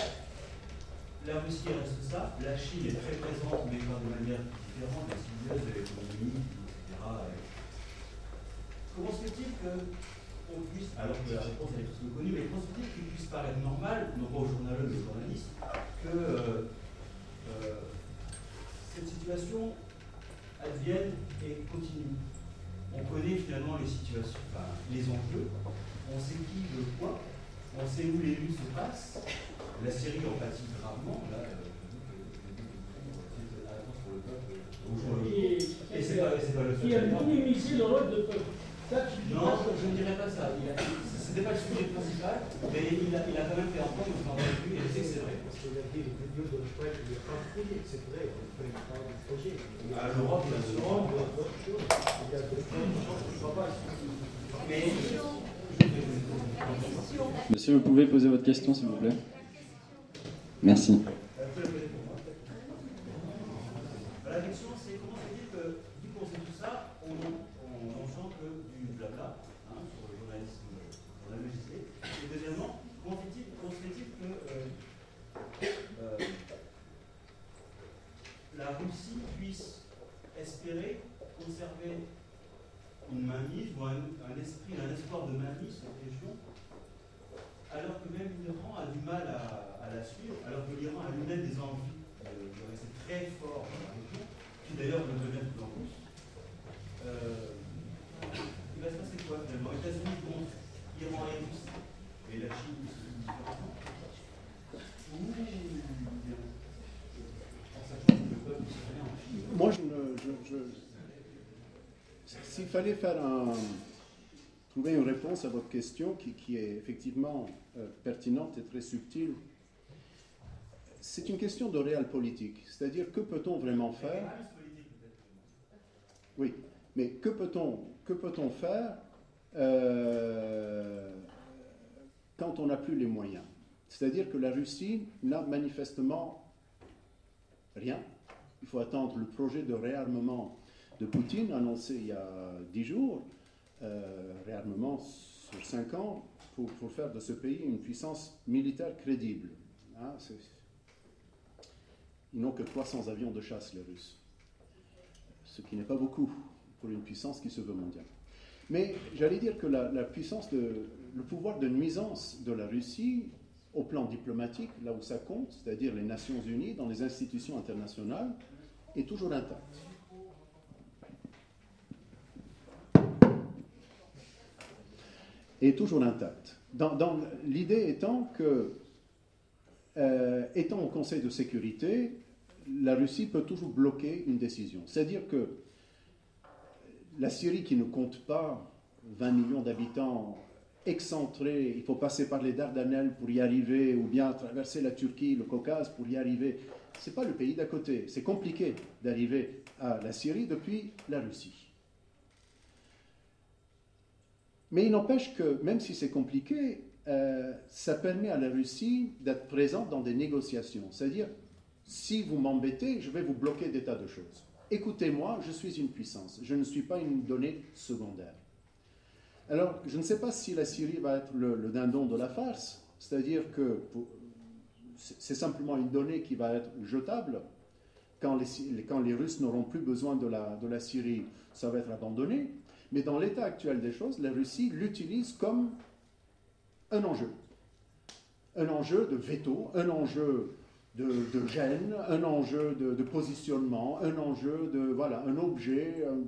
la Russie reste ça, la Chine est très présente, mais pas de manière différente, insidieuse, de l'économie, et cetera. Comment se fait-il que on puisse, alors que la réponse elle est tous connue, mais comment se fait-il qu'il puisse paraître normal, non pas aux journalistes, mais aux journalistes, que euh, euh, cette situation advienne et continue. On connaît finalement les situations, enfin, les enjeux, on sait qui veut quoi, on sait où les luttes se passent. La Syrie en pâtit gravement, là, euh, c'est la réponse pour le peuple. Et, et c'est pas, pas le qui a minimisé le rôle de peuple. Ça, non, je ne dirais pas ça. Ce n'était pas le sujet principal, mais il a, il a quand même fait entendre, je m'en rappelle plus, et je sais que c'est vrai. Parce qu'il a dit le milieu de l'Ukraine, il n'est pas fouillé, c'est vrai, on ne peut pas le projet. À l'Europe, il y a l'Europe, il y a d'autres choses. Il y a d'autres choses qui travaillent. Mais. Monsieur, vous pouvez poser votre question, s'il vous plaît. Merci. La question, c'est comment se dit que, vu qu'on sait tout ça, on n'entend que du blabla hein, sur le journalisme, on a législé. Et deuxièmement, comment se fait-il que euh, euh, la Russie puisse espérer conserver une mainmise ou un, un esprit, un espoir de mainmise sur cette région, alors que même l'Iran a du mal à, à la suivre, alors que l'Iran a lui-même des envies de, de rester très fort dans la région, qui d'ailleurs le devient de plus en plus. Euh, il va se passer quoi finalement? Les États-Unis contre Iran et Russie, et la Chine se dit différemment. Ou, en sachant que le peuple syrien en Chine. Moi, je ne. Je, je, s'il fallait faire un, trouver une réponse à votre question qui, qui est effectivement euh, pertinente et très subtile, c'est une question de réel politique. C'est-à-dire, que peut-on vraiment faire? Oui, mais que peut-on, que peut-on faire euh, quand on n'a plus les moyens? C'est-à-dire que la Russie n'a manifestement rien. Il faut attendre le projet de réarmement de Poutine, annoncé il y a dix jours, euh, réarmement sur cinq ans, pour, pour faire de ce pays une puissance militaire crédible. Hein, ils n'ont que trois cents avions de chasse, les Russes. Ce qui n'est pas beaucoup pour une puissance qui se veut mondiale. Mais j'allais dire que la, la puissance, de, le pouvoir de nuisance de la Russie, au plan diplomatique, là où ça compte, c'est-à-dire les Nations Unies, dans les institutions internationales, est toujours intact. Est toujours intacte. Dans, dans, l'idée étant que, euh, étant au Conseil de sécurité, la Russie peut toujours bloquer une décision. C'est-à-dire que la Syrie, qui ne compte pas vingt millions d'habitants, excentrée, il faut passer par les Dardanelles pour y arriver, ou bien traverser la Turquie, le Caucase pour y arriver, ce n'est pas le pays d'à côté. C'est compliqué d'arriver à la Syrie depuis la Russie. Mais il n'empêche que, même si c'est compliqué, euh, ça permet à la Russie d'être présente dans des négociations. C'est-à-dire, si vous m'embêtez, je vais vous bloquer des tas de choses. Écoutez-moi, je suis une puissance, je ne suis pas une donnée secondaire. Alors, je ne sais pas si la Syrie va être le, le dindon de la farce, c'est-à-dire que pour, c'est simplement une donnée qui va être jetable, quand les, quand les Russes n'auront plus besoin de la, de la Syrie, ça va être abandonné. Mais dans l'état actuel des choses, la Russie l'utilise comme un enjeu. Un enjeu de veto, un enjeu de, de gêne, un enjeu de, de positionnement, un enjeu de, voilà, un objet. Un...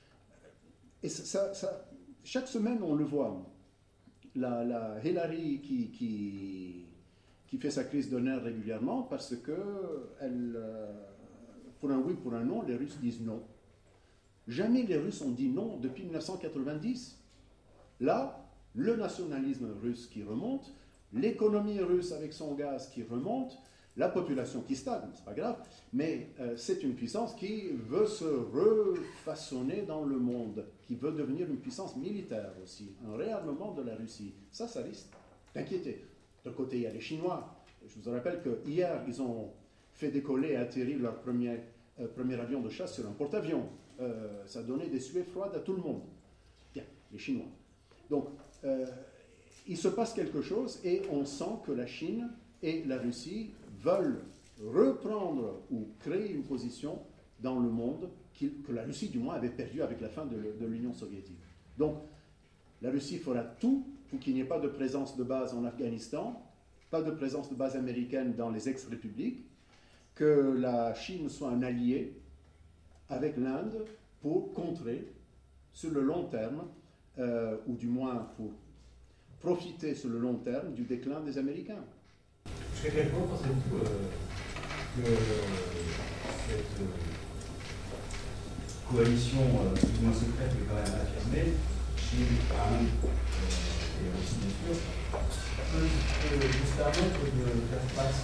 Et ça, ça, chaque semaine, on le voit. La, la Hillary qui, qui, qui fait sa crise de nerfs régulièrement parce que, elle, euh, pour un oui, pour un non, les Russes disent non. Jamais les Russes ont dit non depuis mille neuf cent quatre-vingt-dix. Là, le nationalisme russe qui remonte, l'économie russe avec son gaz qui remonte, la population qui stagne, c'est pas grave, mais euh, c'est une puissance qui veut se refaçonner dans le monde, qui veut devenir une puissance militaire aussi, un réarmement de la Russie. Ça, ça risque d'inquiéter. De côté, il y a les Chinois. Je vous rappelle qu'hier, ils ont fait décoller et atterrir leur premier, euh, premier avion de chasse sur un porte-avions. Euh, ça donnait des suées froides à tout le monde. Bien, les Chinois. Donc, euh, il se passe quelque chose et on sent que la Chine et la Russie veulent reprendre ou créer une position dans le monde que la Russie, du moins, avait perdue avec la fin de, de l'Union soviétique. Donc, la Russie fera tout pour qu'il n'y ait pas de présence de base en Afghanistan, pas de présence de base américaine dans les ex-républiques, que la Chine soit un allié avec l'Inde pour contrer, sur le long terme, euh, ou du moins pour profiter sur le long terme du déclin des Américains. Jusqu'à quel point pensez-vous euh, que cette euh, coalition euh, plus ou moins secrète, mais quand même affirmée, Chine, Inde euh, et Russie bien sûr, peut euh, vous permettre de faire face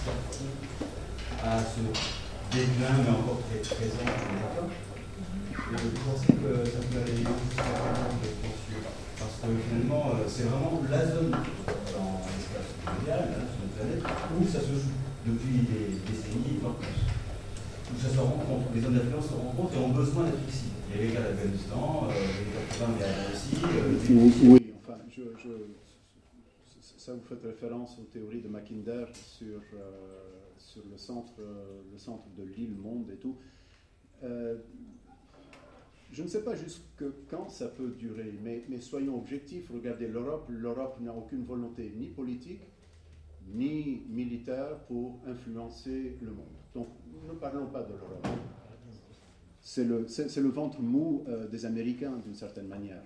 à ce déclin, mais encore très présent dans l'État? Et vous pensez que ça peut aller jusqu'à des tensions? Parce que finalement, euh, c'est vraiment la zone dans l'espace mondial, hein, sur notre planète, où ça se joue depuis des décennies, voire plus. Où ça se rencontre, les hommes d'influence se rencontrent et ont besoin d'être ici. Il y a les cas d'Afghanistan, euh, les quatre-vingts, mais avant aussi. Euh, oui, oui, enfin, je, je, ça vous faites référence aux théories de Mackinder sur, euh, sur le, centre, euh, le centre de l'île, monde et tout. Euh, Je ne sais pas jusque quand ça peut durer, mais, mais soyons objectifs, regardez l'Europe. L'Europe n'a aucune volonté ni politique, ni militaire pour influencer le monde. Donc, ne parlons pas de l'Europe. C'est le, c'est, c'est le ventre mou euh, des Américains, d'une certaine manière.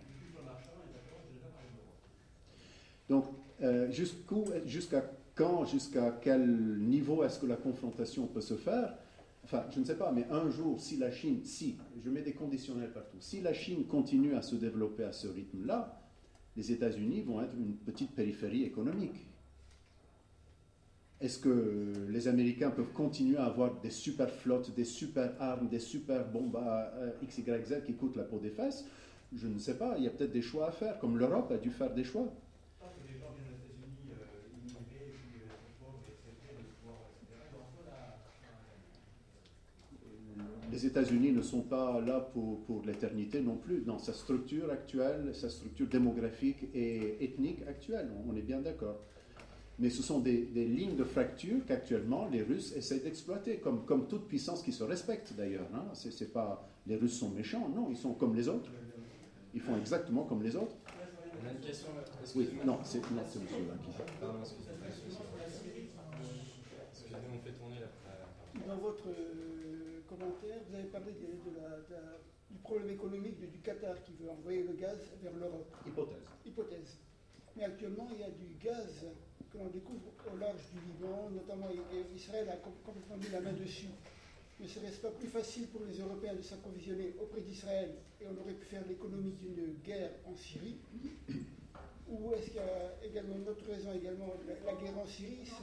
Donc, euh, jusqu'où, jusqu'à quand, jusqu'à quel niveau est-ce que la confrontation peut se faire? Enfin, je ne sais pas, mais un jour, si la Chine, si, je mets des conditionnels partout, si la Chine continue à se développer à ce rythme-là, les États-Unis vont être une petite périphérie économique. Est-ce que les Américains peuvent continuer à avoir des super flottes, des super armes, des super bombes à X Y Z qui coûtent la peau des fesses? Je ne sais pas, il y a peut-être des choix à faire, comme l'Europe a dû faire des choix. Les États-Unis ne sont pas là pour, pour l'éternité non plus, dans sa structure actuelle, sa structure démographique et ethnique actuelle, on est bien d'accord. Mais ce sont des, des lignes de fracture qu'actuellement les Russes essaient d'exploiter, comme, comme toute puissance qui se respecte d'ailleurs. Hein. C'est, c'est pas, les Russes sont méchants, non, ils sont comme les autres. Ils font exactement comme les autres. On a une question là. Oui, non, c'est, non, c'est monsieur là qui... Pardon, excusez-moi. Excusez-moi, on fait tourner la... Dans votre euh, commentaire, vous avez parlé de, de la, de la, du problème économique de, du Qatar qui veut envoyer le gaz vers l'Europe. Hypothèse. Hypothèse. Mais actuellement, il y a du gaz que l'on découvre au large du Liban, notamment Israël a complètement mis la main dessus. Ne serait-ce pas plus facile pour les Européens de s'approvisionner auprès d'Israël et on aurait pu faire l'économie d'une guerre en Syrie? Ou est-ce qu'il y a également une autre raison également, la, la guerre en Syrie ça,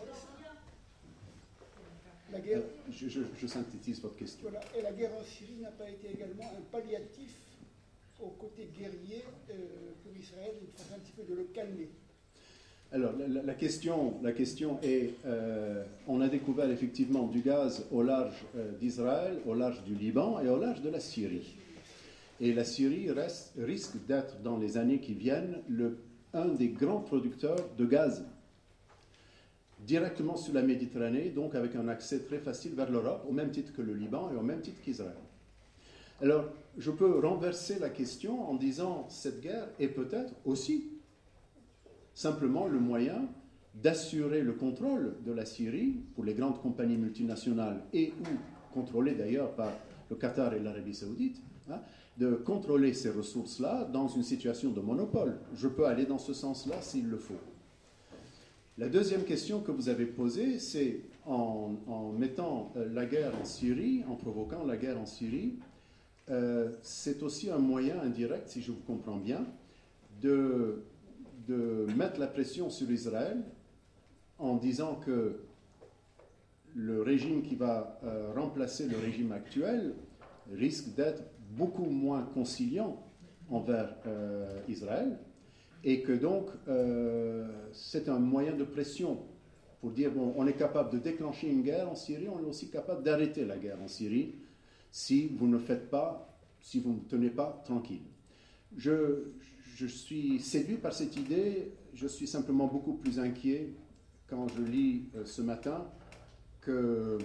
la guerre, euh, je, je, je synthétise votre question. Voilà, et la guerre en Syrie n'a pas été également un palliatif au côté guerrier euh, pour Israël, une façon un petit peu de le calmer? Alors, la, la, question, la question est, euh, on a découvert effectivement du gaz au large euh, d'Israël, au large du Liban et au large de la Syrie. Et la Syrie reste, risque d'être, dans les années qui viennent, le, un des grands producteurs de gaz. directement sur la Méditerranée, donc avec un accès très facile vers l'Europe, au même titre que le Liban et au même titre qu'Israël. Alors, je peux renverser la question en disant cette guerre est peut-être aussi simplement le moyen d'assurer le contrôle de la Syrie pour les grandes compagnies multinationales et ou contrôlées d'ailleurs par le Qatar et l'Arabie Saoudite, hein, de contrôler ces ressources-là dans une situation de monopole. Je peux aller dans ce sens-là s'il le faut. La deuxième question que vous avez posée, c'est en, en mettant la guerre en Syrie, en provoquant la guerre en Syrie, euh, c'est aussi un moyen indirect, si je vous comprends bien, de, de mettre la pression sur Israël en disant que le régime qui va euh, remplacer le régime actuel risque d'être beaucoup moins conciliant envers euh, Israël, et que donc euh, c'est un moyen de pression pour dire, bon, on est capable de déclencher une guerre en Syrie, on est aussi capable d'arrêter la guerre en Syrie si vous ne faites pas, si vous ne tenez pas tranquille. Je, je suis séduit par cette idée, je suis simplement beaucoup plus inquiet quand je lis euh, ce matin que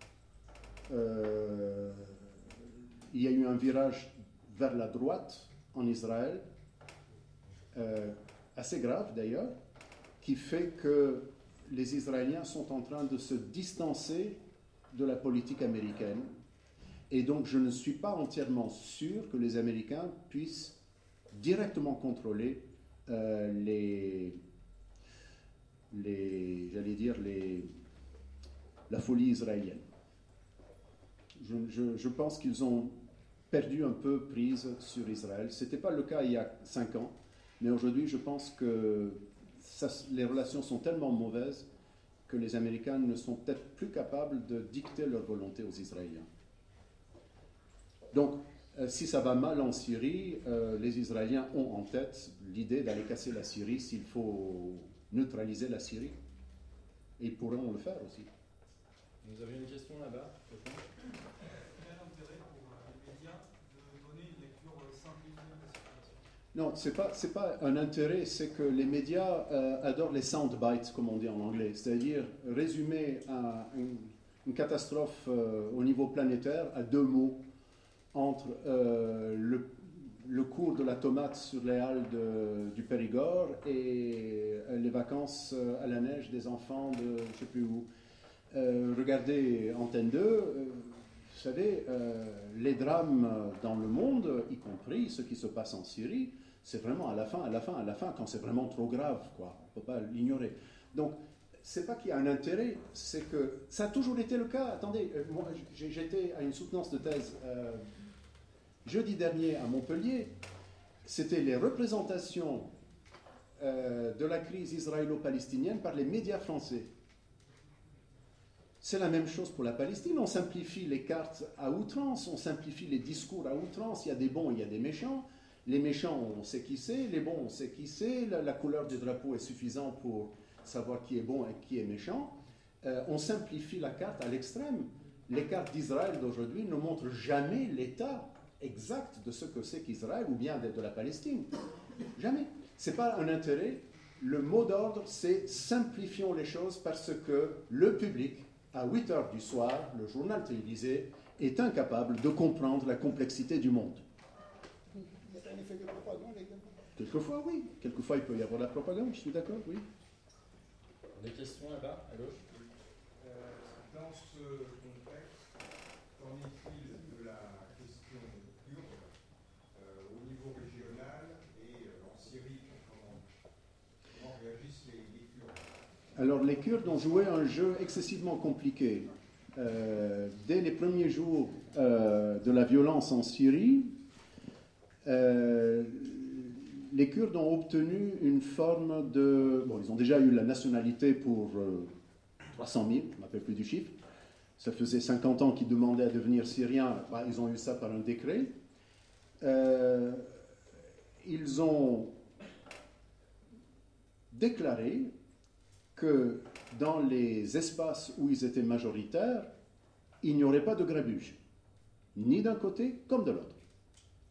euh, il y a eu un virage vers la droite en Israël, euh, assez grave d'ailleurs, qui fait que les Israéliens sont en train de se distancer de la politique américaine. Et donc je ne suis pas entièrement sûr que les Américains puissent directement contrôler euh, les, les, j'allais dire, les, la folie israélienne. Je, je, je pense qu'ils ont perdu un peu prise sur Israël. Ce n'était pas le cas il y a cinq ans, mais aujourd'hui, je pense que ça, les relations sont tellement mauvaises que les Américains ne sont peut-être plus capables de dicter leur volonté aux Israéliens. Donc, euh, si ça va mal en Syrie, euh, les Israéliens ont en tête l'idée d'aller casser la Syrie s'il faut neutraliser la Syrie. Et ils pourront le faire aussi. Vous avez une question là-bas ? Non, ce n'est pas, c'est pas un intérêt, c'est que les médias euh, adorent les soundbites, comme on dit en anglais, c'est-à-dire résumer un, une, une catastrophe euh, au niveau planétaire à deux mots, entre euh, le, le cours de la tomate sur les halles de, du Périgord et euh, les vacances à la neige des enfants de je ne sais plus où. Euh, regardez Antenne deux, euh, vous savez, euh, les drames dans le monde, y compris ce qui se passe en Syrie, c'est vraiment à la fin, à la fin, à la fin, quand c'est vraiment trop grave, quoi. On ne peut pas l'ignorer. Donc, c'est pas qu'il y a un intérêt, c'est que ça a toujours été le cas. Attendez, euh, moi, j'étais à une soutenance de thèse euh, jeudi dernier à Montpellier. C'était les représentations euh, de la crise israélo-palestinienne par les médias français. C'est la même chose pour la Palestine. On simplifie les cartes à outrance, on simplifie les discours à outrance. Il y a des bons, il y a des méchants. Les méchants, on sait qui c'est. Les bons, on sait qui c'est. La, la couleur du drapeau est suffisante pour savoir qui est bon et qui est méchant. Euh, on simplifie la carte à l'extrême. Les cartes d'Israël d'aujourd'hui ne montrent jamais l'état exact de ce que c'est qu'Israël ou bien de, de la Palestine. Jamais. Ce n'est pas un intérêt. Le mot d'ordre, c'est simplifions les choses parce que le public, à huit heures du soir, le journal télévisé est incapable de comprendre la complexité du monde. Il y a un effet de propagande également. Quelquefois, oui. Quelquefois, il peut y avoir de la propagande, je suis d'accord, oui. Des questions là-bas, à gauche ? euh, Dans ce contexte, qu'en est-il de la question kurde euh, au niveau régional et euh, en Syrie comment, comment réagissent les, les Kurdes? Alors, les Kurdes ont joué un jeu excessivement compliqué. Euh, dès les premiers jours euh, de la violence en Syrie, euh, les Kurdes ont obtenu une forme de... Bon, ils ont déjà eu la nationalité pour euh, trois cent mille, je ne m'appelle plus du chiffre. Ça faisait cinquante ans qu'ils demandaient à devenir syriens. Bah, ils ont eu ça par un décret. Euh, ils ont déclaré que dans les espaces où ils étaient majoritaires, il n'y aurait pas de grabuge, ni d'un côté comme de l'autre. Pourquoi ?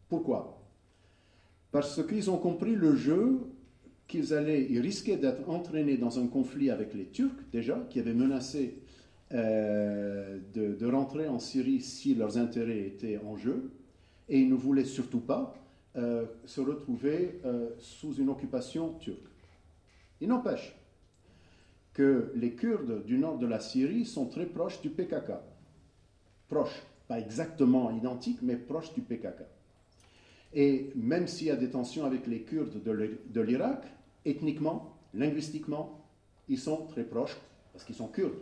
Parce qu'ils ont compris le jeu qu'ils allaient, ils risquaient d'être entraînés dans un conflit avec les Turcs, déjà, qui avaient menacé euh, de, de rentrer en Syrie si leurs intérêts étaient en jeu, et ils ne voulaient surtout pas euh, se retrouver euh, sous une occupation turque. Il n'empêche que les Kurdes du nord de la Syrie sont très proches du P K K. Proches, pas exactement identiques, mais proches du P K K. Et même s'il y a des tensions avec les Kurdes de l'Irak, ethniquement, linguistiquement, ils sont très proches parce qu'ils sont Kurdes.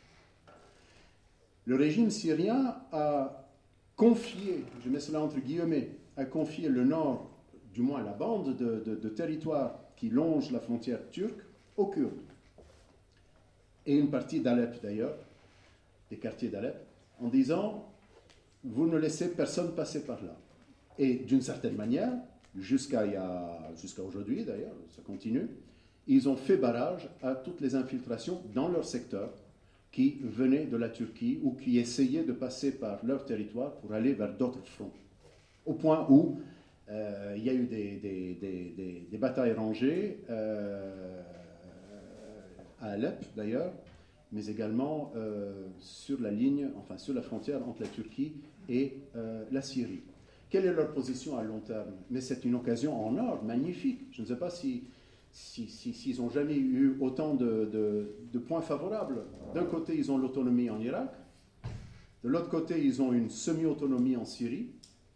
Le régime syrien a confié, je mets cela entre guillemets, a confié le nord, du moins la bande de, de, de territoire qui longe la frontière turque, aux Kurdes. Et une partie d'Alep d'ailleurs, des quartiers d'Alep, en disant « vous ne laissez personne passer par là ». Et d'une certaine manière, jusqu'à jusqu'à aujourd'hui d'ailleurs, ça continue, ils ont fait barrage à toutes les infiltrations dans leur secteur qui venaient de la Turquie ou qui essayaient de passer par leur territoire pour aller vers d'autres fronts. Au point où euh, il y a eu des, des, des, des, des batailles rangées euh, à Alep d'ailleurs, mais également euh, sur la ligne, enfin sur la frontière entre la Turquie et euh, la Syrie. Quelle est leur position à long terme? Mais c'est une occasion en or, magnifique. Je ne sais pas si, si, si, s'ils ont jamais eu autant de, de, de points favorables. D'un côté, ils ont l'autonomie en Irak. De l'autre côté, ils ont une semi-autonomie en Syrie.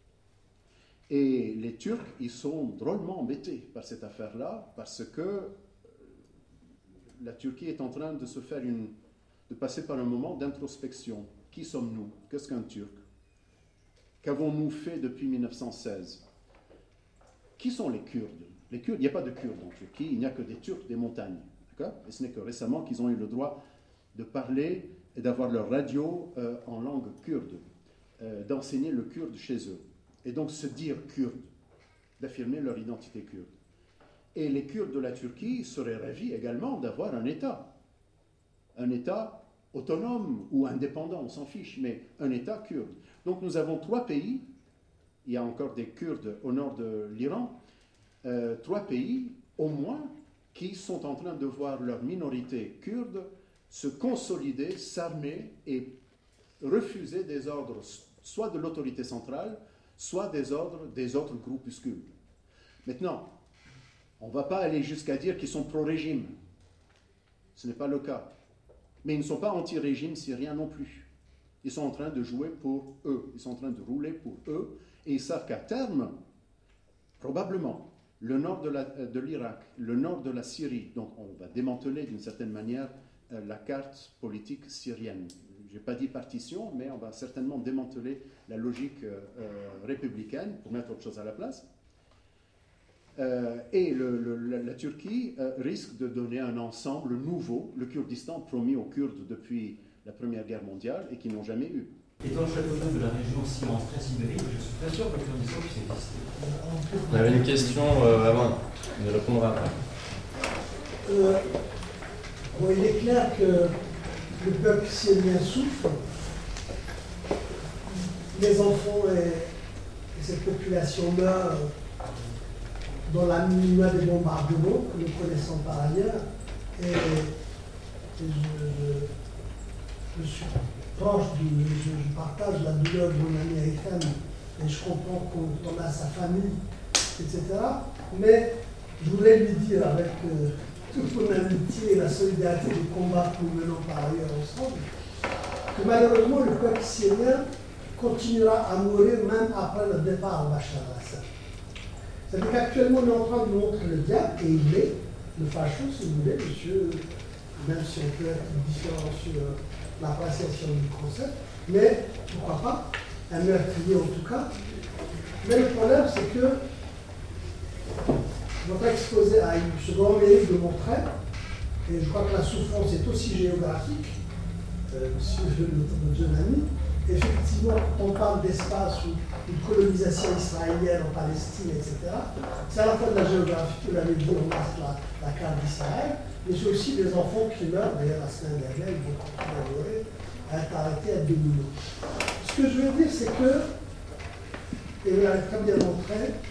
Et les Turcs, ils sont drôlement embêtés par cette affaire-là, parce que la Turquie est en train de se faire une, de passer par un moment d'introspection. Qui sommes-nous? Qu'est-ce qu'un Turc? Qu'avons-nous fait depuis mille neuf cent seize? Qui sont les Kurdes? Les Kurdes, il n'y a pas de Kurdes en Turquie, il n'y a que des Turcs des montagnes. Et ce n'est que récemment qu'ils ont eu le droit de parler et d'avoir leur radio euh, en langue kurde, euh, d'enseigner le kurde chez eux. Et donc se dire kurde, d'affirmer leur identité kurde. Et les Kurdes de la Turquie seraient ravis également d'avoir un État. Un État autonome ou indépendant, on s'en fiche, mais un État kurde. Donc nous avons trois pays, il y a encore des Kurdes au nord de l'Iran, euh, trois pays au moins qui sont en train de voir leur minorité kurde se consolider, s'armer et refuser des ordres soit de l'autorité centrale, soit des ordres des autres groupuscules. Maintenant, on ne va pas aller jusqu'à dire qu'ils sont pro-régime. Ce n'est pas le cas. Mais ils ne sont pas anti-régime syrien non plus. Ils sont en train de jouer pour eux. Ils sont en train de rouler pour eux. Et ils savent qu'à terme, probablement, le nord de l'Irak, le nord de la Syrie, donc on va démanteler d'une certaine manière euh, la carte politique syrienne. Je n'ai pas dit partition, mais on va certainement démanteler la logique euh, euh, républicaine pour mettre autre chose à la place. Euh, et le, le, la, la Turquie euh, risque de donner un ensemble nouveau, le Kurdistan promis aux Kurdes depuis la Première Guerre mondiale et qui n'ont jamais eu. Étant château de la région ciment très sibérique, je suis très sûr que le Kurdistan puisse exister. On avait une question euh, avant, on y répondra après. Euh, bon, il est clair que le peuple syrien souffre. Les enfants et, et cette population meurent dans la minima des bombardements que nous connaissons par ailleurs. Et, et je, je, je suis proche, du, je, je partage la douleur de mon américaine et je comprends qu'on a sa famille, et cetera. Mais je voudrais lui dire avec euh, toute mon amitié et la solidarité du combat que nous menons par ailleurs ensemble, que malheureusement le peuple syrien continuera à mourir même après le départ de Bachar al-Assad. C'est-à-dire qu'actuellement, on est en train de montrer le diable, et il est, le facho, si vous voulez, monsieur, même si on peut être différent sur l'appréciation du concept, mais pourquoi pas, un meurtrier en tout cas. Mais le problème, c'est que votre exposé a eu ce grand mérite de montrer, et je crois que la souffrance est aussi géographique, euh, si je veux notre jeune ami. Effectivement, on parle d'espace ou une colonisation israélienne en Palestine, et cetera. C'est à la fois de la géographie, vous l'avez dit, on passe la, la carte d'Israël, mais c'est aussi des enfants qui meurent, d'ailleurs la semaine dernière, ils vont continuer à mourir, à être arrêtés à deux millions. Ce que je veux dire, c'est que, et vous l'avez très bien montré,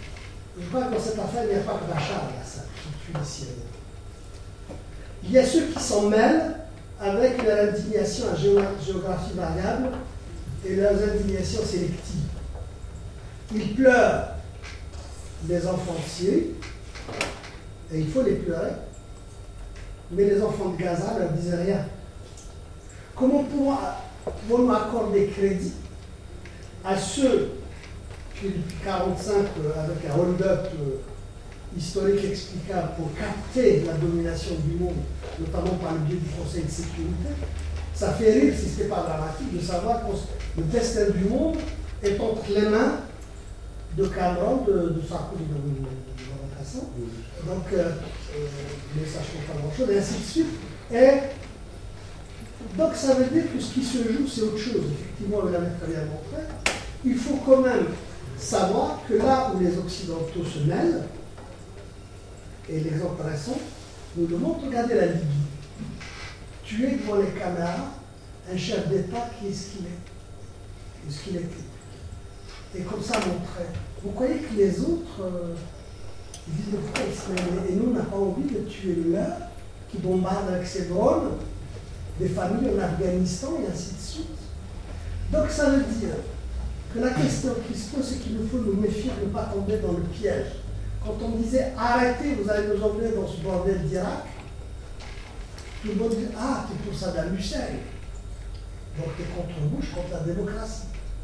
je crois que dans cette affaire, il n'y a pas que Bachar al-Assad qui tue les Syriens. Il y a ceux qui s'en mêlent avec leur indignation à géographie variable et leurs indignations sélectives. Ils pleurent les enfants de Syrie, et il faut les pleurer, mais les enfants de Gaza ne leur disent rien. Comment pouvons-nous accorder crédit à ceux qui, depuis mille neuf cent quarante-cinq, avec un hold-up historique explicable pour capter la domination du monde, notamment par le biais du Conseil de sécurité, ça fait rire, si ce n'est pas dramatique, de savoir que le destin du monde est entre les mains de Cameron, de, de Sarkozy, de, de, de donc, euh, euh, mais ça ne change pas grand-chose, et ainsi de suite. Et donc, ça veut dire que ce qui se joue, c'est autre chose. Effectivement, vous l'avez très bien montré. Il faut quand même savoir que là où les Occidentaux se mêlent, et l'exemple récent nous le montre, regardez la Libye. Tuer devant les caméras un chef d'État qui est ce qu'il est, et ce qu'il était. Et comme ça montrer. Vous croyez que les autres euh, disent pourquoi ils se mêlent, et nous on n'a pas envie de tuer le leur qui bombarde avec ses drones des familles en Afghanistan et ainsi de suite. Donc ça veut dire que la question qui se pose, c'est qu'il nous faut nous méfier de ne pas tomber dans le piège. Quand on disait arrêtez, vous allez nous emmener dans ce bordel d'Irak, tout le monde dit ah, tu es pour Saddam Hussein. Donc tu es contre Bush, contre la démocratie.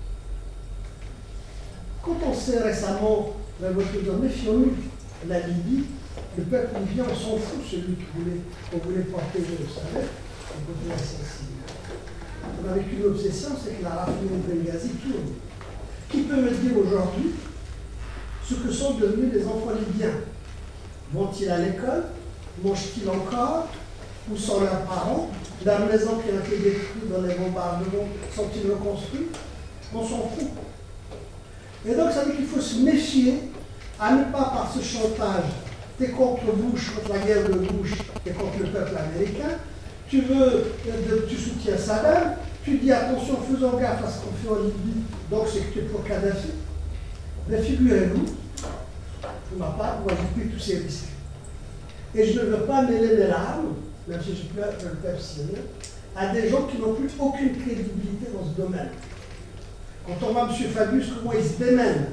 Quand on s'est récemment révolté dans méfions-nous, la Libye, le peuple libyen, on s'en fout, celui qui voulait, qu'on voulait protéger, vous savez, les populations civiles. On avait qu'une obsession, c'est que la raffinerie de Benghazi tourne. Qui peut me dire aujourd'hui ce que sont devenus les enfants libyens? Vont-ils à l'école? Mangent-ils encore? Où sont leurs parents? Leurs maisons qui ont été détruites dans les bombardements sont-ils reconstruits? On s'en fout. Et donc ça veut dire qu'il faut se méfier à ne pas par ce chantage, t'es contre Bush, contre la guerre de Bush, t'es contre le peuple américain, tu veux, tu soutiens Saddam, tu dis attention, faisons gaffe à ce qu'on fait en Libye, donc c'est que tu es pour Kadhafi. Mais figurez-vous, pour ma part, moi j'ai pris tous ces risques. Et je ne veux pas mêler mes larmes, même si je pleure le peuple syrien, à des gens qui n'ont plus aucune crédibilité dans ce domaine. Quand on voit M. Fabius, comment il se démène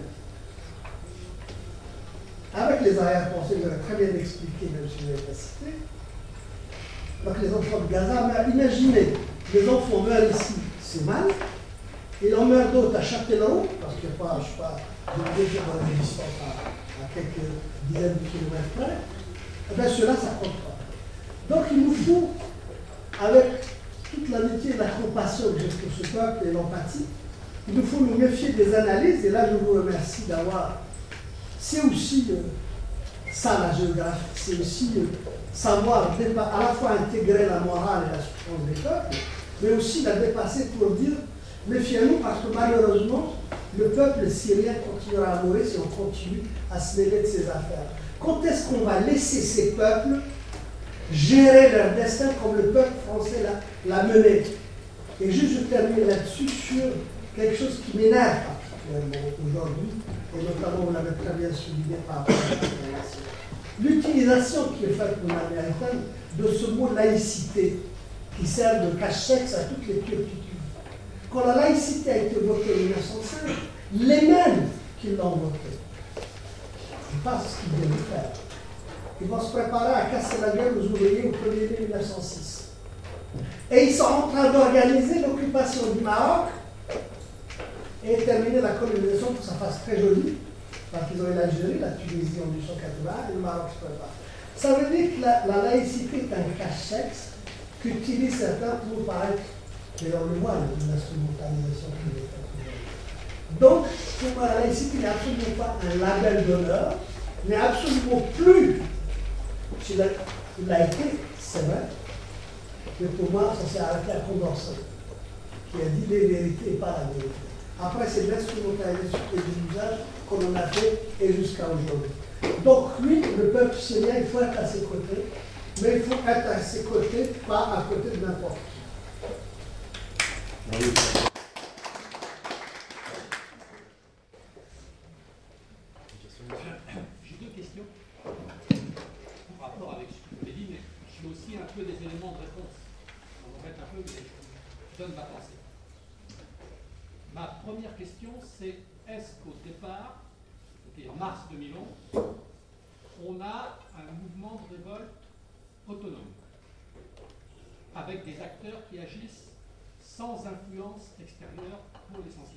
avec les arrière-pensées, vous avez très bien expliqué, même si vous n'avez pas cité, donc les enfants de Gaza, mais imaginez, les enfants meurent ici, c'est mal, et on meurt d'autres à Châtellerault, parce qu'il n'y a pas, je ne sais pas, de dire dans la distance à, à quelques dizaines de kilomètres près, et bien ceux-là, ça ne compte pas. Donc il nous faut, avec toute l'amitié et la compassion que j'ai pour ce peuple et l'empathie, il nous faut nous méfier des analyses, et là je vous remercie d'avoir. C'est aussi euh, ça la géographie, c'est aussi euh, savoir à la fois intégrer la morale et la souffrance des peuples, mais aussi la dépasser pour dire méfiez-nous parce que malheureusement, le peuple syrien continuera à mourir si on continue à se mêler de ses affaires. Quand est-ce qu'on va laisser ces peuples gérer leur destin comme le peuple français l'a mené? Et juste je termine là-dessus sur quelque chose qui m'énerve particulièrement aujourd'hui, et notamment vous l'avez très bien souligné par rapport à l'information. L'utilisation qui est faite par l'américaine de ce mot laïcité, qui sert de cache-sexe à toutes les turpitudes. Quand la laïcité a été votée en mille neuf cent cinq, les mêmes qui l'ont votée, c'est pas ce qu'ils viennent faire. Ils vont se préparer à casser la gueule aux ouvriers au premier mai mille neuf cent six. Et ils sont en train d'organiser l'occupation du Maroc et terminer la colonisation pour que ça fasse très joli, parce qu'ils ont eu l'Algérie, la Tunisie en mille neuf cent quatre-vingts et le Maroc se prépare. Ça veut dire que la, la laïcité est un cache-sexe qu'utilisent certains pour paraître, et on le voit, l'instrumentalisation qui est faite. Donc, pour moi, la laïcité n'est absolument pas un label d'honneur, n'est absolument plus, il a, il a été, c'est vrai, mais pour moi, ça s'est arrêté à Condorcet, qui a dit les vérités et pas la vérité. Après, c'est l'instrumentalisation et l'usage qu'on en a fait et jusqu'à aujourd'hui. Donc, lui, le peuple syrien, il faut être à ses côtés, mais il faut être à ses côtés, pas à côté de n'importe qui. J'ai deux questions en rapport avec ce que vous avez dit, mais j'ai aussi un peu des éléments de réponse. On va mettre un peu, mais je donne ma pensée. Ma première question, c'est est-ce qu'au départ, okay, en mars deux mille onze, on a un mouvement de révolte autonome, avec des acteurs qui agissent sans influence extérieure pour l'essentiel.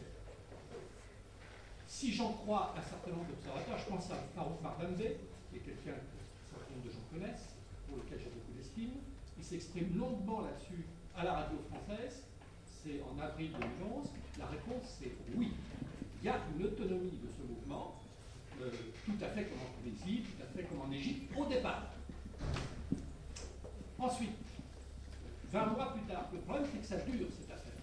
Si j'en crois un certain nombre d'observateurs, je pense à Farouk Mardambe, qui est quelqu'un que un certain nombre de gens connaissent, pour lequel j'ai beaucoup d'estime. Il s'exprime longuement là-dessus à la radio française. C'est en avril deux mille onze. La réponse, c'est oui. Il y a une autonomie de ce mouvement, euh, tout à fait comme en Tunisie, tout à fait comme en Égypte, au départ. Ensuite, vingt mois plus tard, le problème, c'est que ça dure, cette affaire,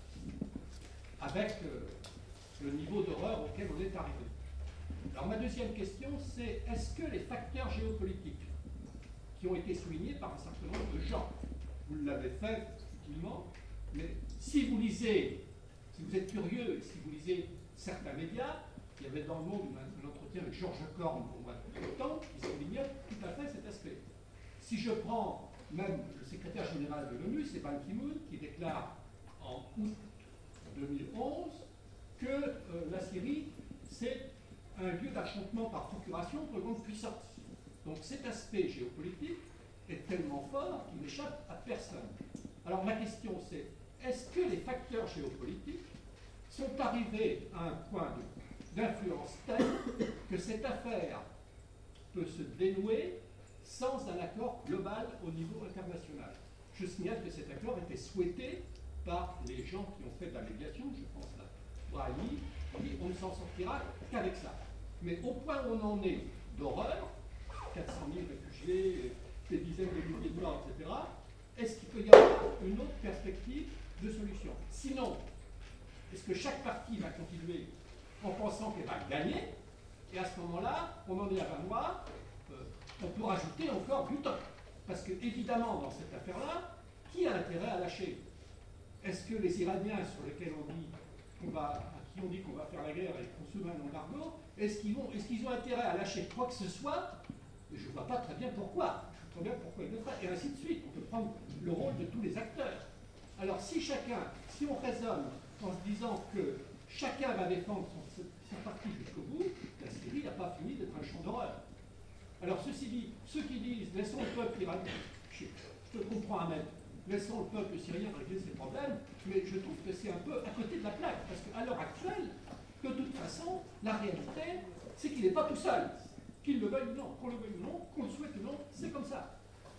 avec euh, le niveau d'horreur auquel on est arrivé. Alors ma deuxième question, c'est est-ce que les facteurs géopolitiques qui ont été soulignés par un certain nombre de gens, vous l'avez fait utilement, mais si vous lisez, si vous êtes curieux, si vous lisez certains médias, il y avait dans le Monde un, un entretien avec Georges Corne au mois d'octobre qui soulignait tout à fait cet aspect. Si je prends même le secrétaire général de l'ONU, c'est Ban Ki-moon, qui déclare en août deux mille onze que euh, la Syrie, c'est un lieu d'affrontement par procuration pour les grandes puissances. Donc cet aspect géopolitique est tellement fort qu'il n'échappe à personne. Alors ma question c'est, est-ce que les facteurs géopolitiques sont arrivés à un point d'influence tel que cette affaire peut se dénouer sans un accord global au niveau international? Je signale que cet accord était souhaité par les gens qui ont fait de la médiation, je pense à Brahimi, qui dit on ne s'en sortira qu'avec ça. Mais au point où on en est d'horreur, quatre cent mille réfugiés, des dizaines de milliers de morts, et cetera, est-ce qu'il peut y avoir une autre perspective de solution? Sinon, est-ce que chaque partie va continuer en pensant qu'elle va gagner? Et à ce moment-là, on en est à vingt mois, euh, on peut rajouter encore du temps. Parce que, évidemment, dans cette affaire-là, qui a intérêt à lâcher? Est-ce que les Iraniens sur lesquels on dit qu'on va, à qui on dit qu'on va faire la guerre et qu'on soumet un embargo, est-ce qu'ils vont, est-ce qu'ils ont intérêt à lâcher quoi que ce soit? Je ne vois pas très bien pourquoi. Je vois très bien pourquoi ils le feraient. Et ainsi de suite. On peut prendre le rôle de tous les acteurs. Alors si chacun, si on raisonne en se disant que chacun va défendre son, son parti jusqu'au bout, la Syrie n'a pas fini d'être un champ d'horreur. Alors ceci dit, ceux qui disent laissons le peuple iranien, je, je te comprends à même, laissons le peuple syrien régler ses problèmes, mais je trouve que c'est un peu à côté de la plaque, parce qu'à l'heure actuelle, de toute façon, la réalité, c'est qu'il n'est pas tout seul. Qu'il le veuille ou non, qu'on le veuille ou non, qu'on le souhaite ou non, c'est comme ça.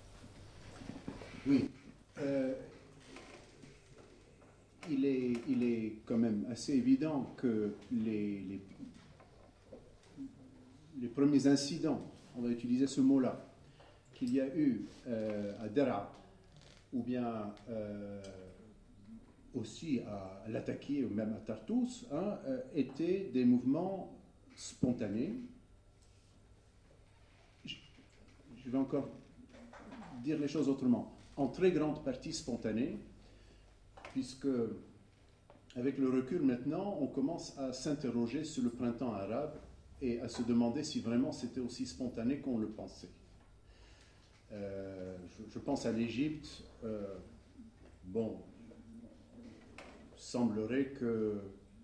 Oui. Euh, il, est, il est quand même assez évident que les, les, les premiers incidents, on va utiliser ce mot-là, qu'il y a eu euh, à Dera, ou bien euh, aussi à Latakia, ou même à Tartous, hein, euh, étaient des mouvements spontanés. Je vais encore dire les choses autrement. En très grande partie spontanée, puisque avec le recul maintenant, on commence à s'interroger sur le printemps arabe et à se demander si vraiment c'était aussi spontané qu'on le pensait. Euh, je, je pense à l'Égypte. Euh, bon, semblerait que,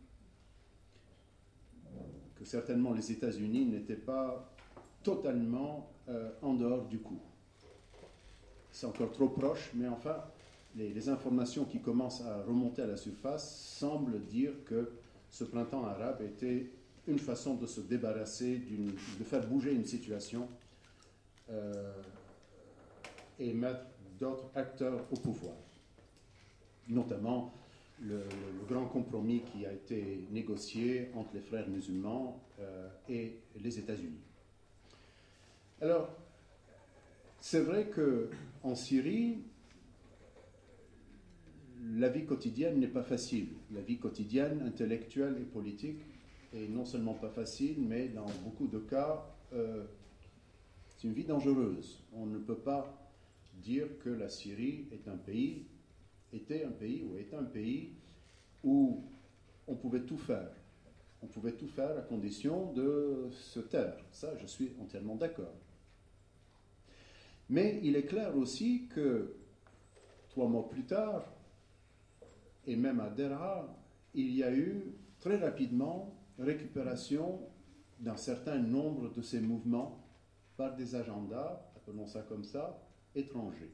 que certainement les États-Unis n'étaient pas totalement euh, en dehors du coup. C'est encore trop proche, mais enfin, les, les informations qui commencent à remonter à la surface semblent dire que ce printemps arabe était une façon de se débarrasser, d'une, de faire bouger une situation euh, et mettre d'autres acteurs au pouvoir. Notamment le, le, le grand compromis qui a été négocié entre les frères musulmans euh, et les États-Unis. Alors, c'est vrai qu'en Syrie, la vie quotidienne n'est pas facile. La vie quotidienne, intellectuelle et politique est non seulement pas facile, mais dans beaucoup de cas, euh, c'est une vie dangereuse. On ne peut pas dire que la Syrie est un pays, était un pays ou est un pays où on pouvait tout faire on pouvait tout faire à condition de se taire. Ça, je suis entièrement d'accord. Mais il est clair aussi que trois mois plus tard, et même à Deraa, il y a eu très rapidement récupération d'un certain nombre de ces mouvements par des agendas, appelons ça comme ça, étrangers.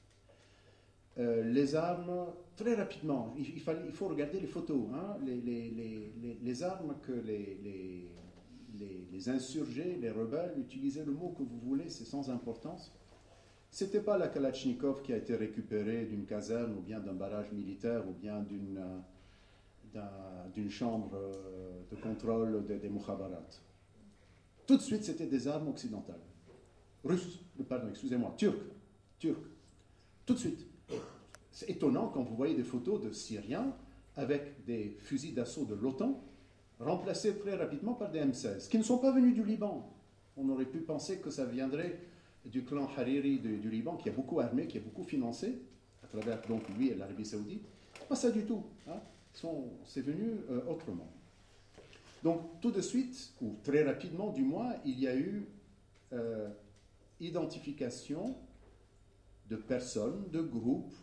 Euh, les armes, très rapidement, il, il, fallait, il faut regarder les photos, hein, les, les, les, les armes que les, les, les, les insurgés, les rebelles, utilisaient le mot que vous voulez, c'est sans importance. Ce n'était pas la Kalachnikov qui a été récupérée d'une caserne ou bien d'un barrage militaire ou bien d'une, d'un, d'une chambre de contrôle des, des mukhabarat. Tout de suite, c'était des armes occidentales. Russes, pardon, excusez-moi, turques, turques. Tout de suite. C'est étonnant quand vous voyez des photos de Syriens avec des fusils d'assaut de l'OTAN remplacés très rapidement par des M seize, qui ne sont pas venus du Liban. On aurait pu penser que ça viendrait du clan Hariri du, du Liban, qui a beaucoup armé, qui a beaucoup financé, à travers donc lui et l'Arabie Saoudite. Pas ça du tout. Hein. Sont, c'est venu euh, autrement. Donc tout de suite, ou très rapidement du moins, il y a eu euh, identification de personnes, de groupes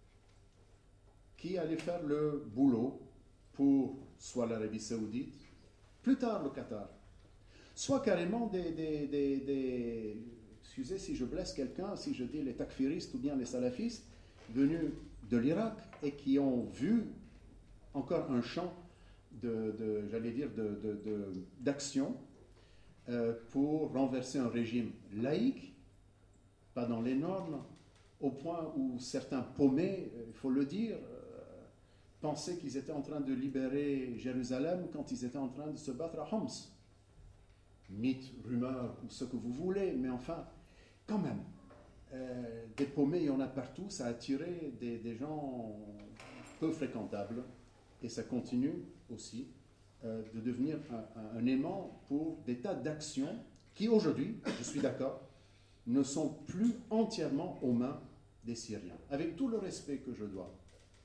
qui allaient faire le boulot pour soit l'Arabie Saoudite, plus tard le Qatar, soit carrément des, des, des, des excusez si je blesse quelqu'un, si je dis les takfiristes ou bien les salafistes venus de l'Irak et qui ont vu encore un champ de, de j'allais dire, de, de, de, d'action euh, pour renverser un régime laïque, pas dans les normes, au point où certains paumés, il faut le dire, euh, pensaient qu'ils étaient en train de libérer Jérusalem quand ils étaient en train de se battre à Homs. Mythe, rumeur, ou ce que vous voulez, mais enfin, quand même, euh, des paumés, il y en a partout, ça a attiré des, des gens peu fréquentables, et ça continue aussi euh, de devenir un, un, un aimant pour des tas d'actions qui, aujourd'hui, je suis d'accord, ne sont plus entièrement aux mains des Syriens, avec tout le respect que je dois.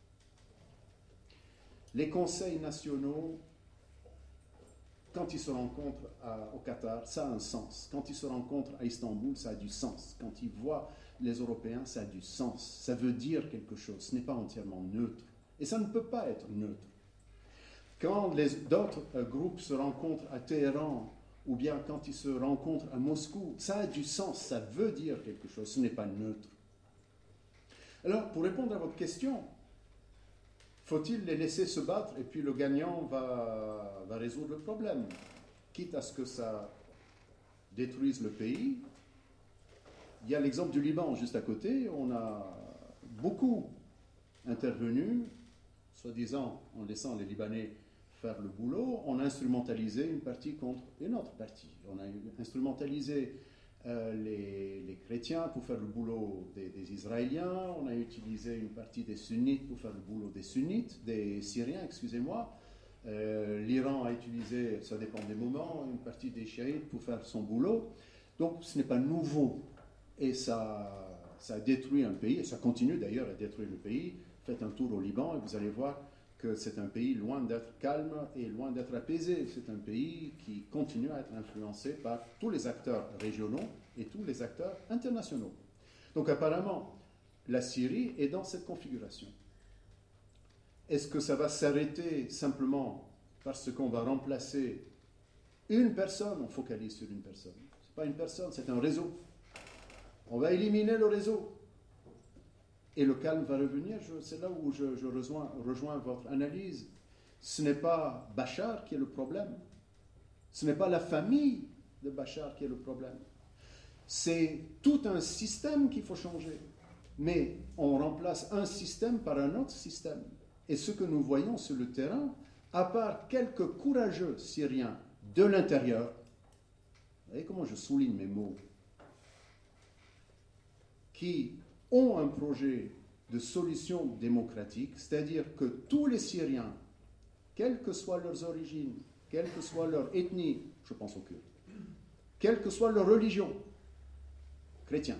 Les conseils nationaux, quand ils se rencontrent à, au Qatar, ça a un sens. Quand ils se rencontrent à Istanbul, ça a du sens. Quand ils voient les Européens, ça a du sens. Ça veut dire quelque chose. Ce n'est pas entièrement neutre. Et ça ne peut pas être neutre. Quand les, d'autres euh, groupes se rencontrent à Téhéran, ou bien quand ils se rencontrent à Moscou, ça a du sens. Ça veut dire quelque chose. Ce n'est pas neutre. Alors, pour répondre à votre question, faut-il les laisser se battre et puis le gagnant va, va résoudre le problème, quitte à ce que ça détruise le pays? Il y a l'exemple du Liban juste à côté. On a beaucoup intervenu, soi-disant en laissant les Libanais faire le boulot. On a instrumentalisé une partie contre une autre partie. On a instrumentalisé euh, les, les chrétiens pour faire le boulot des, des Israéliens. On a utilisé une partie des sunnites pour faire le boulot des sunnites, des Syriens, excusez-moi. Euh, L'Iran a utilisé, ça dépend des moments, une partie des chiites pour faire son boulot. Donc ce n'est pas nouveau. Et ça, ça a détruit un pays, et ça continue d'ailleurs à détruire le pays. Faites un tour au Liban et vous allez voir que c'est un pays loin d'être calme et loin d'être apaisé. C'est un pays qui continue à être influencé par tous les acteurs régionaux et tous les acteurs internationaux. Donc apparemment, la Syrie est dans cette configuration. Est-ce que ça va s'arrêter simplement parce qu'on va remplacer une personne? On focalise sur une personne. Ce n'est pas une personne, c'est un réseau. On va éliminer le réseau. Et le calme va revenir. Je, c'est là où je, je rejoins, rejoins votre analyse. Ce n'est pas Bachar qui est le problème. Ce n'est pas la famille de Bachar qui est le problème. C'est tout un système qu'il faut changer. Mais on remplace un système par un autre système. Et ce que nous voyons sur le terrain, à part quelques courageux Syriens de l'intérieur, vous voyez comment je souligne mes mots, qui ont un projet de solution démocratique, c'est-à-dire que tous les Syriens, quelles que soient leurs origines, quelle que soit leur ethnie, je pense aux Kurdes, quelle que soit leur religion, chrétiens,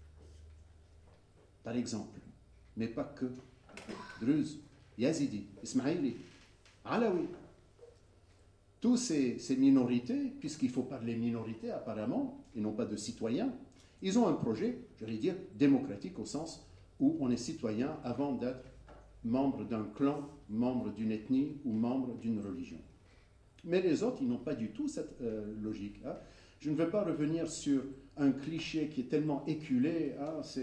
par exemple, mais pas que, Druze, Yazidi, Ismaïli, Alaoui, toutes ces, ces minorités, puisqu'il faut parler minorités apparemment, et non pas de citoyens, ils ont un projet, j'allais dire, démocratique au sens où on est citoyen avant d'être membre d'un clan, membre d'une ethnie ou membre d'une religion. Mais les autres, ils n'ont pas du tout cette euh, logique. Hein. Je ne veux pas revenir sur un cliché qui est tellement éculé, hein, c'est...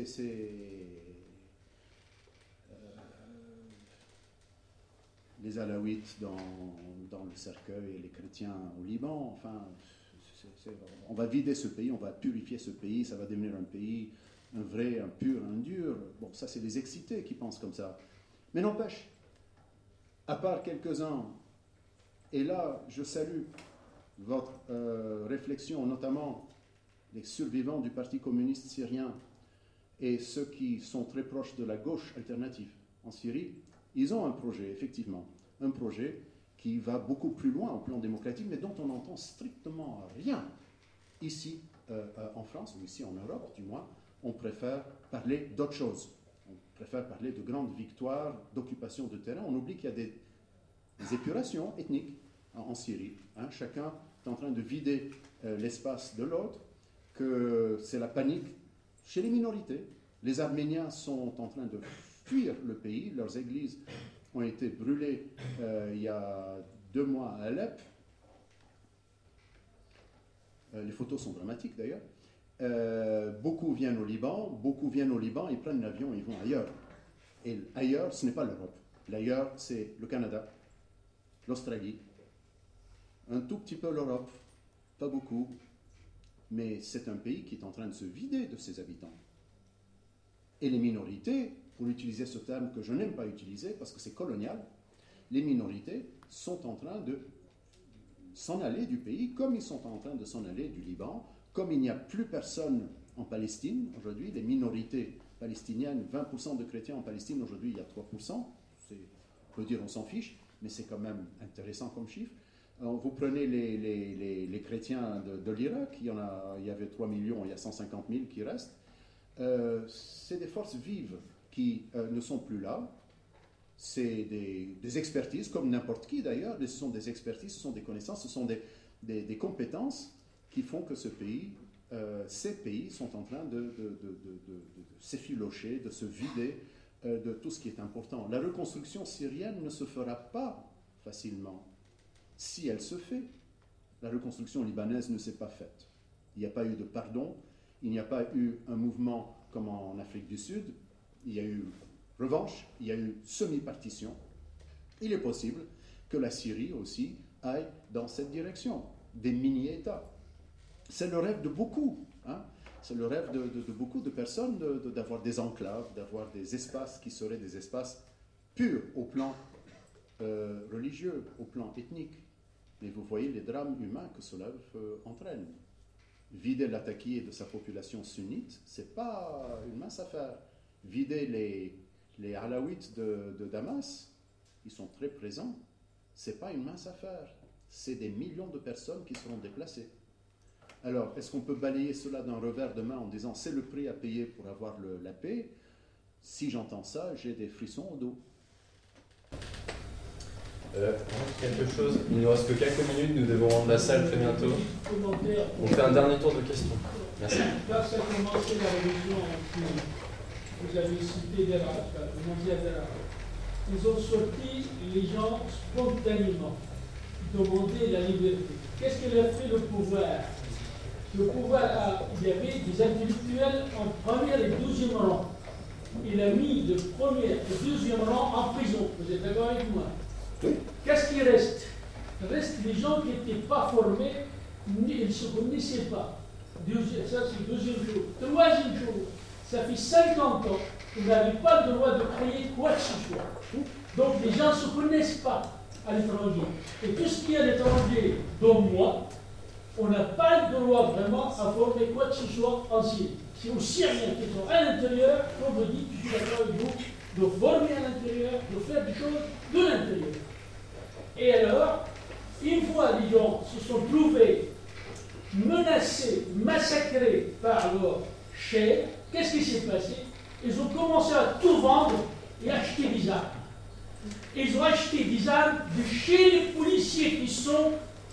les Alaouites dans, dans le cercueil et les chrétiens au Liban, enfin, c'est, c'est, on va vider ce pays, on va purifier ce pays, ça va devenir un pays, un vrai, un pur, un dur. Bon, ça c'est les excités qui pensent comme ça. Mais n'empêche, à part quelques-uns, et là je salue votre euh, réflexion, notamment les survivants du Parti communiste syrien et ceux qui sont très proches de la gauche alternative en Syrie, ils ont un projet, effectivement, un projet qui va beaucoup plus loin au plan démocratique, mais dont on n'entend strictement rien. Ici, euh, euh, en France, ou ici en Europe, du moins, on préfère parler d'autre chose. On préfère parler de grandes victoires, d'occupation de terrain. On oublie qu'il y a des, des épurations ethniques en, en Syrie. Hein. Chacun est en train de vider euh, l'espace de l'autre, que c'est la panique chez les minorités. Les Arméniens sont en train de fuir le pays. Leurs églises ont été brûlées euh, il y a deux mois à Alep. Euh, les photos sont dramatiques d'ailleurs. Euh, beaucoup viennent au Liban, beaucoup viennent au Liban, ils prennent l'avion et ils vont ailleurs. Et ailleurs, ce n'est pas l'Europe. L'ailleurs, c'est le Canada, l'Australie, un tout petit peu l'Europe, pas beaucoup, mais c'est un pays qui est en train de se vider de ses habitants. Et les minorités, pour utiliser ce terme que je n'aime pas utiliser parce que c'est colonial, les minorités sont en train de s'en aller du pays comme ils sont en train de s'en aller du Liban, comme il n'y a plus personne en Palestine. Aujourd'hui, les minorités palestiniennes, vingt pour cent de chrétiens en Palestine, aujourd'hui il y a trois pour cent, c'est, on peut dire on s'en fiche, mais c'est quand même intéressant comme chiffre. Alors, vous prenez les, les, les, les chrétiens de, de l'Irak, il y, en a, il y avait trois millions, il y a cent cinquante mille qui restent. Euh, c'est des forces vives qui euh, ne sont plus là. C'est des, des expertises, comme n'importe qui d'ailleurs. Ce sont des expertises, ce sont des connaissances, ce sont des, des, des compétences qui font que ce pays, euh, ces pays sont en train de, de, de, de, de, de s'effilocher, de se vider euh, de tout ce qui est important. La reconstruction syrienne ne se fera pas facilement. Si elle se fait, la reconstruction libanaise ne s'est pas faite. Il n'y a pas eu de pardon, il n'y a pas eu un mouvement comme en Afrique du Sud, il y a eu revanche, il y a eu semi-partition. Il est possible que la Syrie aussi aille dans cette direction, des mini-États. C'est le rêve de beaucoup, hein? C'est le rêve de, de, de beaucoup de personnes de, de, d'avoir des enclaves, d'avoir des espaces qui seraient des espaces purs au plan euh, religieux, au plan ethnique. Mais vous voyez les drames humains que cela euh, entraîne. Vider la Taquié de sa population sunnite, ce n'est pas une mince affaire. Vider les, les Alaouites de, de Damas, ils sont très présents, ce n'est pas une mince affaire. C'est des millions de personnes qui seront déplacées. Alors, est-ce qu'on peut balayer cela d'un revers de main en disant c'est le prix à payer pour avoir le, la paix? Si j'entends ça, j'ai des frissons au dos. Euh, quelque chose, il ne nous reste que quelques minutes, nous devons rendre la salle très bientôt. On fait un dernier tour de questions. Merci. Quand ça a commencé la révolution en Syrie, vous avez cité des Arabes, vous m'avez dit des Arabes. Ils ont sorti les gens spontanément, demander la liberté. Qu'est-ce qu'il a fait le pouvoir? Le pouvoir, a, il y avait des intellectuels en premier et deuxième rang. Il a mis le premier et deuxième rang en prison. Vous êtes d'accord avec moi? Qu'est-ce qui reste? Il reste des gens qui n'étaient pas formés, ils ne se connaissaient pas. Deuxième, ça, c'est deuxième chose. Troisième chose, ça fait cinquante ans que vous n'avez pas le droit de créer quoi que ce soit. Donc les gens ne se connaissent pas à l'étranger. Et tout ce qui est à l'étranger, dont moi, on n'a pas le droit vraiment à former quoi que ce soit en Syrie. C'est aux Syriens qui sont à l'intérieur, comme vous dites, je suis d'accord avec vous, de former à l'intérieur, de faire des choses de l'intérieur. Et alors, une fois les gens se sont trouvés menacés, massacrés par leur chair, qu'est-ce qui s'est passé? Ils ont commencé à tout vendre et acheter des armes. Ils ont acheté des armes de chez les policiers qui sont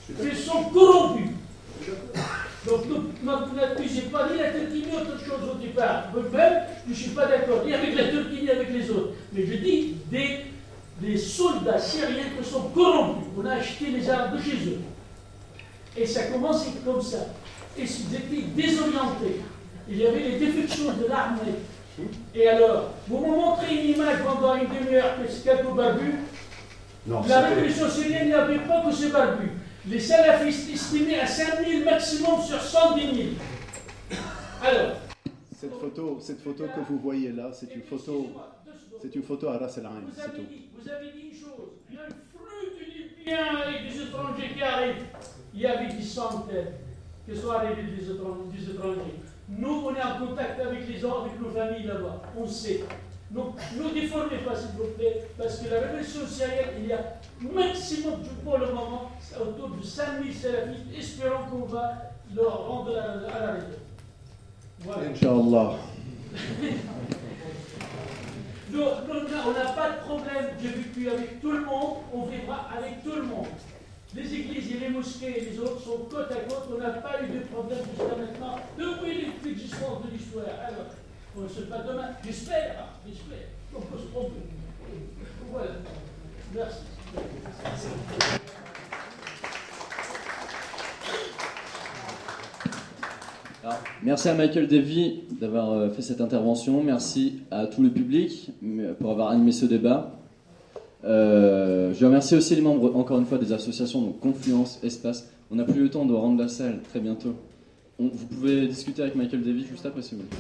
Ils sont corrompus. Donc ne n'accusez pas ni la Turquie ni autre chose au départ. Moi-même, je ne suis pas d'accord ni avec la Turquie ni avec les autres. Mais je dis des, des soldats syriens qui sont corrompus. On a acheté les armes de chez eux. Et ça commençait comme ça. Et ils étaient désorientés. Il y avait les défections de l'armée. Et alors, vous me montrez une image pendant une demi-heure que c'est quelques barbus. Non, la révolution syrienne n'avait pas que ces barbus. Les salafistes estimaient à cinq mille maximum sur cent dix mille. Alors. Cette photo, cette photo que vous voyez là, c'est une photo, c'est une photo à Ras El Ain, c'est tout. Vous avez dit une chose, il y a un flux de Libyens et des étrangers qui arrivent. Il y avait des centaines qui sont arrivés des étrangers. Nous, on est en contact avec les gens, avec nos familles là-bas, on sait. Donc, ne déformez pas, s'il vous plaît, parce que la révolution syrienne, il y a maximum, pour le moment, autour de cinq mille salafistes, espérons qu'on va leur rendre à la, à la raison. Voilà. Inch'Allah. Nous, on n'a pas de problème, j'ai vécu avec tout le monde, on vivra avec tout le monde. Les églises et les mosquées et les autres sont côte à côte, on n'a pas eu de problème jusqu'à maintenant, depuis l'existence de l'histoire. Alors, on ne sait pas demain, j'espère, hein, j'espère, on peut se tromper. Voilà, merci. Alors, merci à Michael Davy d'avoir fait cette intervention, merci à tout le public pour avoir animé ce débat. Euh, je remercie aussi les membres, encore une fois, des associations, donc Confluence, Espace. On n'a plus le temps de rendre la salle très bientôt. On, vous pouvez discuter avec Michael Davy juste après si vous voulez.